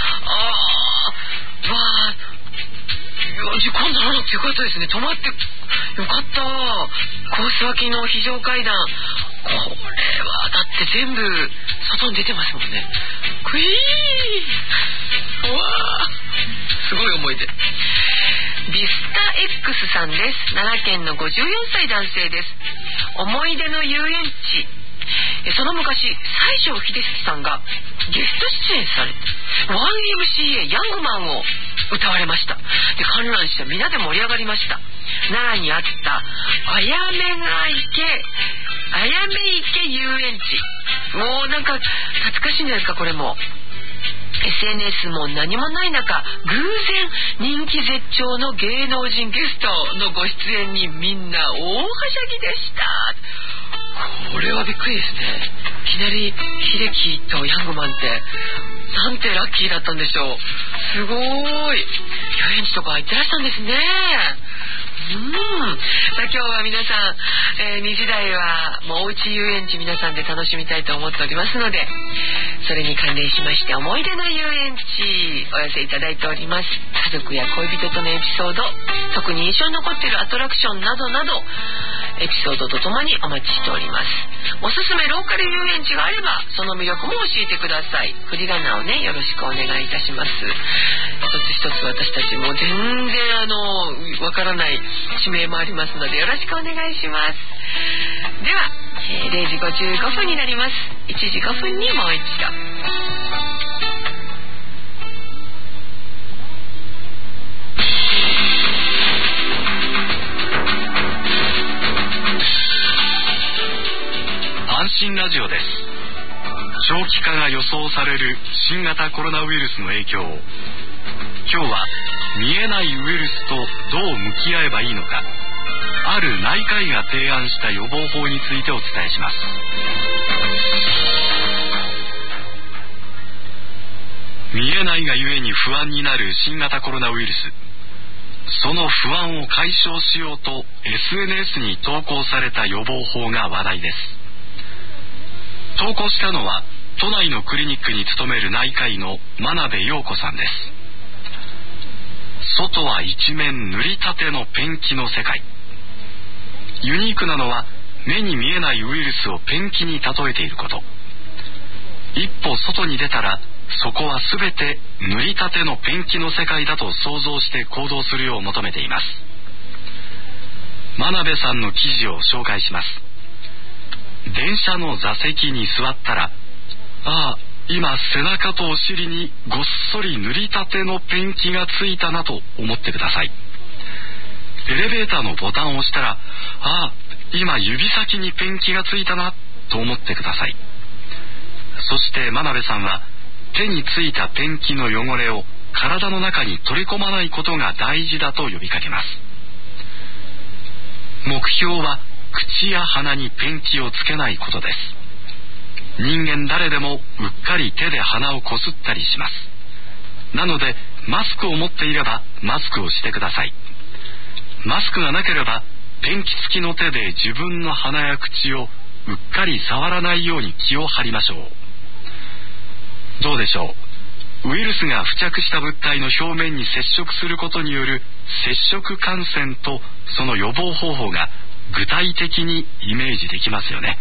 ー、わー、事故にならなくてよかったですね。止まってよかった。コース脇の非常階段、これはだって全部外に出てますもんね。クイーン、うわー、すごい思い出。ビスタ X さんです。奈良県のごじゅうよんさい男性です。思い出の遊園地、その昔西城秀樹さんがゲスト出演されて ワンエムシーエー ヤングマンを歌われました。で観覧車皆で盛り上がりました。奈良にあったあやめが池あやめ池遊園地、もうなんか懐かしいんじゃないですか。これも エスエヌエス も何もない中、偶然人気絶頂の芸能人ゲストのご出演にみんな大はしゃぎでした。これはびっくりですね。いきなり秀樹とヤングマンってなんてラッキーだったんでしょう。すごい。遊園地とか行ってらしたんですね。うん、さあ今日は皆さん、えー、にじ台はもうおうち遊園地皆さんで楽しみたいと思っておりますので、それに関連しまして思い出の遊園地お寄せいただいております。家族や恋人とのエピソード、特に印象に残っているアトラクションなどなど、 エピソードとともにお待ちしております。おすすめローカル遊園地があればその魅力も教えてください。振り仮名をねよろしくお願いいたします。一つ一つ私たちも全然あのわからない地名もありますのでよろしくお願いします。では、えー、れいじごじゅうごふんになります。いちじごふんにもう一度。 安心ラジオです。長期化が予想される新型コロナウイルスの影響を、今日は見えないウイルスとどう向き合えばいいのか、ある内科医が提案した予防法についてお伝えします。見えないがゆえに不安になる新型コロナウイルス、その不安を解消しようと エスエヌエス に投稿された予防法が話題です。投稿したのは都内のクリニックに勤める内科医の真鍋陽子さんです。外は一面塗りたてのペンキの世界。ユニークなのは目に見えないウイルスをペンキに例えていること。一歩外に出たらそこは全て塗りたてのペンキの世界だと想像して行動するよう求めています。真鍋さんの記事を紹介します。電車の座席に座ったら、ああ、今背中とお尻にごっそり塗りたてのペンキがついたなと思ってください。エレベーターのボタンを押したら、ああ、今指先にペンキがついたなと思ってください。そして真鍋さんは手についたペンキの汚れを体の中に取り込まないことが大事だと呼びかけます。目標は口や鼻にペンキをつけないことです。人間誰でもうっかり手で鼻をこすったりします。なのでマスクを持っていればマスクをしてください。マスクがなければペンキ付きの手で自分の鼻や口をうっかり触らないように気を張りましょう。どうでしょう。ウイルスが付着した物体の表面に接触することによる接触感染とその予防方法が具体的にイメージできますよね。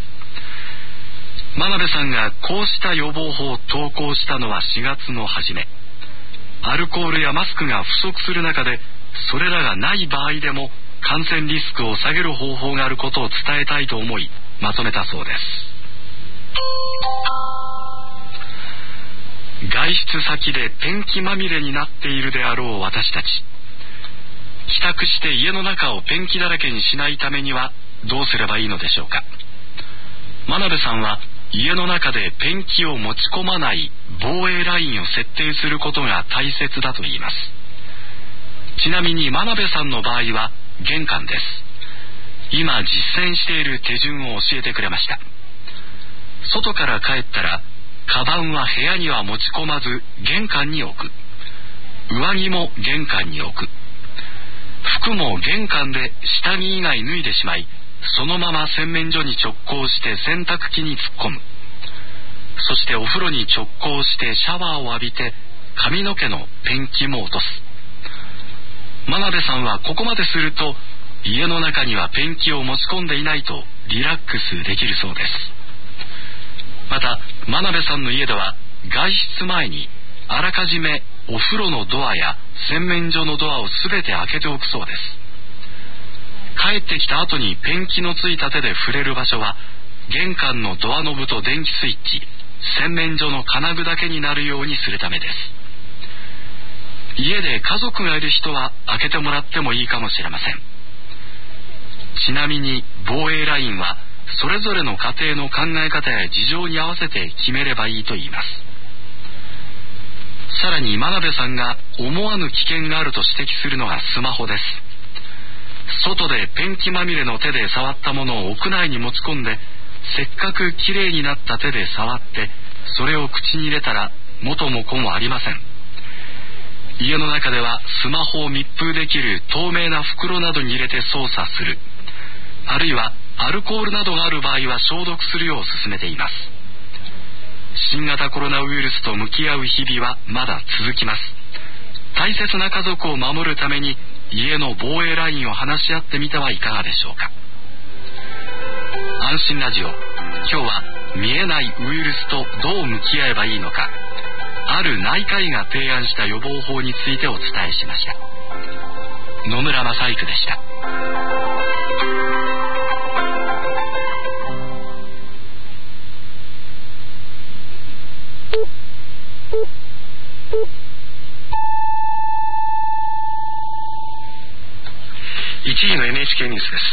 真鍋さんがこうした予防法を投稿したのはしがつの初め。アルコールやマスクが不足する中で、それらがない場合でも感染リスクを下げる方法があることを伝えたいと思いまとめたそうです。外出先でペンキまみれになっているであろう私たち。帰宅して家の中をペンキだらけにしないためにはどうすればいいのでしょうか。真鍋さんは家の中でペンキを持ち込まない防衛ラインを設定することが大切だと言います。ちなみに真鍋さんの場合は玄関です。今実践している手順を教えてくれました。外から帰ったらカバンは部屋には持ち込まず玄関に置く。上着も玄関に置く。服も玄関で下着以外脱いでしまい、そのまま洗面所に直行して洗濯機に突っ込む。そしてお風呂に直行してシャワーを浴びて髪の毛のペンキも落とす。真鍋さんはここまですると家の中にはペンキを持ち込んでいないとリラックスできるそうです。また真鍋さんの家では外出前にあらかじめお風呂のドアや洗面所のドアをすべて開けておくそうです。帰ってきた後にペンキのついた手で触れる場所は玄関のドアノブと電気スイッチ、洗面所の金具だけになるようにするためです。家で家族がいる人は開けてもらってもいいかもしれません。ちなみに防衛ラインはそれぞれの家庭の考え方や事情に合わせて決めればいいと言います。さらに真鍋さんが思わぬ危険があると指摘するのがスマホです。外でペンキまみれの手で触ったものを屋内に持ち込んで、せっかくきれいになった手で触ってそれを口に入れたら元も子もありません。家の中ではスマホを密封できる透明な袋などに入れて操作する、あるいはアルコールなどがある場合は消毒するよう勧めています。新型コロナウイルスと向き合う日々はまだ続きます。大切な家族を守るために家の防衛ラインを話し合ってみてはいかがでしょうか。 安心ラジオ。今日は見えないウイルスとどう向き合えばいいのか、ある内科医が提案した予防法についてお伝えしました。野村正育でした。 いちじの エヌエイチケー ニュースです。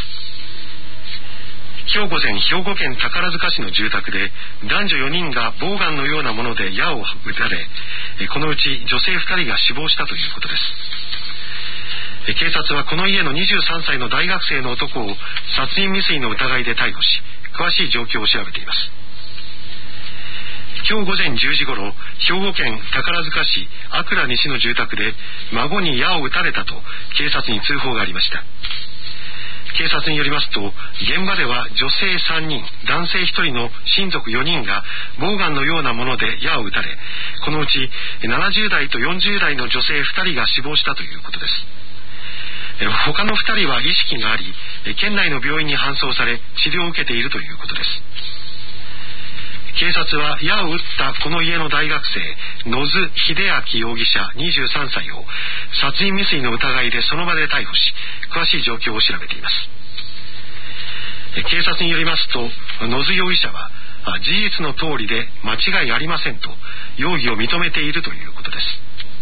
今日午前、兵庫県宝塚市の住宅で男女よにんがボウガンのようなもので矢を撃たれ、このうち女性ふたりが死亡したということです。警察はこの家のにじゅうさんさいの大学生の男を殺人未遂の疑いで逮捕し、詳しい状況を調べています。今日午前じゅうじごろ、兵庫県宝塚市阿倉西の住宅で孫に矢を撃たれたと警察に通報がありました。警察によりますと、現場では女性さんにん、男性ひとりの親族よにんがボウガンのようなもので矢を撃たれ、このうちななじゅうだいとよんじゅうだいの女性ふたりが死亡したということです。他のふたりは意識があり、県内の病院に搬送され治療を受けているということです。警察は矢を撃ったこの家の大学生野津秀明容疑者にじゅうさんさいを殺人未遂の疑いでその場で逮捕し、詳しい状況を調べています。警察によりますと、野津容疑者は事実の通りで間違いありませんと容疑を認めているということです。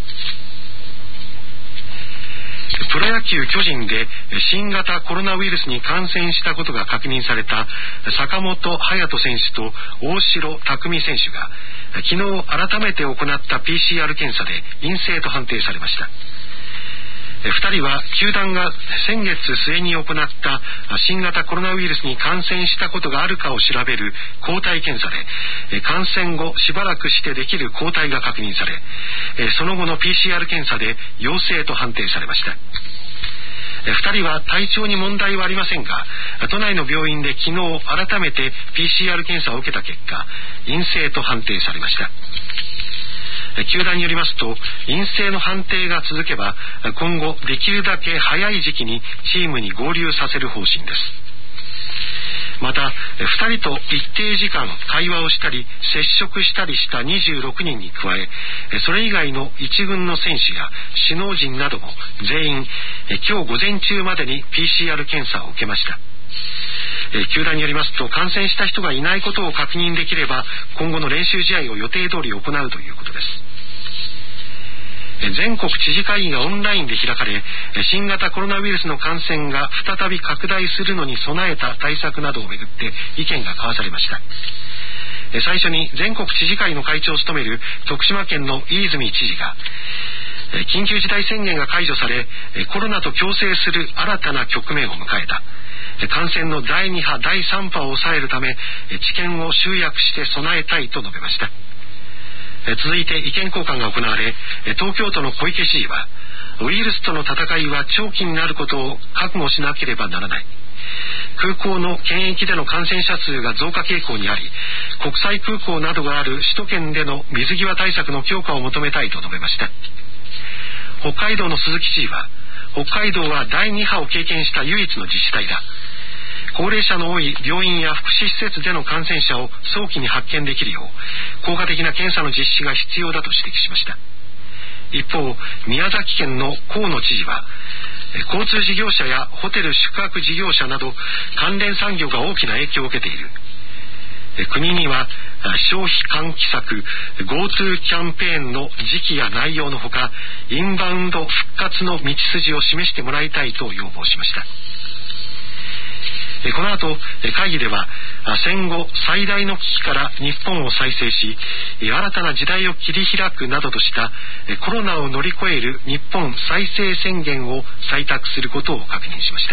プロ野球巨人で新型コロナウイルスに感染したことが確認された坂本勇人選手と大城卓三選手が昨日改めて行った ピーシーアール 検査で陰性と判定されました。ふたりは球団が先月末に行った新型コロナウイルスに感染したことがあるかを調べる抗体検査で、感染後しばらくしてできる抗体が確認され、その後の ピーシーアール 検査で陽性と判定されました。ふたりは体調に問題はありませんが、都内の病院で昨日改めて ピーシーアール 検査を受けた結果、陰性と判定されました。球団によりますと、陰性の判定が続けば今後できるだけ早い時期にチームに合流させる方針です。またふたりと一定時間会話をしたり接触したりしたにじゅうろくにんに加え、それ以外の一軍の選手や首脳陣なども全員今日午前中までに ピーシーアール 検査を受けました。球団によりますと、感染した人がいないことを確認できれば今後の練習試合を予定通り行うということです。全国知事会議がオンラインで開かれ、新型コロナウイルスの感染が再び拡大するのに備えた対策などをめぐって意見が交わされました。最初に全国知事会の会長を務める徳島県の飯泉知事が、緊急事態宣言が解除されコロナと共生する新たな局面を迎えた、感染のだいに波だいさん波を抑えるため知見を集約して備えたいと述べました。続いて意見交換が行われ、東京都の小池知事は、ウイルスとの戦いは長期になることを覚悟しなければならない。空港の検疫での感染者数が増加傾向にあり、国際空港などがある首都圏での水際対策の強化を求めたいと述べました。北海道の鈴木知事は、北海道はだいに波を経験した唯一の自治体だ。高齢者の多い病院や福祉施設での感染者を早期に発見できるよう効果的な検査の実施が必要だと指摘しました。一方、宮崎県の河野知事は、交通事業者やホテル宿泊事業者など関連産業が大きな影響を受けている。国には消費喚起策 GoTo キャンペーンの時期や内容のほか、インバウンド復活の道筋を示してもらいたいと要望しました。この後会議では、戦後最大の危機から日本を再生し新たな時代を切り開くなどとしたコロナを乗り越える日本再生宣言を採択することを確認しました。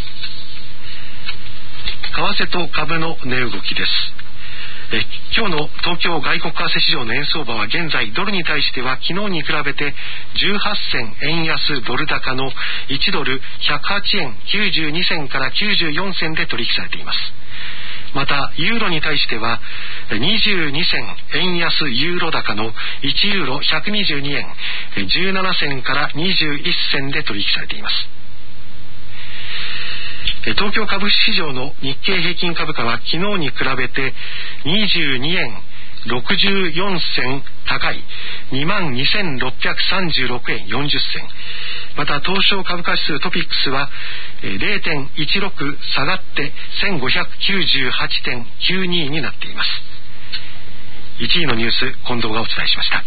為替と株の値動きです。え今日の東京外国為替市場の円相場は現在ドルに対しては昨日に比べてじゅうはっせん円安ドル高のいちドルひゃくはちえんきゅうじゅうに銭からきゅうじゅうよん銭で取引されています。またユーロに対してはにじゅうに銭円安ユーロ高のいちユーロひゃくにじゅうにえんじゅうなな銭からにじゅういっ銭で取引されています。 東京株式市場の日経平均株価は昨日に比べてにじゅうにえんろくじゅうよんせん高い にまんにせんろっぴゃくさんじゅうろくえんよんじゅっせん。また東証株価指数トピックスは ゼロてんいちろく 下がってせんごひゃくきゅうじゅうはちてんきゅうに になっています。いちいのニュース、近藤がお伝えしました。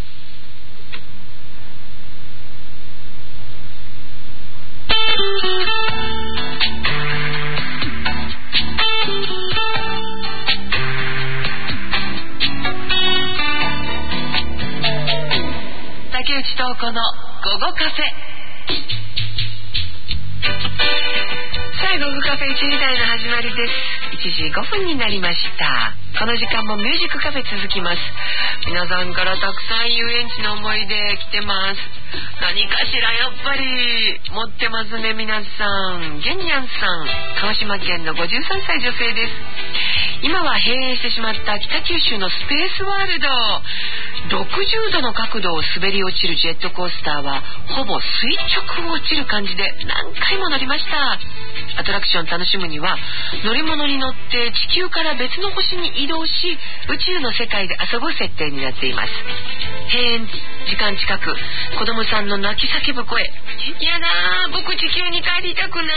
竹内東子の午後カフェ。さあ、午後カフェいちじ台の始まりです。いちじごふんになりました。この時間もミュージックカフェ続きます。皆さんからたくさん遊園地の思い出来てます。何かしらやっぱり持ってますね。皆さん、ゲンニャンさん、鹿児島県のごじゅうさんさい女性です。今は閉園してしまった北九州のスペースワールド、ろくじゅうどの角度を滑り落ちるジェットコースターはほぼ垂直を落ちる感じで何回も乗りました。アトラクション楽しむには乗り物に乗って地球から別の星に移動し、宇宙の世界で遊ぶ設定になっています。閉園時間近く、子供さんの泣き叫ぶ声、やだー、僕地球に帰りたくない、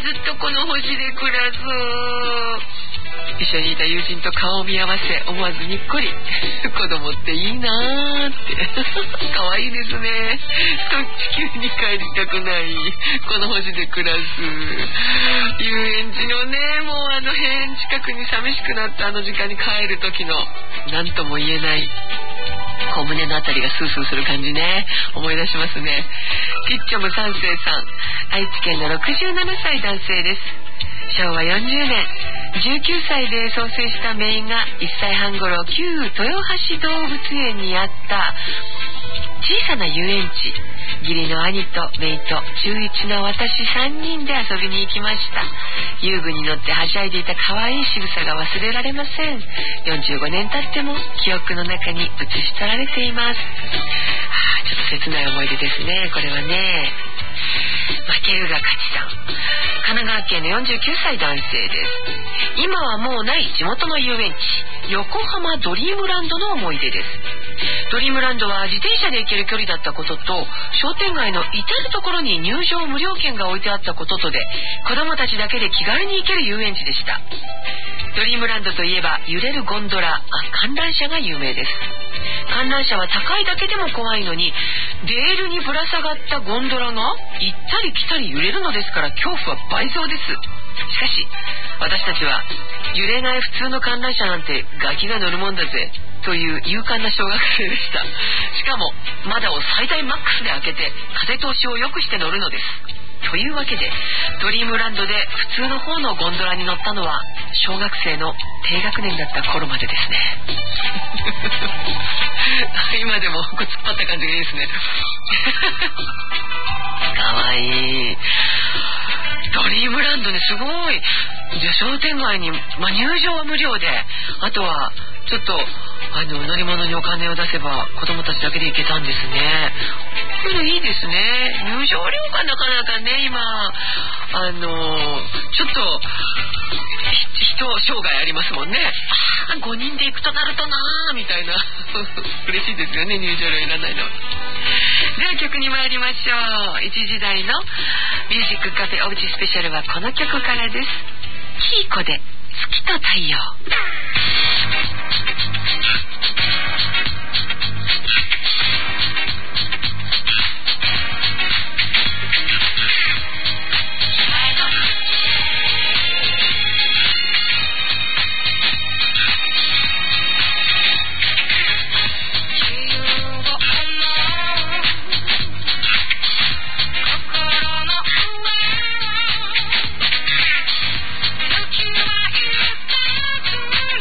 ずっとこの星で暮らす。一緒にいた友人と顔を見合わせ、思わずにっこり子供っていいなーって可愛いですね。地球に帰りたくない、この星で暮らす。遊園地のね、もうあの閉園近くに寂しくなったあの時間に帰る時の何とも言えないこう胸のあたりがスースーする感じね、思い出しますね。ティッチョム三世さん、愛知県のろくじゅうななさい男性です。しょうわよんじゅうねん、じゅうきゅうさいで創生した姪がいっさいはん頃、旧豊橋動物園にあった小さな遊園地、義理の兄と姪と中いちの私さんにんで遊びに行きました。遊具に乗ってはしゃいでいた可愛い仕草が忘れられません。よんじゅうごねん経っても記憶の中に映し取られています。はあ、ちょっと切ない思い出ですね、これはね。負けるが勝ちさん、神奈川県のよんじゅうきゅうさい男性です。今はもうない地元の遊園地、横浜ドリームランドの思い出です。ドリームランドは自転車で行ける距離だったことと、商店街の至るところに入場無料券が置いてあったこととで、子供たちだけで気軽に行ける遊園地でした。ドリームランドといえば揺れるゴンドラ、あ、観覧車が有名です。観覧車は高いだけでも怖いのに、レールにぶら下がったゴンドラが行ったり来たり揺れるのですから、恐怖は倍増です。しかし私たちは揺れない普通の観覧車なんてガキが乗るもんだぜという勇敢な小学生でした。しかも窓を最大マックスで開けて風通しを良くして乗るのです。というわけでドリームランドで普通の方のゴンドラに乗ったのは小学生の低学年だった頃までですね。今でもこう突っ張った感じがいいですね。かわいい。ドリームランドね、すごい。じゃあ商店街に、まあ、入場は無料で、あとはちょっとあの乗り物にお金を出せば子供たちだけで行けたんですね。これいいですね。入場料がなかなかね、今あのちょっと人生涯ありますもんね。あ、ごにんで行くとなるとなーみたいな嬉しいですよね、入場料いらないの。では曲に参りましょう。いちじ台のミュージックカフェおうちスペシャルはこの曲からです。キーコで月と太陽。 「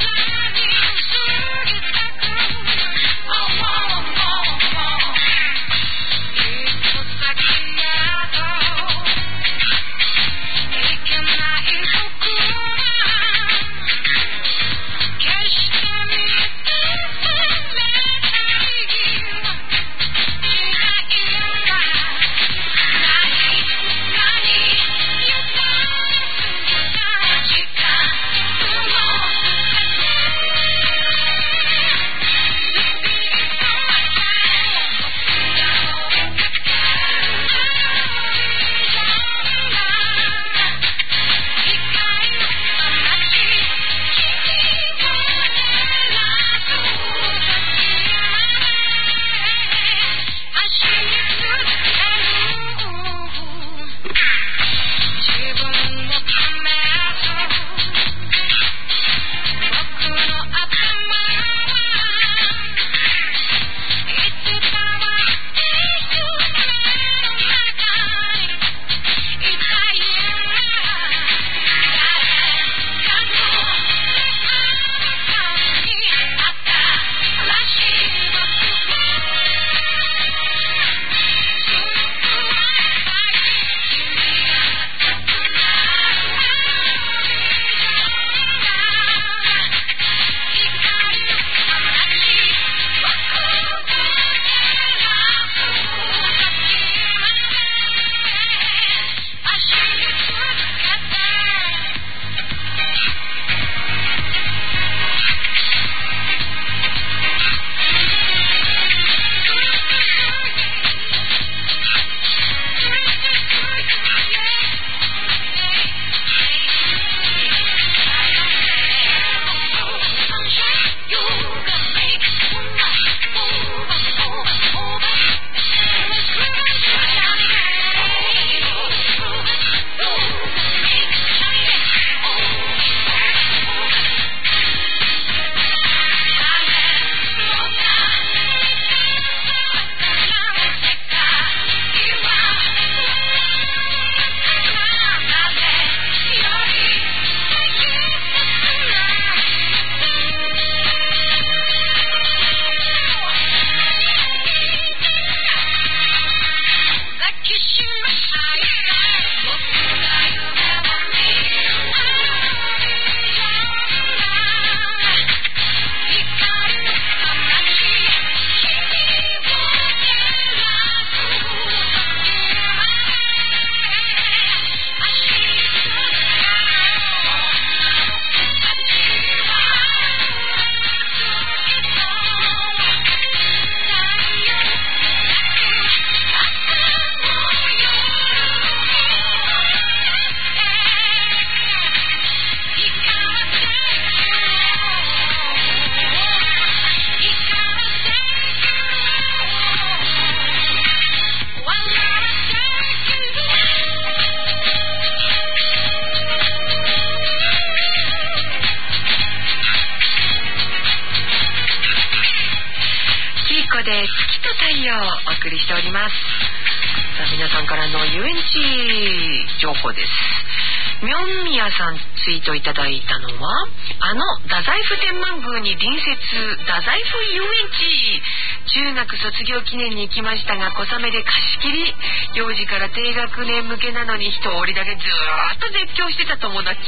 こで月と太陽をお送りしております。さあ皆さんからの遊園地情報です。ミョンミヤさんツイートいただいたのは、あの太宰府天満宮に隣接太宰府遊園地。中学卒業記念に行きましたが小雨で貸し切り、幼児から低学年向けなのに一人だけずーっと絶叫してた友達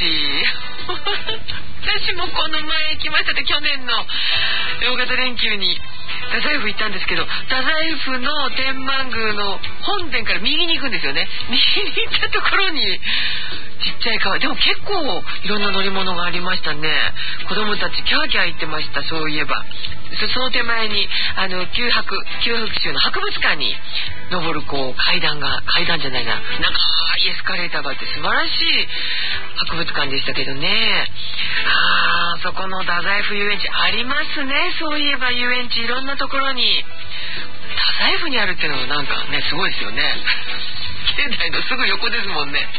私もこの前行きましたで、去年の大型連休に太宰府行ったんですけど、太宰府の天満宮の本殿から右に行くんですよね。右に行ったところにちっちゃい川でも結構いろんな乗り物がありましたね。子供たちキャーキャー言ってました。そういえば そ, その手前にあの九博九福州の博物館に登るこう階段が階段じゃないな長いエスカレーターがあって素晴らしい博物館でしたけどね。あーそこの太宰府遊園地ありますね。そういえば遊園地いろんなところに太宰府にあるっていうのはなんかねすごいですよね境内のすぐ横ですもんね。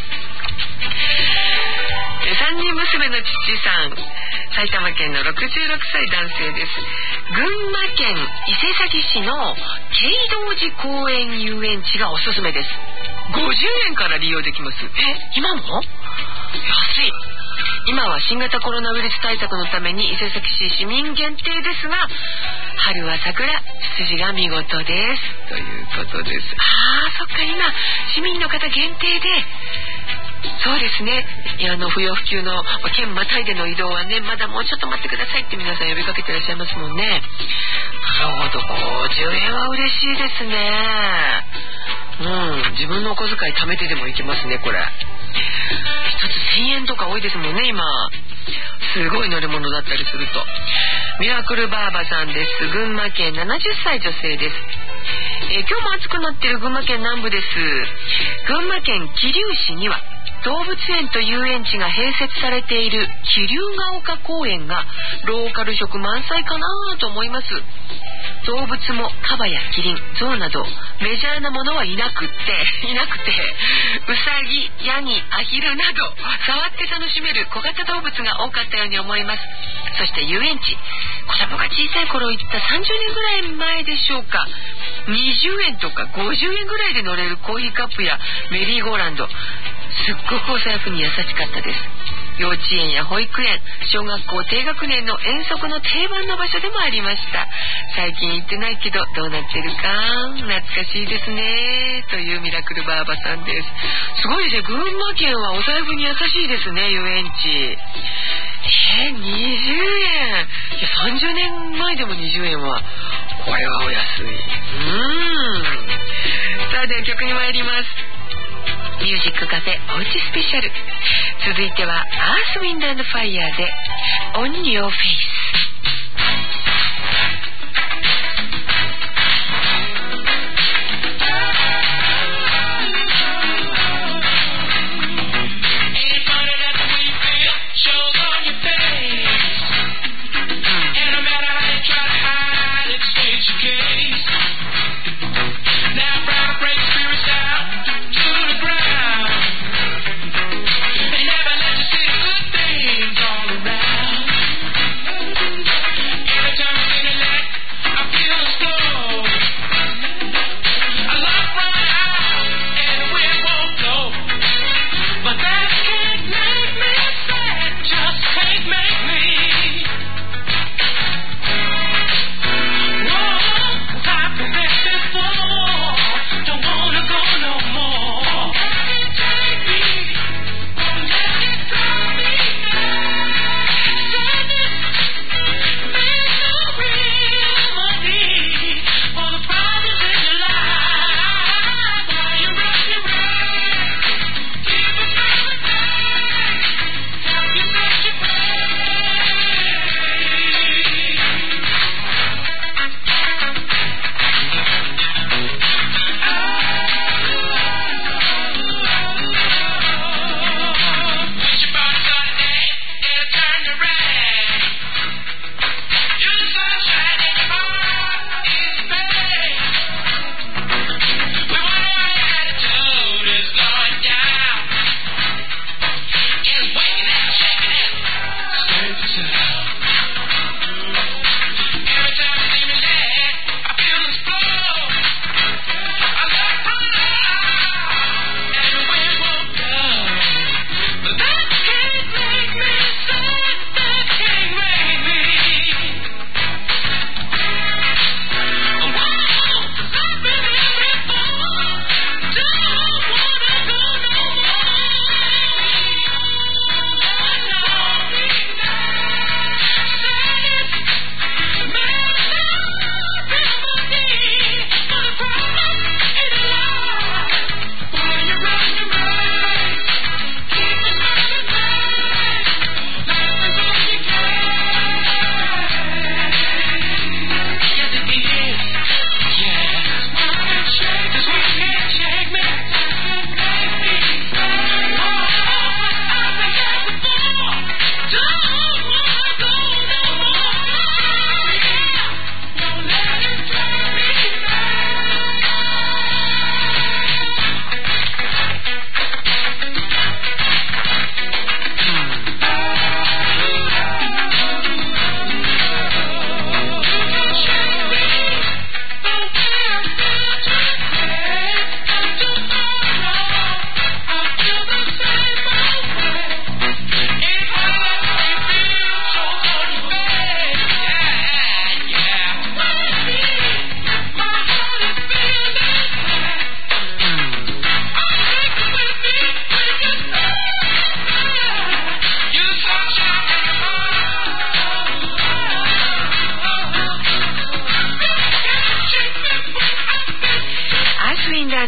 三人娘の父さん、埼玉県のろくじゅうろくさい男性です。群馬県伊勢崎市の慶道寺公園遊園地がおすすめです。ごじゅうえんから利用できます。え、今も？安い。今は新型コロナウイルス対策のために伊勢崎市市民限定ですが、春は桜、ツツジが見事ですということです。あーそっか、今市民の方限定で、そうですね、あの不要不急の県またいでの移動はね、まだもうちょっと待ってくださいって皆さん呼びかけてらっしゃいますもんね。なるほど、ごじゅうえんは嬉しいですね。うん、自分のお小遣い貯めてでもいけますねこれ。一つせんえんとか多いですもんね今。すごい乗り物だったりすると。ミラクルバーバさんです。群馬県ななじゅっさい女性です。えー、今日も暑くなっている群馬県南部です。群馬県桐生市には動物園と遊園地が併設されている桐生が丘公園がローカル色満載かなと思います。動物もカバやキリン、ゾウなどメジャーなものはいなくっていなくてウサギ、ヤギ、アヒルなど触って楽しめる小型動物が多かったように思います。そして遊園地、子供が小さい頃行ったさんじゅうねんぐらい前でしょうか、にじゅうえんとかごじゅうえんぐらいで乗れるコーヒーカップやメリーゴーランド、すっごくお財布に優しかったです。幼稚園や保育園、小学校低学年の遠足の定番の場所でもありました。最近行ってないけどどうなってるか懐かしいですねというミラクルバーバさんです。すごいですね、群馬県はお財布に優しいですね。遊園地えー、にじゅうえん、いやさんじゅうねんまえでもにじゅうえんはこれはお安い。うーん、さあでは曲に参ります。ミュージックカフェおうちスペシャル、続いてはアースウィンド&ファイヤーで On Your Face。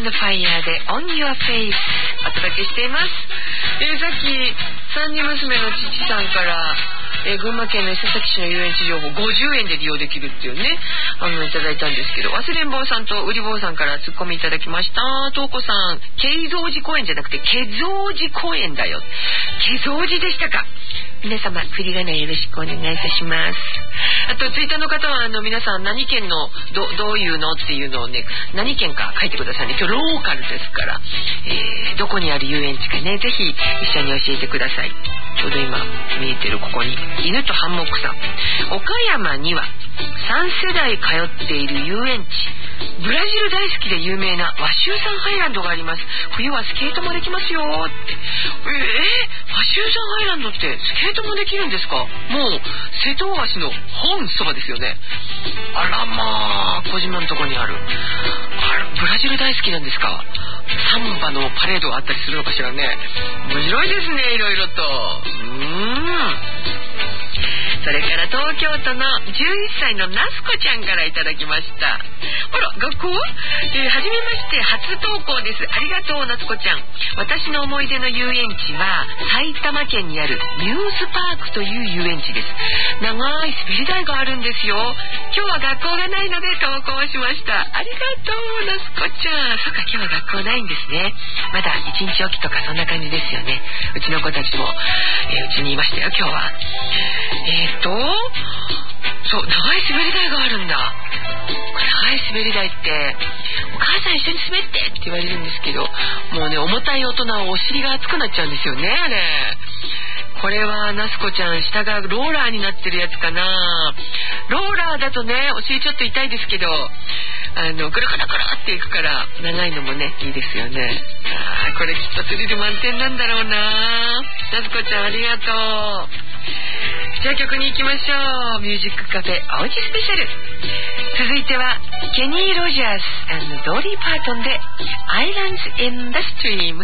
ドファイヤーで On Your Face お届けしています。えー、さっき三人娘の父さんから、えー、群馬県の伊勢崎市の遊園地情報ごじゅうえんで利用できるっていうね、あのいただいたんですけど、忘れん坊さんとうり坊さんからツッコミいただきました。とうこさん、慶蔵寺公園じゃなくて慶蔵寺公園だよ。慶蔵寺でしたか。皆様振り仮名よろしくお願いいたします。あとツイッターの方はあの皆さん何県の ど, どういうのっていうのをね、何県か書いてくださいね。今日ローカルですから、えー、どこにある遊園地かね、ぜひ一緒に教えてください。ちょうど今見えてるここに犬とハンモックさん。岡山にはさん世代通っている遊園地、ブラジル大好きで有名な和州山ハイランドがあります。冬はスケートもできますよって。えー、和州山ハイランドってスケートもできるんですか。もう瀬戸大橋の本そばですよね。あらまあ、小島のとこにある。あら、ブラジル大好きなんですか。サンバのパレードがあったりするのかしらね。面白いですね、いろいろと。うーん。それから東京都のじゅういっさいのなすこちゃんからいただきました。あら、学校、えー、はじめまして、初投稿です。ありがとう、なすこちゃん。私の思い出の遊園地は埼玉県にあるミューズパークという遊園地です。長い滑り台があるんですよ。今日は学校がないので投稿しました。ありがとう、なすこちゃん。そっか、今日は学校ないんですね。まだ一日おきとかそんな感じですよね。うちの子たちも、えー、うちにいましたよ、今日は。えー、っとそう、長い滑り台があるんだ。長い滑り台ってお母さん一緒に滑ってって言われるんですけど、もうね、重たい大人はお尻が熱くなっちゃうんですよね、あれ。これはなすこちゃん、下がローラーになってるやつかな。ローラーだとね、お尻ちょっと痛いですけど、あのぐるぐるぐるっていくから長いのもね、いいですよね。あ、これきっとスリル満点なんだろうな。なすこちゃん、ありがとう。じゃあ曲に行きましょう。ミュージックカフェおうちスペシャル。続いてはケニー・ロジャース&ドーリー・パートンで Islands in the Stream。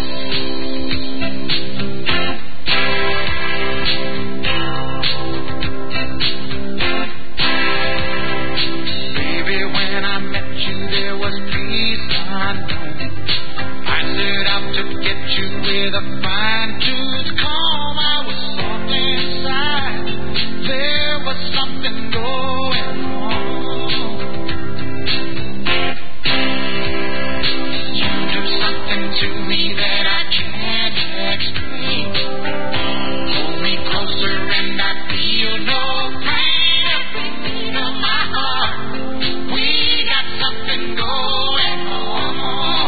With a fine tooth comb, I was soft inside. There was something going on. You do something to me that I can't explain. Hold me closer and I feel no pain. Every beat of my heart, we got something going on.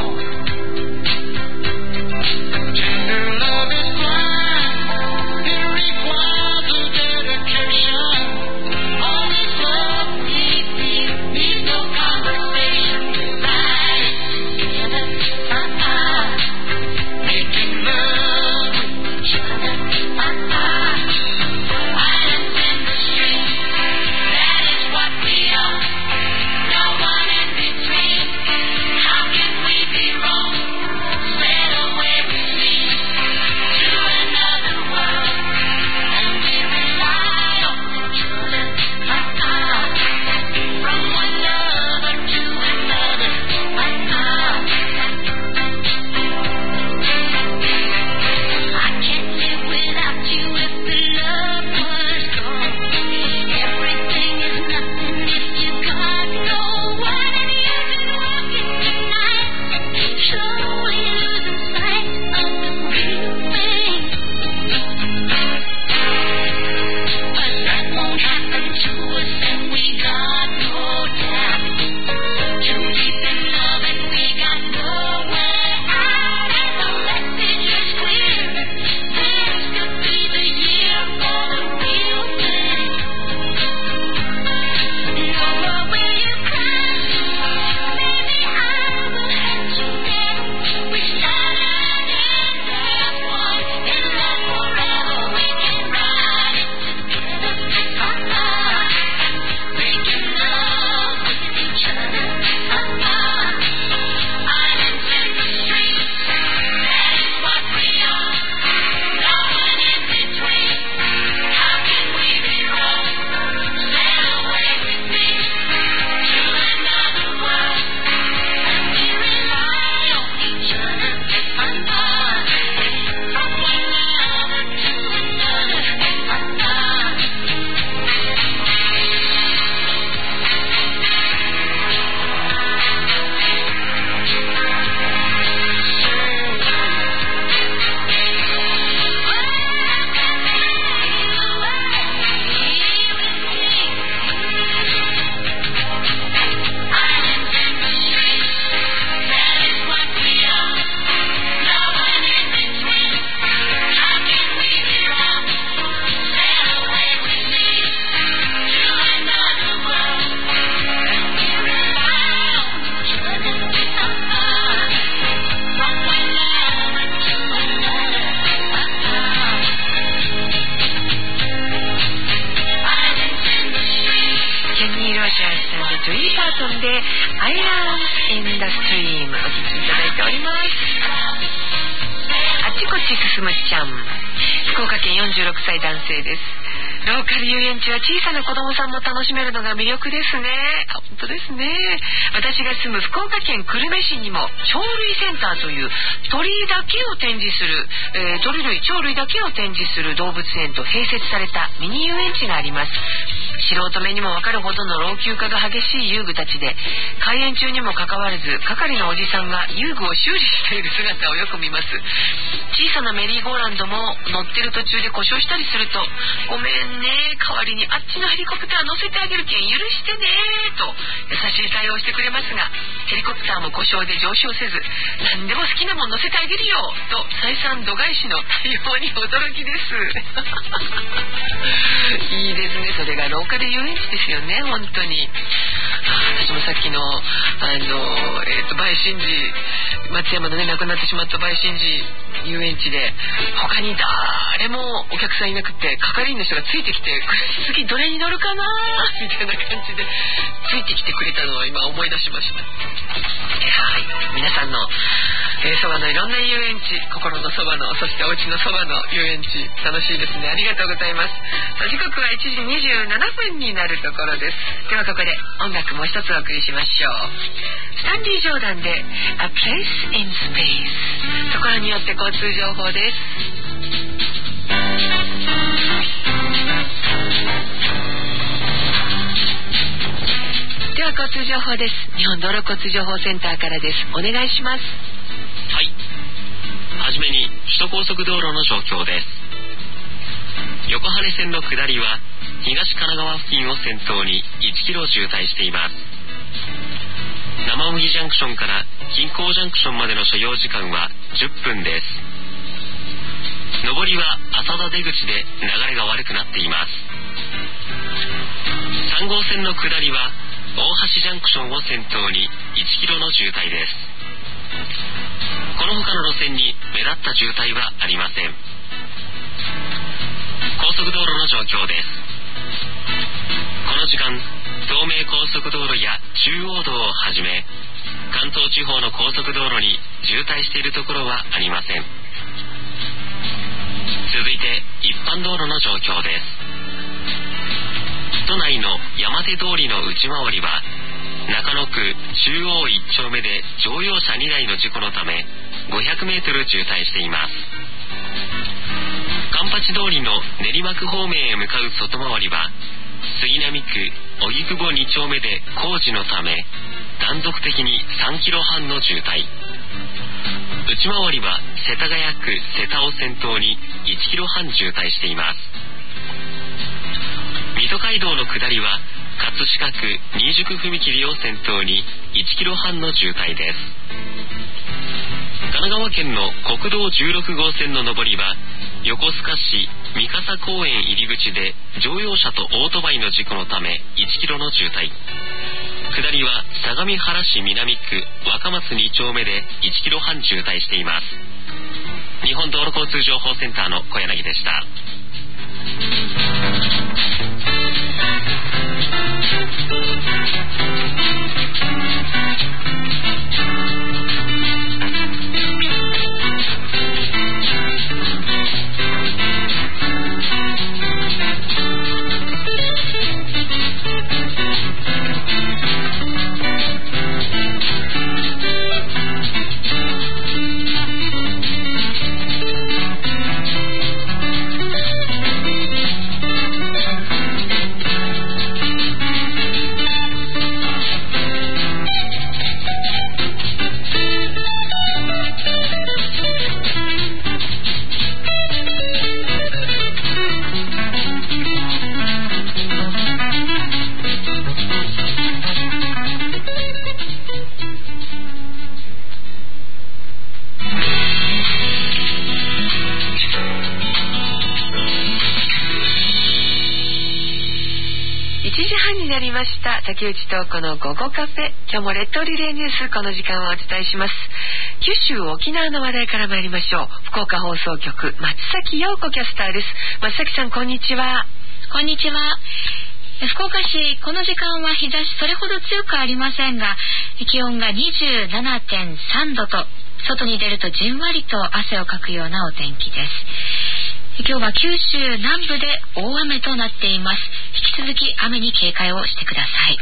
チャーさんでジョイ・パートンで I Love in the Stream お聴きいただいております。あちこち進むちゃん、福岡県よんじゅうろくさい男性です。ローカル遊園地は小さな子供さんも楽しめるのが魅力ですね。本当ですね。私が住む福岡県久留米市にも鳥類センターという鳥だけを展示する、えー、鳥類鳥類だけを展示する動物園と併設されたミニ遊園地があります。素人目にも分かるほどの老朽化が激しい遊具たちで、開園中にもかかわらず係のおじさんが遊具を修理している姿をよく見ます。小さなメリーゴーランドも乗ってる途中で故障したりすると、ごめんね、代わりにあっちのヘリコプター乗せてあげるけん許してねと優しい対応をしてくれますが、ヘリコプターも故障で上昇せず、何でも好きなもん乗せてあげるよと再三度外視の対応に驚きですいいですね。それがローカル遊園地ですよね。本当に私もさっきのあの、えー、と梅神寺、松山のね亡くなってしまった梅神寺遊園地で他に誰もお客さんいなくて、係員の人がついてきて、次どれに乗るかなみたいな感じでついてきてくれたのを今思い出しました。はい、皆さんの、えー、そばのいろんな遊園地、心のそばの、そしてお家のそばの遊園地楽しいですね。ありがとうございます。時刻はいちじにじゅうななふんになるところです。ではここで音楽もう一つお送りしましょう。スタンディ・ジョーダンで A Place in Space、 ところによって交通情報です。では交通情報です。日本道路交通情報センターからです。お願いします。 はい、はじめに首都高速道路の状況です。横羽線の下りは東神奈川付近を先頭にいちキロ渋滞しています。生麦ジャンクションから金港ジャンクションまでの所要時間はじゅっぷんです。上りは浅田出口で流れが悪くなっています。さん号線の下りは大橋ジャンクションを先頭にいちキロの渋滞です。この他の路線に目立った渋滞はありません。高速道路の状況です。この時間、東名高速道路や中央道をはじめ関東地方の高速道路に渋滞しているところはありません。続いて一般道路の状況です。都内の山手通りの内回りは中野区中央いち丁目で乗用車にだいの事故のためごひゃくメートル渋滞しています。環八通りの練馬区方面へ向かう外回りは杉並区荻窪に丁目で工事のため断続的にさんキロはんの渋滞。内回りは世田谷区世田を先頭にいちキロはん渋滞しています。水戸街道の下りは葛飾区新宿踏切を先頭にいちキロはんの渋滞です。神奈川県の国道じゅうろく号線の上りは横須賀市三笠公園入り口で乗用車とオートバイの事故のためいちキロの渋滞。下りは相模原市南区若松に丁目でいちキロはん渋滞しています。日本道路交通情報センターの小柳でした。 竹内東子の午後カフェ、今日も列島リレーニュース、この時間をお伝えします。九州沖縄の話題から参りましょう。福岡放送局松崎陽子キャスターです。松崎さん、こんにちは。 こんにちは。 福岡市、この時間は日差しそれほど強くありませんが、気温が にじゅうななてんさんどと、外に出るとじんわりと汗をかくようなお天気です。今日は九州南部で大雨となっています。引き続き雨に警戒をしてください。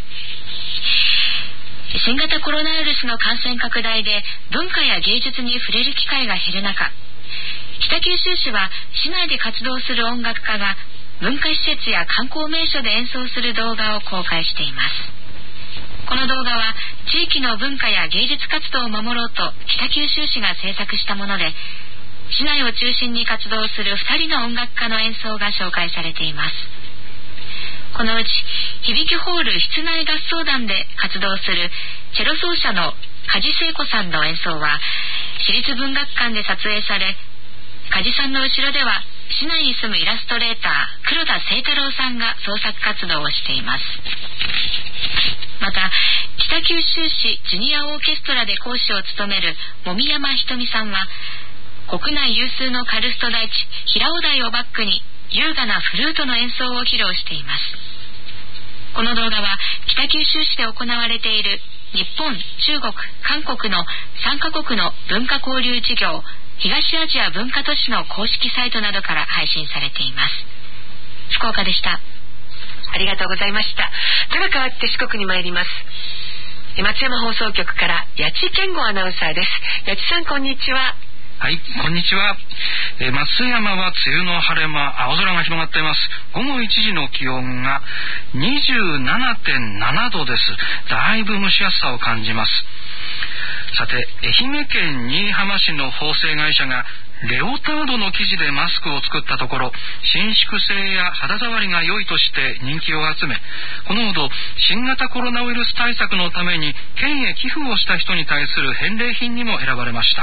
新型コロナウイルスの感染拡大で文化や芸術に触れる機会が減る中、北九州市は市内で活動する音楽家が文化施設や観光名所で演奏する動画を公開しています。この動画は地域の文化や芸術活動を守ろうと北九州市が制作したもので、市内を中心に活動するふたりの音楽家の演奏が紹介されています。このうち響きホール室内合奏団で活動するチェロ奏者の梶聖子さんの演奏は市立文学館で撮影され、梶さんの後ろでは市内に住むイラストレーター黒田清太郎さんが創作活動をしています。また北九州市ジュニアオーケストラで講師を務める籾山ひとみさんは、国内有数のカルスト台地平尾台をバックに優雅なフルートの演奏を披露しています。この動画は北九州市で行われている日本、中国、韓国のさんカ国の文化交流事業東アジア文化都市の公式サイトなどから配信されています。福岡でした。 ありがとうございました。では変わって四国に参ります。松山放送局から八千健吾アナウンサーです。八千さん、こんにちは。 はい、こんにちは。えー、松山は梅雨の晴れ間、青空が広がっています。午後いちじの気温が にじゅうななてんななどです。だいぶ蒸し暑さを感じます。さて、愛媛県新居浜市の縫製会社がレオタードの生地でマスクを作ったところ、伸縮性や肌触りが良いとして人気を集め、このほど新型コロナウイルス対策のために県へ寄付をした人に対する返礼品にも選ばれました。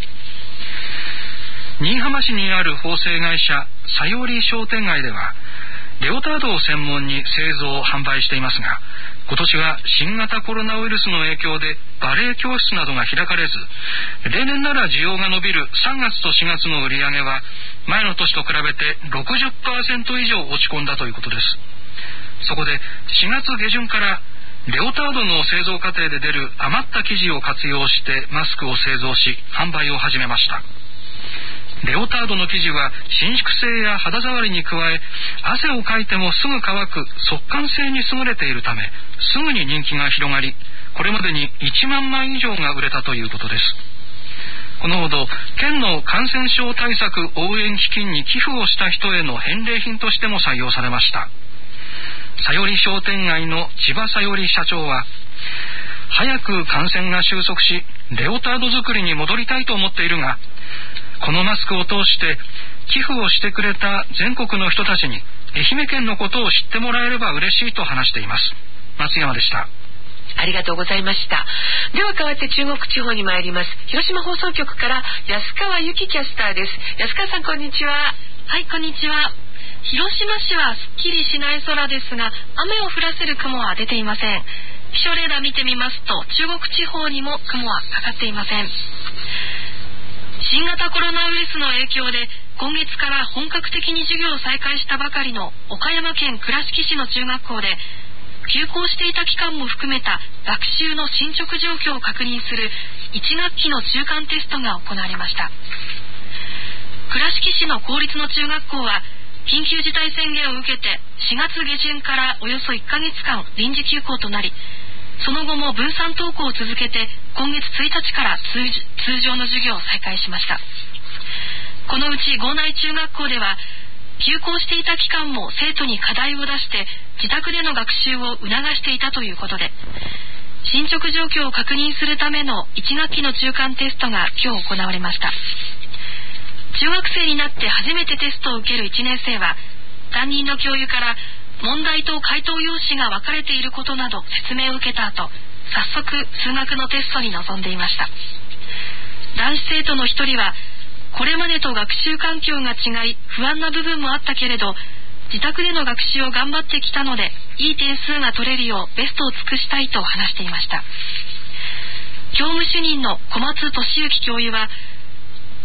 新居浜市にある縫製会社さより商店街ではレオタードを専門に製造販売していますが、今年は新型コロナウイルスの影響でバレエ教室などが開かれず、例年なら需要が伸びるさんがつとしがつの売り上げは前の年と比べて ろくじゅっパーセント 以上落ち込んだということです。そこでしがつげじゅんからレオタードの製造過程で出る余った生地を活用してマスクを製造し販売を始めました。レオタードの生地は伸縮性や肌触りに加え、汗をかいてもすぐ乾く速乾性に優れているため、すぐに人気が広がり、これまでにいちまんまい以上が売れたということです。このほど県の感染症対策応援基金に寄付をした人への返礼品としても採用されました。さより商店街の千葉さより社長は、早く感染が収束しレオタード作りに戻りたいと思っているが、このマスクを通して寄付をしてくれた全国の人たちに愛媛県のことを知ってもらえれば嬉しいと話しています。松山でした。 ありがとうございました。では変わって中国地方に参ります。広島放送局から安川由紀キャスターです。安川さん、こんにちは。 はい、こんにちは。広島市はすっきりしない空ですが、雨を降らせる雲は出ていません。気象レーダー見てみますと、中国地方にも雲はかかっていません。新型コロナウイルスの影響で今月から本格的に授業を再開したばかりの岡山県倉敷市の中学校で、休校していた期間も含めた学習の進捗状況を確認するいち学期の中間テストが行われました。倉敷市の公立の中学校は緊急事態宣言を受けてしがつげじゅんからおよそいっかげつかん臨時休校となり、その後も分散登校を続けて今月ついたちから通常の授業を再開しました。このうち郷内中学校では休校していた期間も生徒に課題を出して自宅での学習を促していたということで、進捗状況を確認するためのいち学期の中間テストが今日行われました。中学生になって初めてテストを受けるいちねん生は担任の教諭から問題と回答用紙が分かれていることなど説明を受けた後、早速数学のテストに臨んでいました。男子生徒の一人は、これまでと学習環境が違い不安な部分もあったけれど、自宅での学習を頑張ってきたのでいい点数が取れるようベストを尽くしたいと話していました。教務主任の小松俊之教諭は、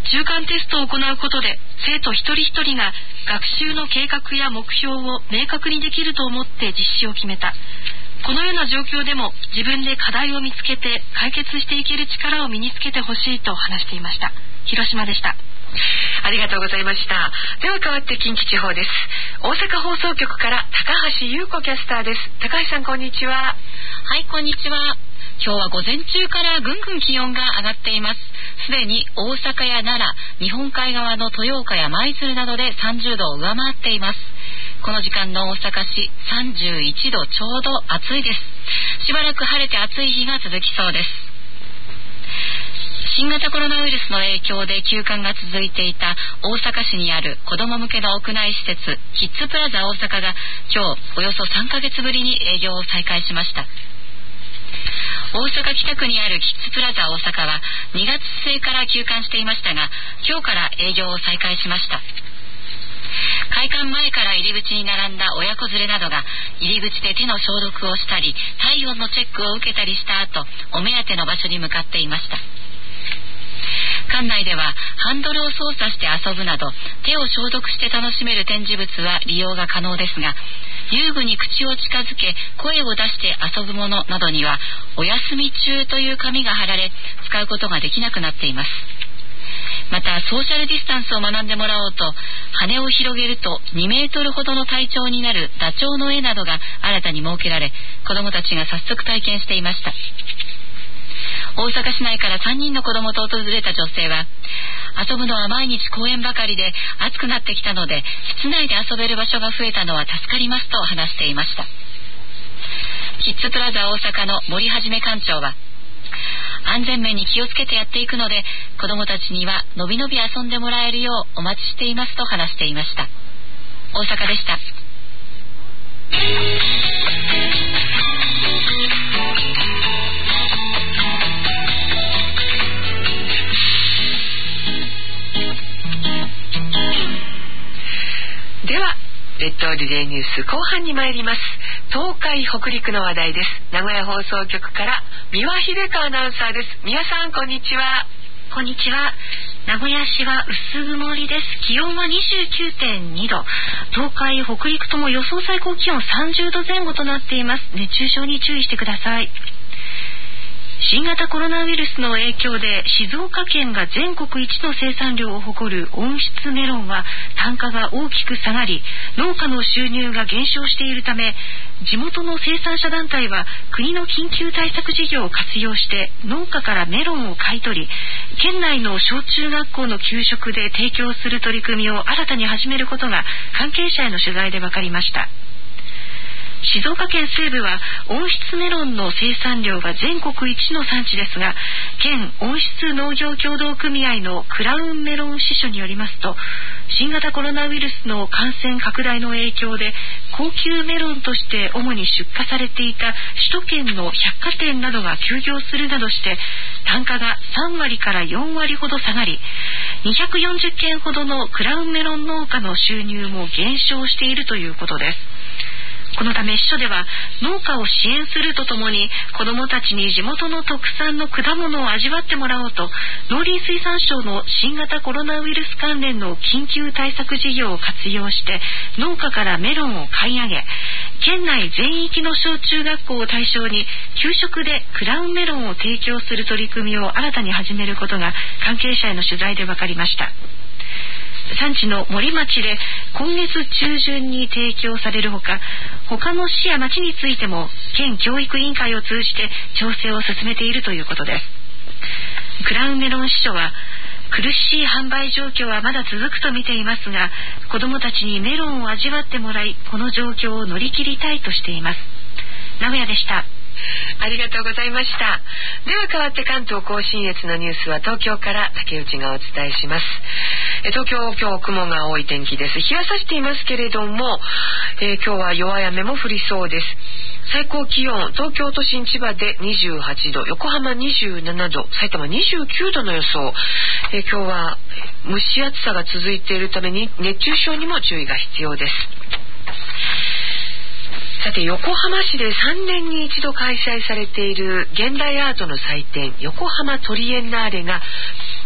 中間テストを行うことで生徒一人一人が学習の計画や目標を明確にできると思って実施を決めた。このような状況でも自分で課題を見つけて解決していける力を身につけてほしいと話していました。広島でした。 ありがとうございました。では変わって近畿地方です。大阪放送局から高橋優子キャスターです。高橋さん、こんにちは。 はい、こんにちは。今日は午前中からぐんぐん気温が上がっています。すでに大阪や奈良、日本海側の豊岡や舞鶴などでさんじゅうどを上回っています。この時間の大阪市さんじゅういちどちょうど暑いです。しばらく晴れて暑い日が続きそうです。新型コロナウイルスの影響で休館が続いていた大阪市にある子ども向けの屋内施設キッズプラザ大阪が今日およそさんかげつぶりに営業を再開しました。大阪北区にあるキッズプラザ大阪はにがつ末から休館していましたが、今日から営業を再開しました。開館前から入り口に並んだ親子連れなどが入り口で手の消毒をしたり体温のチェックを受けたりした後、お目当ての場所に向かっていました。館内ではハンドルを操作して遊ぶなど手を消毒して楽しめる展示物は利用が可能ですが、遊具に口を近づけ声を出して遊ぶものなどにはお休み中という紙が貼られ使うことができなくなっています。またソーシャルディスタンスを学んでもらおうと羽を広げるとにメートルほどの体長になるダチョウの絵などが新たに設けられ、子どもたちが早速体験していました。大阪市内からさんにんの子供と訪れた女性は、遊ぶのは毎日公園ばかりで暑くなってきたので室内で遊べる場所が増えたのは助かりますと話していました。キッズプラザ大阪の森はじめ館長は、安全面に気をつけてやっていくので子供たちにはのびのび遊んでもらえるようお待ちしていますと話していました。大阪でした。 では列島リレーニュース後半に参ります。東海北陸の話題です。名古屋放送局から三輪秀香アナウンサーです。三輪さん、こんにちは。 こんにちは。名古屋市は薄曇りです。気温は にじゅうきゅうてんにど、東海北陸とも予想最高気温さんじゅうどぜん後となっています。熱中症に注意してください。新型コロナウイルスの影響で静岡県が全国一の生産量を誇る温室メロンは単価が大きく下がり、農家の収入が減少しているため、地元の生産者団体は国の緊急対策事業を活用して農家からメロンを買い取り、県内の小中学校の給食で提供する取り組みを新たに始めることが関係者への取材で分かりました。静岡県西部は温室メロンの生産量が全国一の産地ですが、県温室農業協同組合のクラウンメロン支所によりますと、新型コロナウイルスの感染拡大の影響で高級メロンとして主に出荷されていた首都圏の百貨店などが休業するなどして単価がさんわりからよんわりほど下がり、にひゃくよんじゅっけんほどのクラウンメロン農家の収入も減少しているということです。このため支所では農家を支援するとともに子どもたちに地元の特産の果物を味わってもらおうと、農林水産省の新型コロナウイルス関連の緊急対策事業を活用して農家からメロンを買い上げ、県内全域の小中学校を対象に給食でクラウンメロンを提供する取り組みを新たに始めることが関係者への取材で分かりました。産地の森町で今月中旬に提供されるほか、他の市や町についても県教育委員会を通じて調整を進めているということです。クラウンメロン支所は、苦しい販売状況はまだ続くと見ていますが、子どもたちにメロンを味わってもらい、この状況を乗り切りたいとしています。名古屋でした。 ありがとうございました。では変わって関東甲信越のニュースは東京から竹内がお伝えします。え東京、今日雲が多い天気です。日は差していますけれども、えー、今日は弱い雨も降りそうです。最高気温、東京都心、千葉でにじゅうはちど、横浜にじゅうななど、埼玉にじゅうきゅうどの予想。えー、今日は蒸し暑さが続いているために熱中症にも注意が必要です。さて、横浜市でさんねんに一度開催されている現代アートの祭典、横浜トリエンナーレが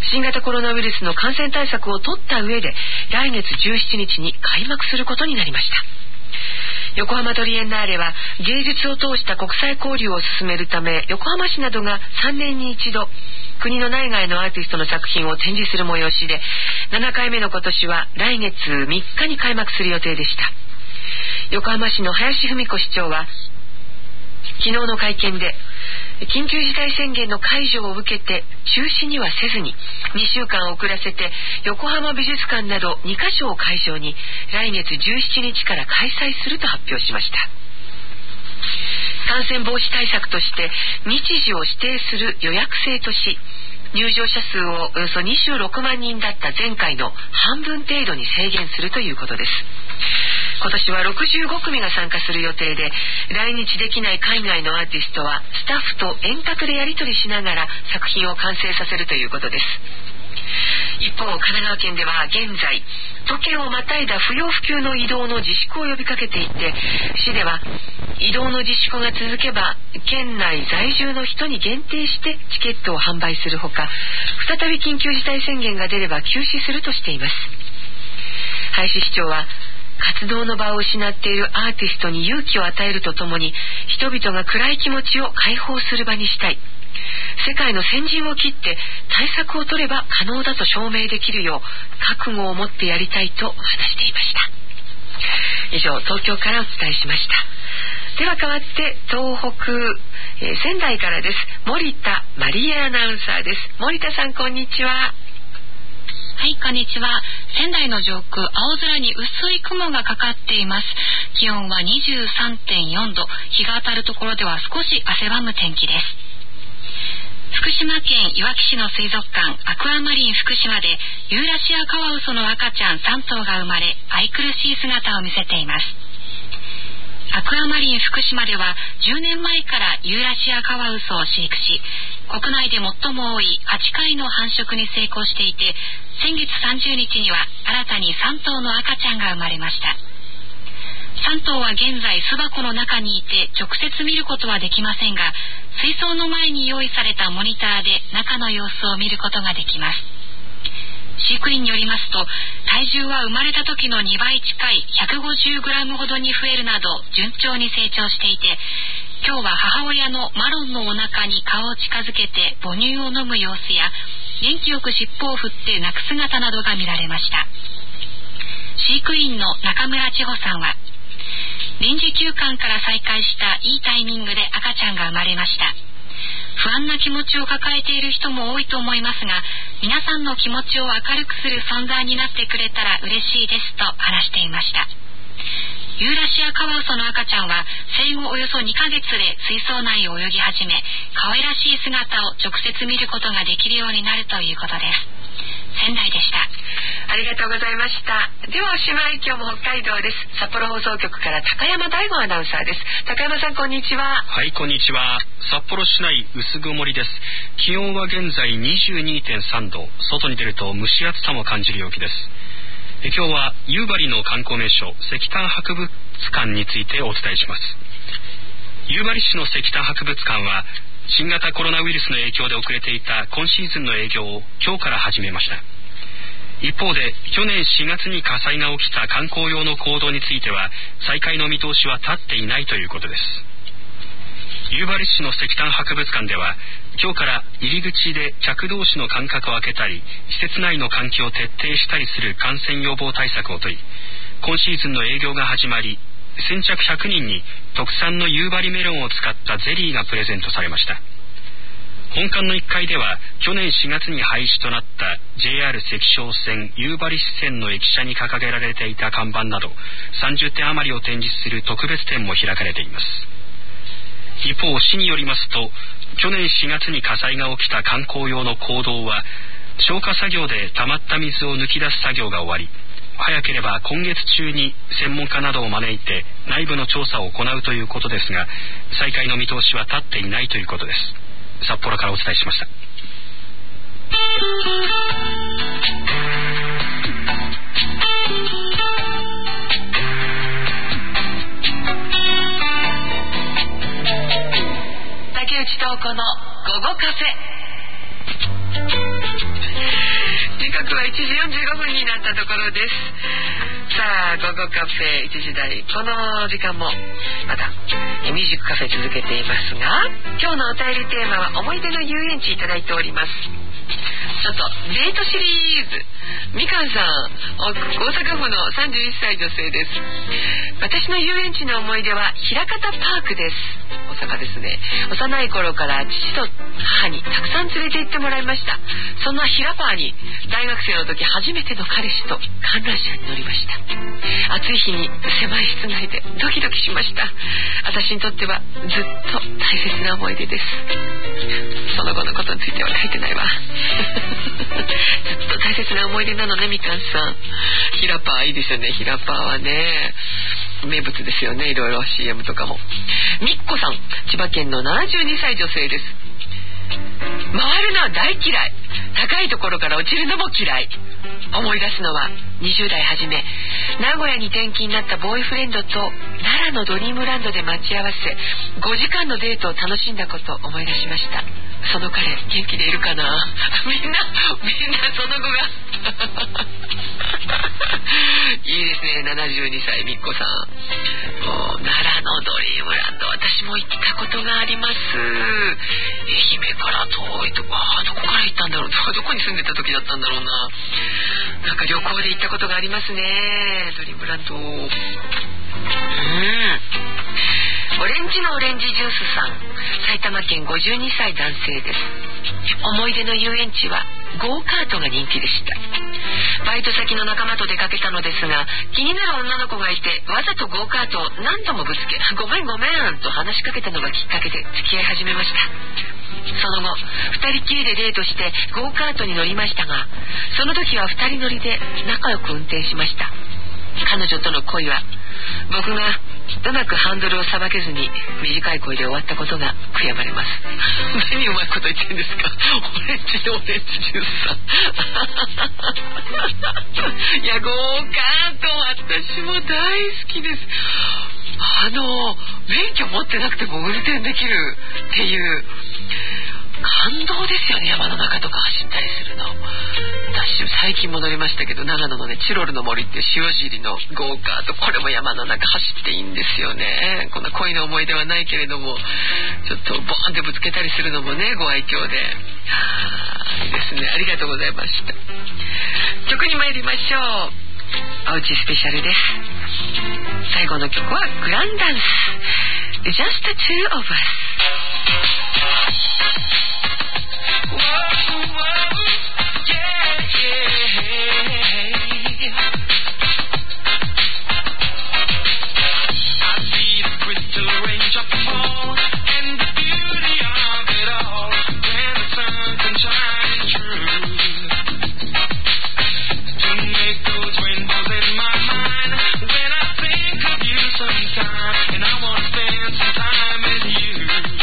新型コロナウイルスの感染対策を取った上で来月じゅうしちにちに開幕することになりました。横浜トリエンナーレは芸術を通した国際交流を進めるため、横浜市などがさんねんに一度国の内外のアーティストの作品を展示する催しで、ななかいめの今年は来月みっかに開幕する予定でした。横浜市の林文子市長は昨日の会見で、緊急事態宣言の解除を受けて中止にはせずににしゅうかん遅らせて横浜美術館などにかしょを会場に来月じゅうしちにちから開催すると発表しました。感染防止対策として日時を指定する予約制とし、入場者数をおよそにじゅうろくまんにんだった前回の半分程度に制限するということです。今年はろくじゅうごくみが参加する予定で、来日できない海外のアーティストはスタッフと遠隔でやり取りしながら作品を完成させるということです。一方、神奈川県では現在都県をまたいだ不要不急の移動の自粛を呼びかけていて、市では移動の自粛が続けば県内在住の人に限定してチケットを販売するほか、再び緊急事態宣言が出れば休止するとしています。林市長は、活動の場を失っているアーティストに勇気を与えるとともに、人々が暗い気持ちを解放する場にしたい、世界の先陣を切って対策を取れば可能だと証明できるよう覚悟を持ってやりたいと話していました。以上、東京からお伝えしました。では変わって東北、えー、仙台からです。森田マリエアナウンサーです。森田さん、こんにちは。 はい、こんにちは。仙台の上空、青空に薄い雲がかかっています。気温は にじゅうさんてんよんど、日が当たるところでは少し汗ばむ天気です。福島県いわき市の水族館アクアマリン福島でユーラシアカワウソの赤ちゃんさんとうが生まれ、愛くるしい姿を見せています。アクアマリン福島ではじゅうねんまえからユーラシアカワウソを飼育し、国内で最も多いはちかいの繁殖に成功していて、先月さんじゅうにちには新たにさんとうの赤ちゃんが生まれました。さんとうは現在巣箱の中にいて直接見ることはできませんが、水槽の前に用意されたモニターで中の様子を見ることができます。飼育員によりますと、体重は生まれた時のにばい近い ひゃくごじゅうグラム ほどに増えるなど順調に成長していて、今日は母親のマロンのお腹に顔を近づけて母乳を飲む様子や、元気よく尻尾を振って鳴く姿などが見られました。飼育員の中村千穂さんは、臨時休館から再開したいいタイミングで赤ちゃんが生まれました。不安な気持ちを抱えている人も多いと思いますが、皆さんの気持ちを明るくする存在になってくれたら嬉しいですと話していました。ユーラシアカワウソの赤ちゃんは生後およそにかげつで水槽内を泳ぎ始め、可愛らしい姿を直接見ることができるようになるということです。仙台でした。 ありがとうございました。ではおしまい、今日も北海道です。札幌放送局から高山大吾アナウンサーです。高山さん、こんにちは。 はい、こんにちは。札幌市内薄曇りです。気温は現在 にじゅうにてんさんど、外に出ると蒸し暑さも感じる陽気です。え今日は夕張の観光名所石炭博物館についてお伝えします。夕張市の石炭博物館は新型コロナウイルスの影響で遅れていた今シーズンの営業を今日から始めました。一方で去年しがつに火災が起きた観光用の坑道については再開の見通しは立っていないということです。夕張市の石炭博物館では今日から入り口で客同士の間隔を空けたり、施設内の換気を徹底したりする感染予防対策をとり、今シーズンの営業が始まり、先着ひゃくにんに特産の夕張メロンを使ったゼリーがプレゼントされました。本館のいっかいでは去年しがつに廃止となった ジェイアール 石勝線夕張支線の駅舎に掲げられていた看板などさんじゅってん余りを展示する特別展も開かれています。一方、市によりますと、去年しがつに火災が起きた観光用の坑道は消火作業で溜まった水を抜き出す作業が終わり、早ければ今月中に専門家などを招いて内部の調査を行うということですが、再開の見通しは立っていないということです。札幌からお伝えしました。 竹内東子の午後カフェ。 刻はいちじよんじゅうごふんになったところです。さあ、午後カフェいちじ台、この時間もまたミュージックカフェ続けていますが、今日のお便りテーマは思い出の遊園地いただいております。ちょっとデートシリーズ、みかんさん、大阪府のさんじゅういっさい女性です。私の遊園地の思い出は枚方パークです。大阪ですね。幼い頃から父と母にたくさん連れて行ってもらいました。そんなひらパーに大学生の時初めての彼氏と観覧車に乗りました。暑い日に狭い室内でドキドキしました。私にとってはずっと大切な思い出です。その後のことについては書いてないわ。ずっと大切な思い出なのね、みかんさん。ひらパーいいですよね。ひらパーはね名物ですよね。いろいろ シーエム とかも。みっこさん、千葉県のななじゅうにさい女性です。回るのは大嫌い。高いところから落ちるのも嫌い。思い出すのはにじゅう代初め、名古屋に転勤になったボーイフレンドと奈良のドリームランドで待ち合わせ、ごじかんのデートを楽しんだことを思い出しました。その彼元気でいるかな。みんなみんなその後がいいですね。ななじゅうにさいみっこさん。もう奈良のドリームランド、私も行ったことがあります。愛媛から遠いとこ、あどこから行ったんだろう。どこに住んでた時だったんだろうな。なんか旅行で行ったことがありますね、ドリームランド。うん、オレンジのオレンジジュースさん、埼玉県ごじゅうにさい男性です。思い出の遊園地はゴーカートが人気でした。バイト先の仲間と出かけたのですが、気になる女の子がいて、わざとゴーカートを何度もぶつけ、ごめんごめんと話しかけたのがきっかけで付き合い始めました。その後ふたりきりでデートしてゴーカートに乗りましたが、その時はふたり乗りで仲良く運転しました。彼女との恋は僕がうまくハンドルをさばけずに短い恋で終わったことが悔やまれます。何うまいこと言ってるんですか。オレンジのオレンジジュースさん。いやゴーカート私も大好きです。あの免許持ってなくても運転できるっていう感動ですよね。山の中とか走ったりするの。私最近も乗りましたけど、長野のねチロルの森っていう塩尻のゴーカート、これも山の中走っていいんですよね。こんな恋の思い出はないけれども、ちょっとボーンってぶつけたりするのもねご愛嬌で、あいいですね。ありがとうございました。曲に参りましょう。おうちスペシャルです。最後の曲はグランダンス Just the two of us。 Whoa, whoa, yeah, yeah. I see the crystal raindrop fall and the beauty of it all when the sun can shine through to make those rainbows in my mind when I think of you sometime, and I want to spend some time with you.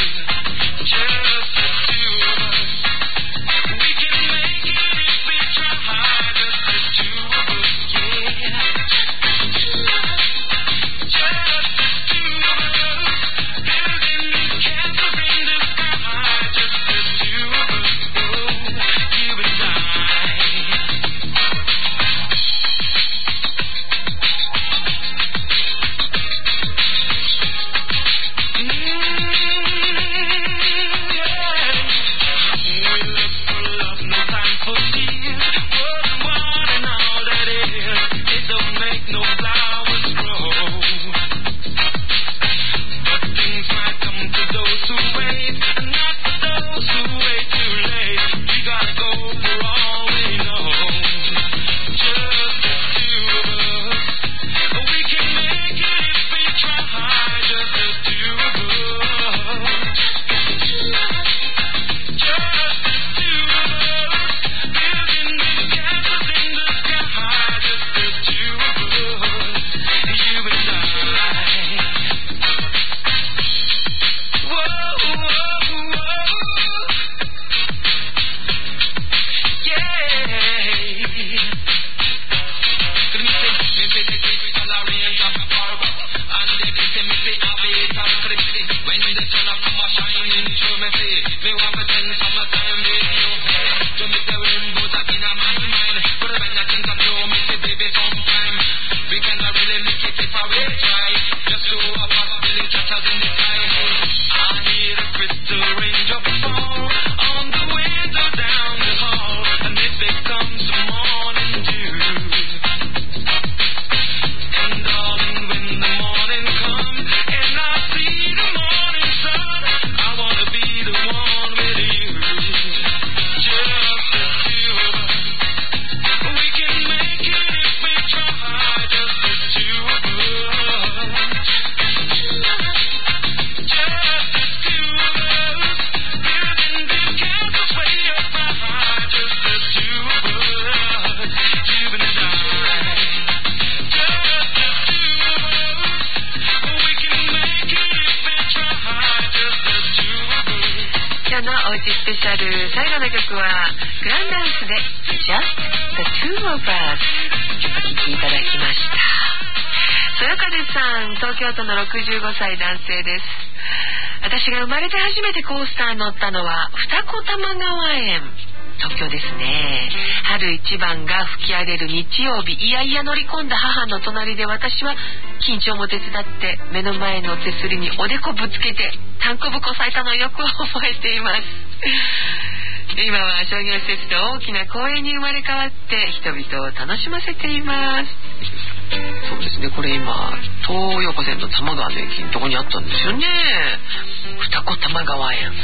のおうちスペシャル、最後の曲はグランダンスで Just the Two of Us お聴きいただきました。豊風さん、東京都のろくじゅうごさい男性です。私が生まれて初めてコースターに乗ったのは二子玉川園、東京ですね。春一番が吹き荒れる日曜日、いやいや乗り込んだ母の隣で私は緊張も手伝って目の前の手すりにおでこぶつけてたんこぶこされたのをよく覚えています。今は商業施設と大きな公園に生まれ変わって人々を楽しませています。そうですね、これ今東横線の玉川の駅のとこにあったんですよね。二子玉川園、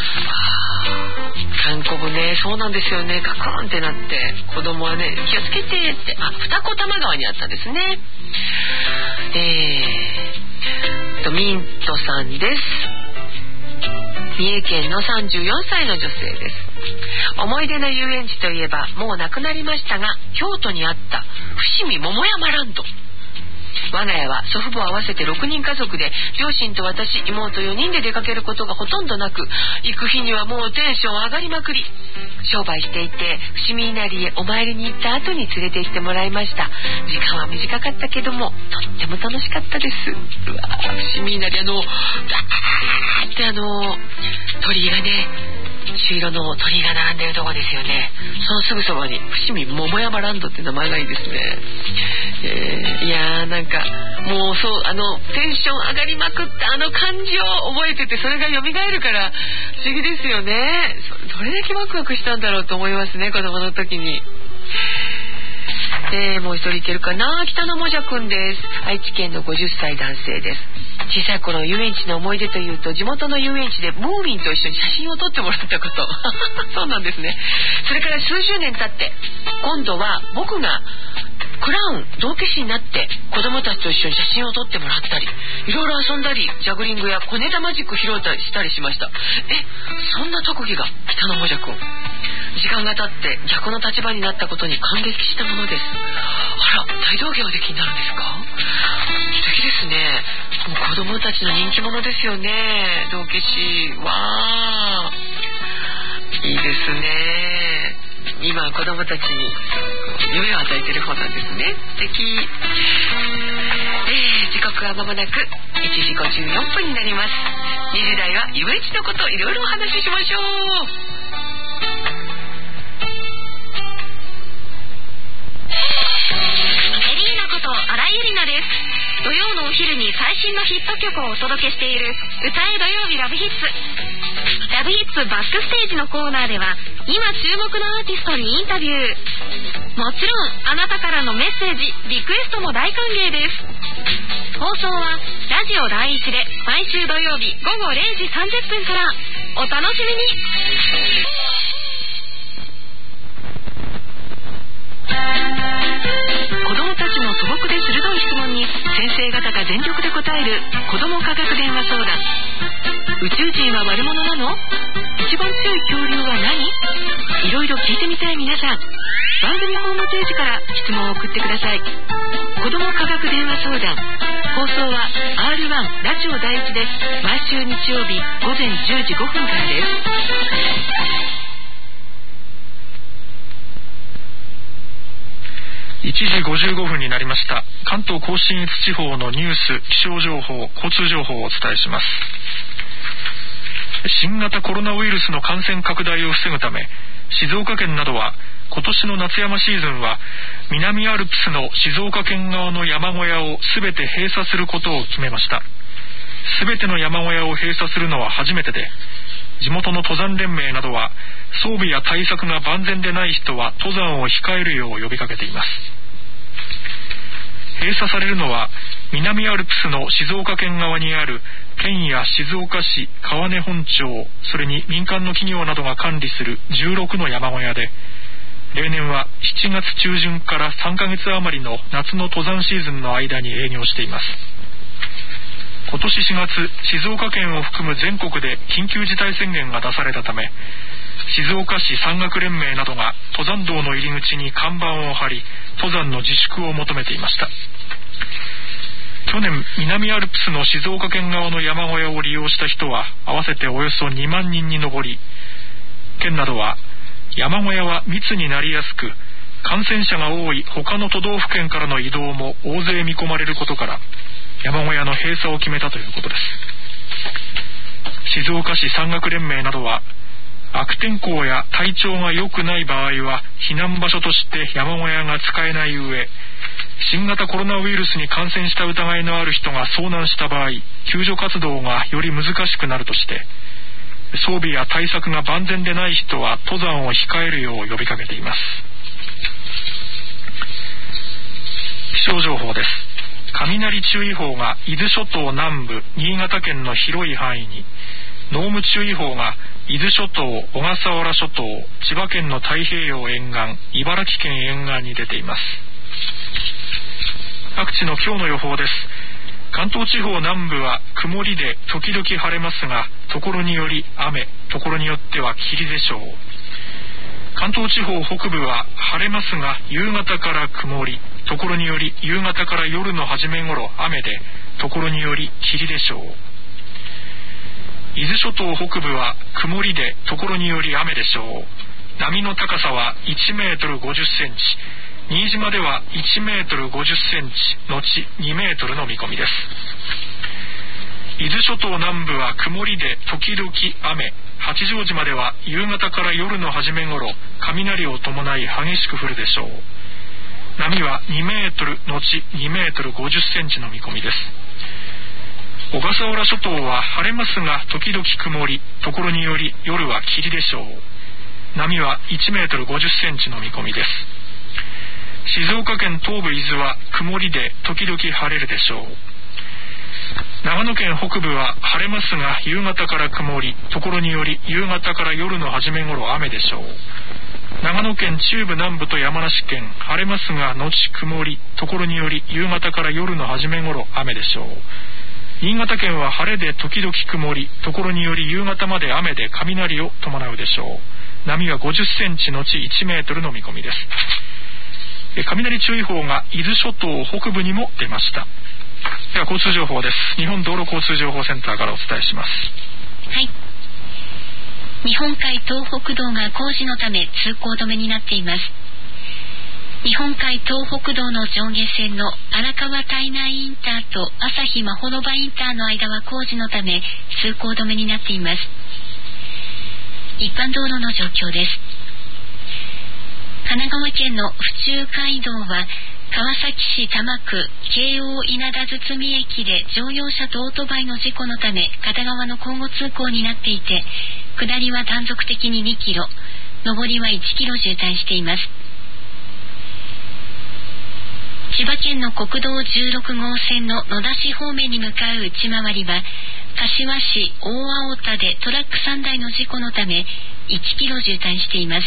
韓国ね、そうなんですよね。カクーンってなって子供はね、気をつけてって、あ、二子玉川にあったんですね。えーとミントさんです。三重県のさんじゅうよんさいの女性です。思い出の遊園地といえばもうなくなりましたが、京都にあった伏見桃山ランド。我が家は祖父母合わせてろくにん家族で、両親と私、妹よにんで出かけることがほとんどなく、行く日にはもうテンション上がりまくり。商売していて伏見稲荷へお参りに行った後に連れて行ってもらいました。時間は短かったけどもとっても楽しかったです。うわー、伏見稲荷、あのガーってあの鳥居がね、朱色の鳥居が並んでるとこですよね。そのすぐそばに伏見桃山ランドって名前がいいですね。えー、いやー、なんかもうそう、あのテンション上がりまくったあの感じを覚えてて、それが蘇るから不思議ですよね。どれだけワクワクしたんだろうと思いますね、子供の時に。えー、もう一人いけるかな。北野もじゃくんです。愛知県のごじゅっさい男性です。小さい頃の遊園地の思い出というと、地元の遊園地でムーミンと一緒に写真を撮ってもらったことそうなんですね。それから数十年経って今度は僕がクラウン道化師になって子供たちと一緒に写真を撮ってもらったり、いろいろ遊んだり、ジャグリングや小ネタマジック披露したりしました。え、そんな特技が北野もじゃくん。時間が経って逆の立場になったことに感激したものです。あら、大道芸をできになるんですか。素敵ですね。もう子供たちの人気者ですよね、道化師。わー、いいですね。今子供たちに夢を与えてる方なんですね。素敵。えー、時刻は間もなくいちじごじゅうよんぷんになります。にじ台は遊園地のこといろいろお話ししましょう。 エリーナこと新井ゆりなです。土曜のお昼に最新のヒット曲をお届けしている歌え土曜日ラブヒッツ。ラブヒッツバックステージのコーナーでは今注目のアーティストにインタビュー。もちろんあなたからのメッセージリクエストも大歓迎です。放送はラジオ第一で毎週土曜日ごごれいじさんじゅっぷんから。お楽しみに。 子どもたちの素朴で鋭い質問に先生方が全力で答える子ども科学電話相談。宇宙人は悪者なの？一番強い恐竜は何？いろいろ聞いてみたい皆さん、番組ホームページから質問を送ってください。子ども科学電話相談、放送は アールワン ラジオ第一で毎週日曜日午前じゅうじごふんからです。 いちじごじゅうごふんになりました。関東甲信越地方のニュース、気象情報、交通情報をお伝えします。新型コロナウイルスの感染拡大を防ぐため、静岡県などは今年の夏山シーズンは南アルプスの静岡県側の山小屋をすべて閉鎖することを決めました。すべての山小屋を閉鎖するのは初めてで、地元の登山連盟などは装備や対策が万全でない人は登山を控えるよう呼びかけています。閉鎖されるのは南アルプスの静岡県側にある県や静岡市、川根本町、それに民間の企業などが管理するじゅうろくの山小屋で、例年はしちがつちゅうじゅんからさんかげつ余りの夏の登山シーズンの間に営業しています。今年しがつ、静岡県を含む全国で緊急事態宣言が出されたため、静岡市山岳連盟などが登山道の入り口に看板を張り、登山の自粛を求めていました。 去年南アルプスの静岡県側の山小屋を利用した人は合わせておよそにまんにんに上り、県などは山小屋は密になりやすく、感染者が多い他の都道府県からの移動も大勢見込まれることから山小屋の閉鎖を決めたということです。静岡市山岳連盟などは、悪天候や体調が良くない場合は避難場所として山小屋が使えない上、新型コロナウイルスに感染した疑いのある人が遭難した場合、救助活動がより難しくなるとして、装備や対策が万全でない人は登山を控えるよう呼びかけています。気象情報です。雷注意報が伊豆諸島南部、新潟県の広い範囲に、濃霧注意報が伊豆諸島、小笠原諸島、千葉県の太平洋沿岸、茨城県沿岸に出ています。各地の今日の予報です。関東地方南部は曇りで時々晴れますが、ところにより雨、ところによっては霧でしょう。関東地方北部は晴れますが、夕方から曇り、ところにより夕方から夜の初め頃雨で、ところにより霧でしょう。伊豆諸島北部は曇りでところにより雨でしょう。波の高さはいちメートルごじゅっセンチ、新島ではいちメートルごじゅっセンチのちにメートルの見込みです。伊豆諸島南部は曇りで時々雨、八丈島では夕方から夜の初め頃雷を伴い激しく降るでしょう。波はにメートルのちにメートルごじゅっセンチの見込みです。小笠原諸島は晴れますが時々曇り、ところにより夜は霧でしょう。波はいちメートルごじゅっセンチの見込みです。静岡県東部伊豆は曇りで時々晴れるでしょう。長野県北部は晴れますが夕方から曇り、ところにより夕方から夜の初め頃雨でしょう。長野県中部南部と山梨県晴れますが後曇り、ところにより夕方から夜の初め頃雨でしょう。新潟県は晴れで時々曇り、ところにより夕方まで雨で雷を伴うでしょう。波はごじゅっセンチのちいちメートルの見込みです。雷注意報が伊豆諸島北部にも出ました。では交通情報です。日本道路交通情報センターからお伝えします。 はい。日本海東北道が工事のため通行止めになっています。日本海東北道の上下線の荒川胎内インターと朝日真帆場インターの間は工事のため通行止めになっています。一般道路の状況です。神奈川県の府中街道は川崎市多摩区京王稲田堤駅で乗用車とオートバイの事故のため片側の交互通行になっていて、下りは断続的ににキロ、上りはいちキロ渋滞しています。千葉県の国道じゅうろく号線の野田市方面に向かう内回りは柏市大青田でトラックさんだいの事故のためいちキロ渋滞しています。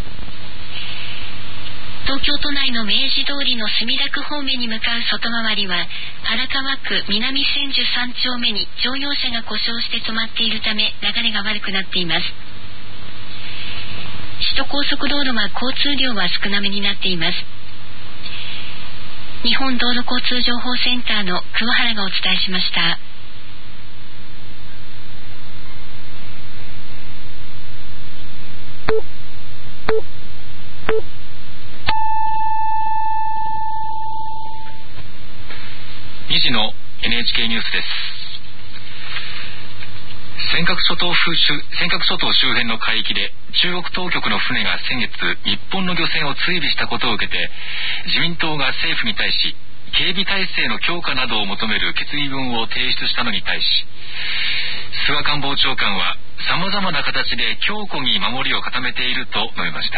東京都内の明治通りの墨田区方面に向かう外回りは荒川区南千住さん丁目に乗用車が故障して止まっているため流れが悪くなっています。首都高速道路は交通量は少なめになっています。日本道路交通情報センターの桑原がお伝えしました。 にじの エヌエイチケー ニュースです。尖閣諸島周尖閣諸島周辺の海域で中国当局の船が先月日本の漁船を追尾したことを受けて、自民党が政府に対し警備体制の強化などを求める決議文を提出したのに対し、菅官房長官はさまざまな形で強固に守りを固めていると述べました。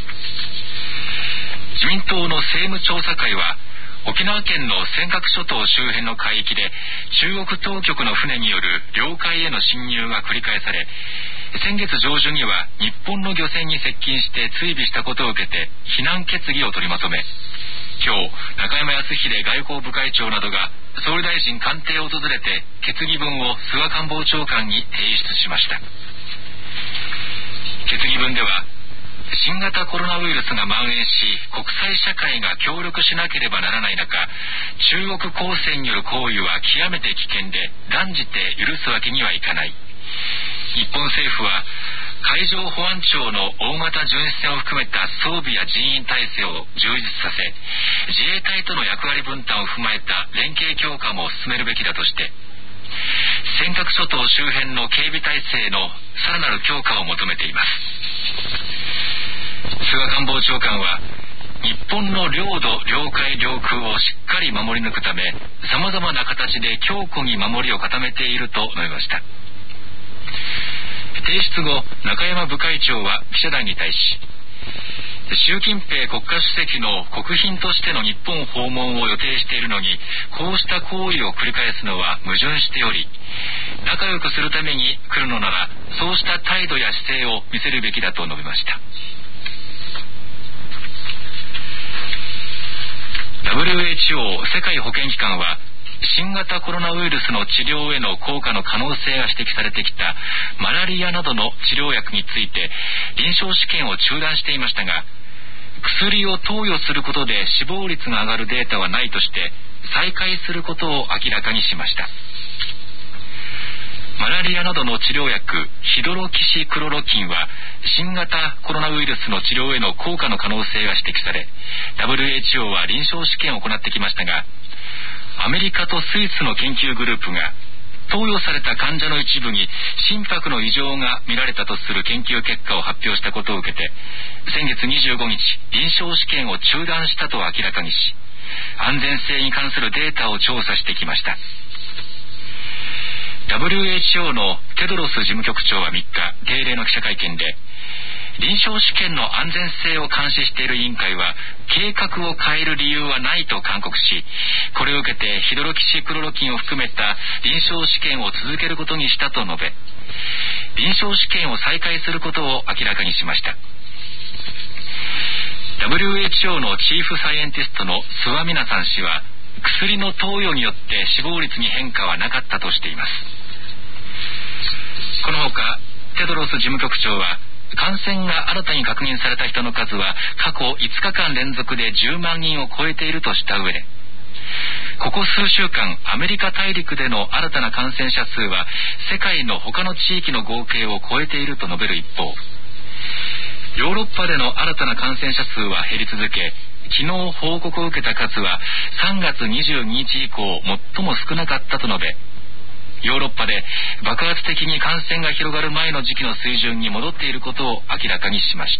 自民党の政務調査会は沖縄県の尖閣諸島周辺の海域で中国当局の船による領海への侵入が繰り返され、先月上旬には日本の漁船に接近して追尾したことを受けて非難決議を取りまとめ、今日中山康秀外交部会長などが総理大臣官邸を訪れて決議文を菅官房長官に提出しました。決議文では、 新型コロナウイルスが蔓延し、国際社会が協力しなければならない中、中国公船による行為は極めて危険で、断じて許すわけにはいかない。日本政府は海上保安庁の大型巡視船を含めた装備や人員体制を充実させ、自衛隊との役割分担を踏まえた連携強化も進めるべきだとして、尖閣諸島周辺の警備体制のさらなる強化を求めています。菅官房長官は、日本の領土、領海、領空をしっかり守り抜くため、様々な形で強固に守りを固めていると述べました。提出後、中山部会長は記者団に対し、習近平国家主席の国賓としての日本訪問を予定しているのに、こうした行為を繰り返すのは矛盾しており、仲良くするために来るのなら、そうした態度や姿勢を見せるべきだと述べました。ダブリューエイチオー 世界保健機関は、新型コロナウイルスの治療への効果の可能性が指摘されてきたマラリアなどの治療薬について臨床試験を中断していましたが、薬を投与することで死亡率が上がるデータはないとして再開することを明らかにしました。マラリアなどの治療薬ヒドロキシクロロキンは新型コロナウイルスの治療への効果の可能性が指摘され、 ダブリューエイチオー は臨床試験を行ってきましたが、アメリカとスイスの研究グループが投与された患者の一部に心拍の異常が見られたとする研究結果を発表したことを受けて、先月にじゅうごにち臨床試験を中断したと明らかにし、安全性に関するデータを調査してきました。 ダブリューエイチオー のテドロス事務局長はみっか定例の記者会見で、臨床試験の安全性を監視している委員会は計画を変える理由はないと勧告し、これを受けてヒドロキシクロロキンを含めた臨床試験を続けることにしたと述べ、臨床試験を再開することを明らかにしました。 ダブリューエイチオー のチーフサイエンティストの諏訪美奈さん氏は、薬の投与によって死亡率に変化はなかったとしています。このほかテドロス事務局長は、感染が新たに確認された人の数は過去いつかかん連続でじゅうまんにんを超えているとした上で、ここ数週間アメリカ大陸での新たな感染者数は世界の他の地域の合計を超えていると述べる一方、ヨーロッパでの新たな感染者数は減り続け、昨日報告を受けた数はさんがつにじゅうににち以降最も少なかったと述べ、ヨーロッパで爆発的に感染が広がる前の時期の水準に戻っていることを明らかにしました。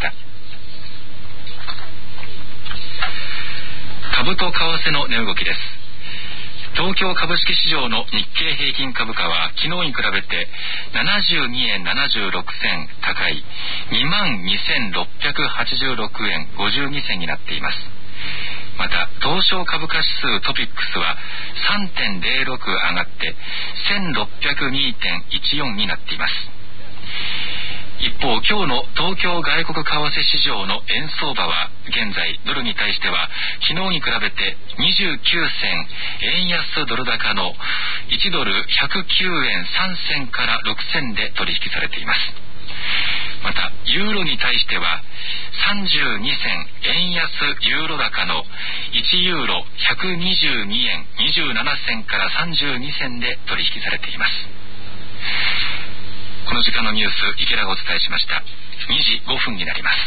株と為替の値動きです。東京株式市場の日経平均株価は昨日に比べてななじゅうにえんななじゅうろくせん高い にまんにせんろっぴゃくはちじゅうろくえんごじゅうにせんになっています。また東証株価指数トピックスは さんてんぜろろく 上がってせんろっぴゃくにてんいちよん になっています。一方、今日の東京外国為替市場の円相場は現在ドルに対しては昨日に比べてにじゅうきゅうせん円安ドル高のいちドルひゃくきゅうえんさんせんからろくせんで取引されています。またユーロに対してはさんじゅうにせん円安ユーロ高のいちユーロひゃくにじゅうにえんにじゅうななせんからさんじゅうにせんで取引されています。この時間のニュース、池田がお伝えしました。にじごふんになります。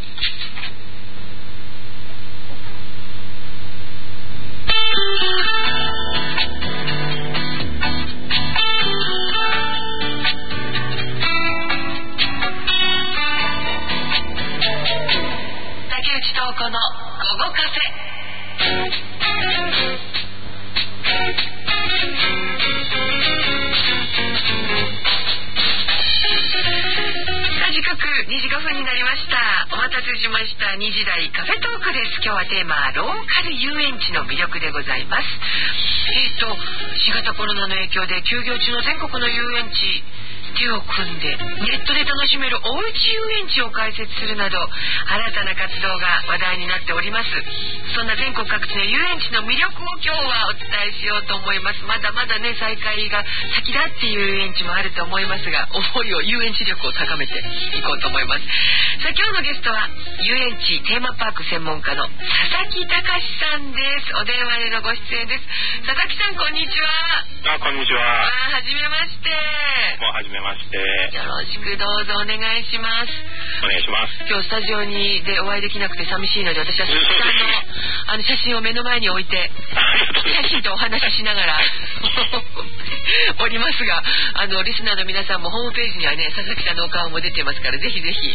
竹内東子の午後カフェ。時刻にじごふんになりました。お待たせしました。にじ台カフェトークです。今日はテーマローカル遊園地の魅力でございます。えっと新型コロナの影響で休業中の全国の遊園地、 手を組んでネットで楽しめるおうち遊園地を開設するなど新たな活動が話題になっております。そんな全国各地の遊園地の魅力を今日はお伝えしようと思います。まだまだね再開が先だっていう遊園地もあると思いますが、思いを遊園地力を高めていこうと思います。さあ今日のゲストは遊園地テーマパーク専門家の佐々木隆さんです。お電話でのご出演です。佐々木さんこんにちは。 あ、こんにちは。 あ、はじめまして。 もうはじめまして。 よろしくどうぞお願いします。 お願いします。 今日スタジオにでお会いできなくて寂しいので、私は佐々木さんのあの写真を目の前に置いて写真とお話ししながらおりますが、あのリスナーの皆さんもホームページにはね佐々木さんのお顔も出てますから、ぜひぜひ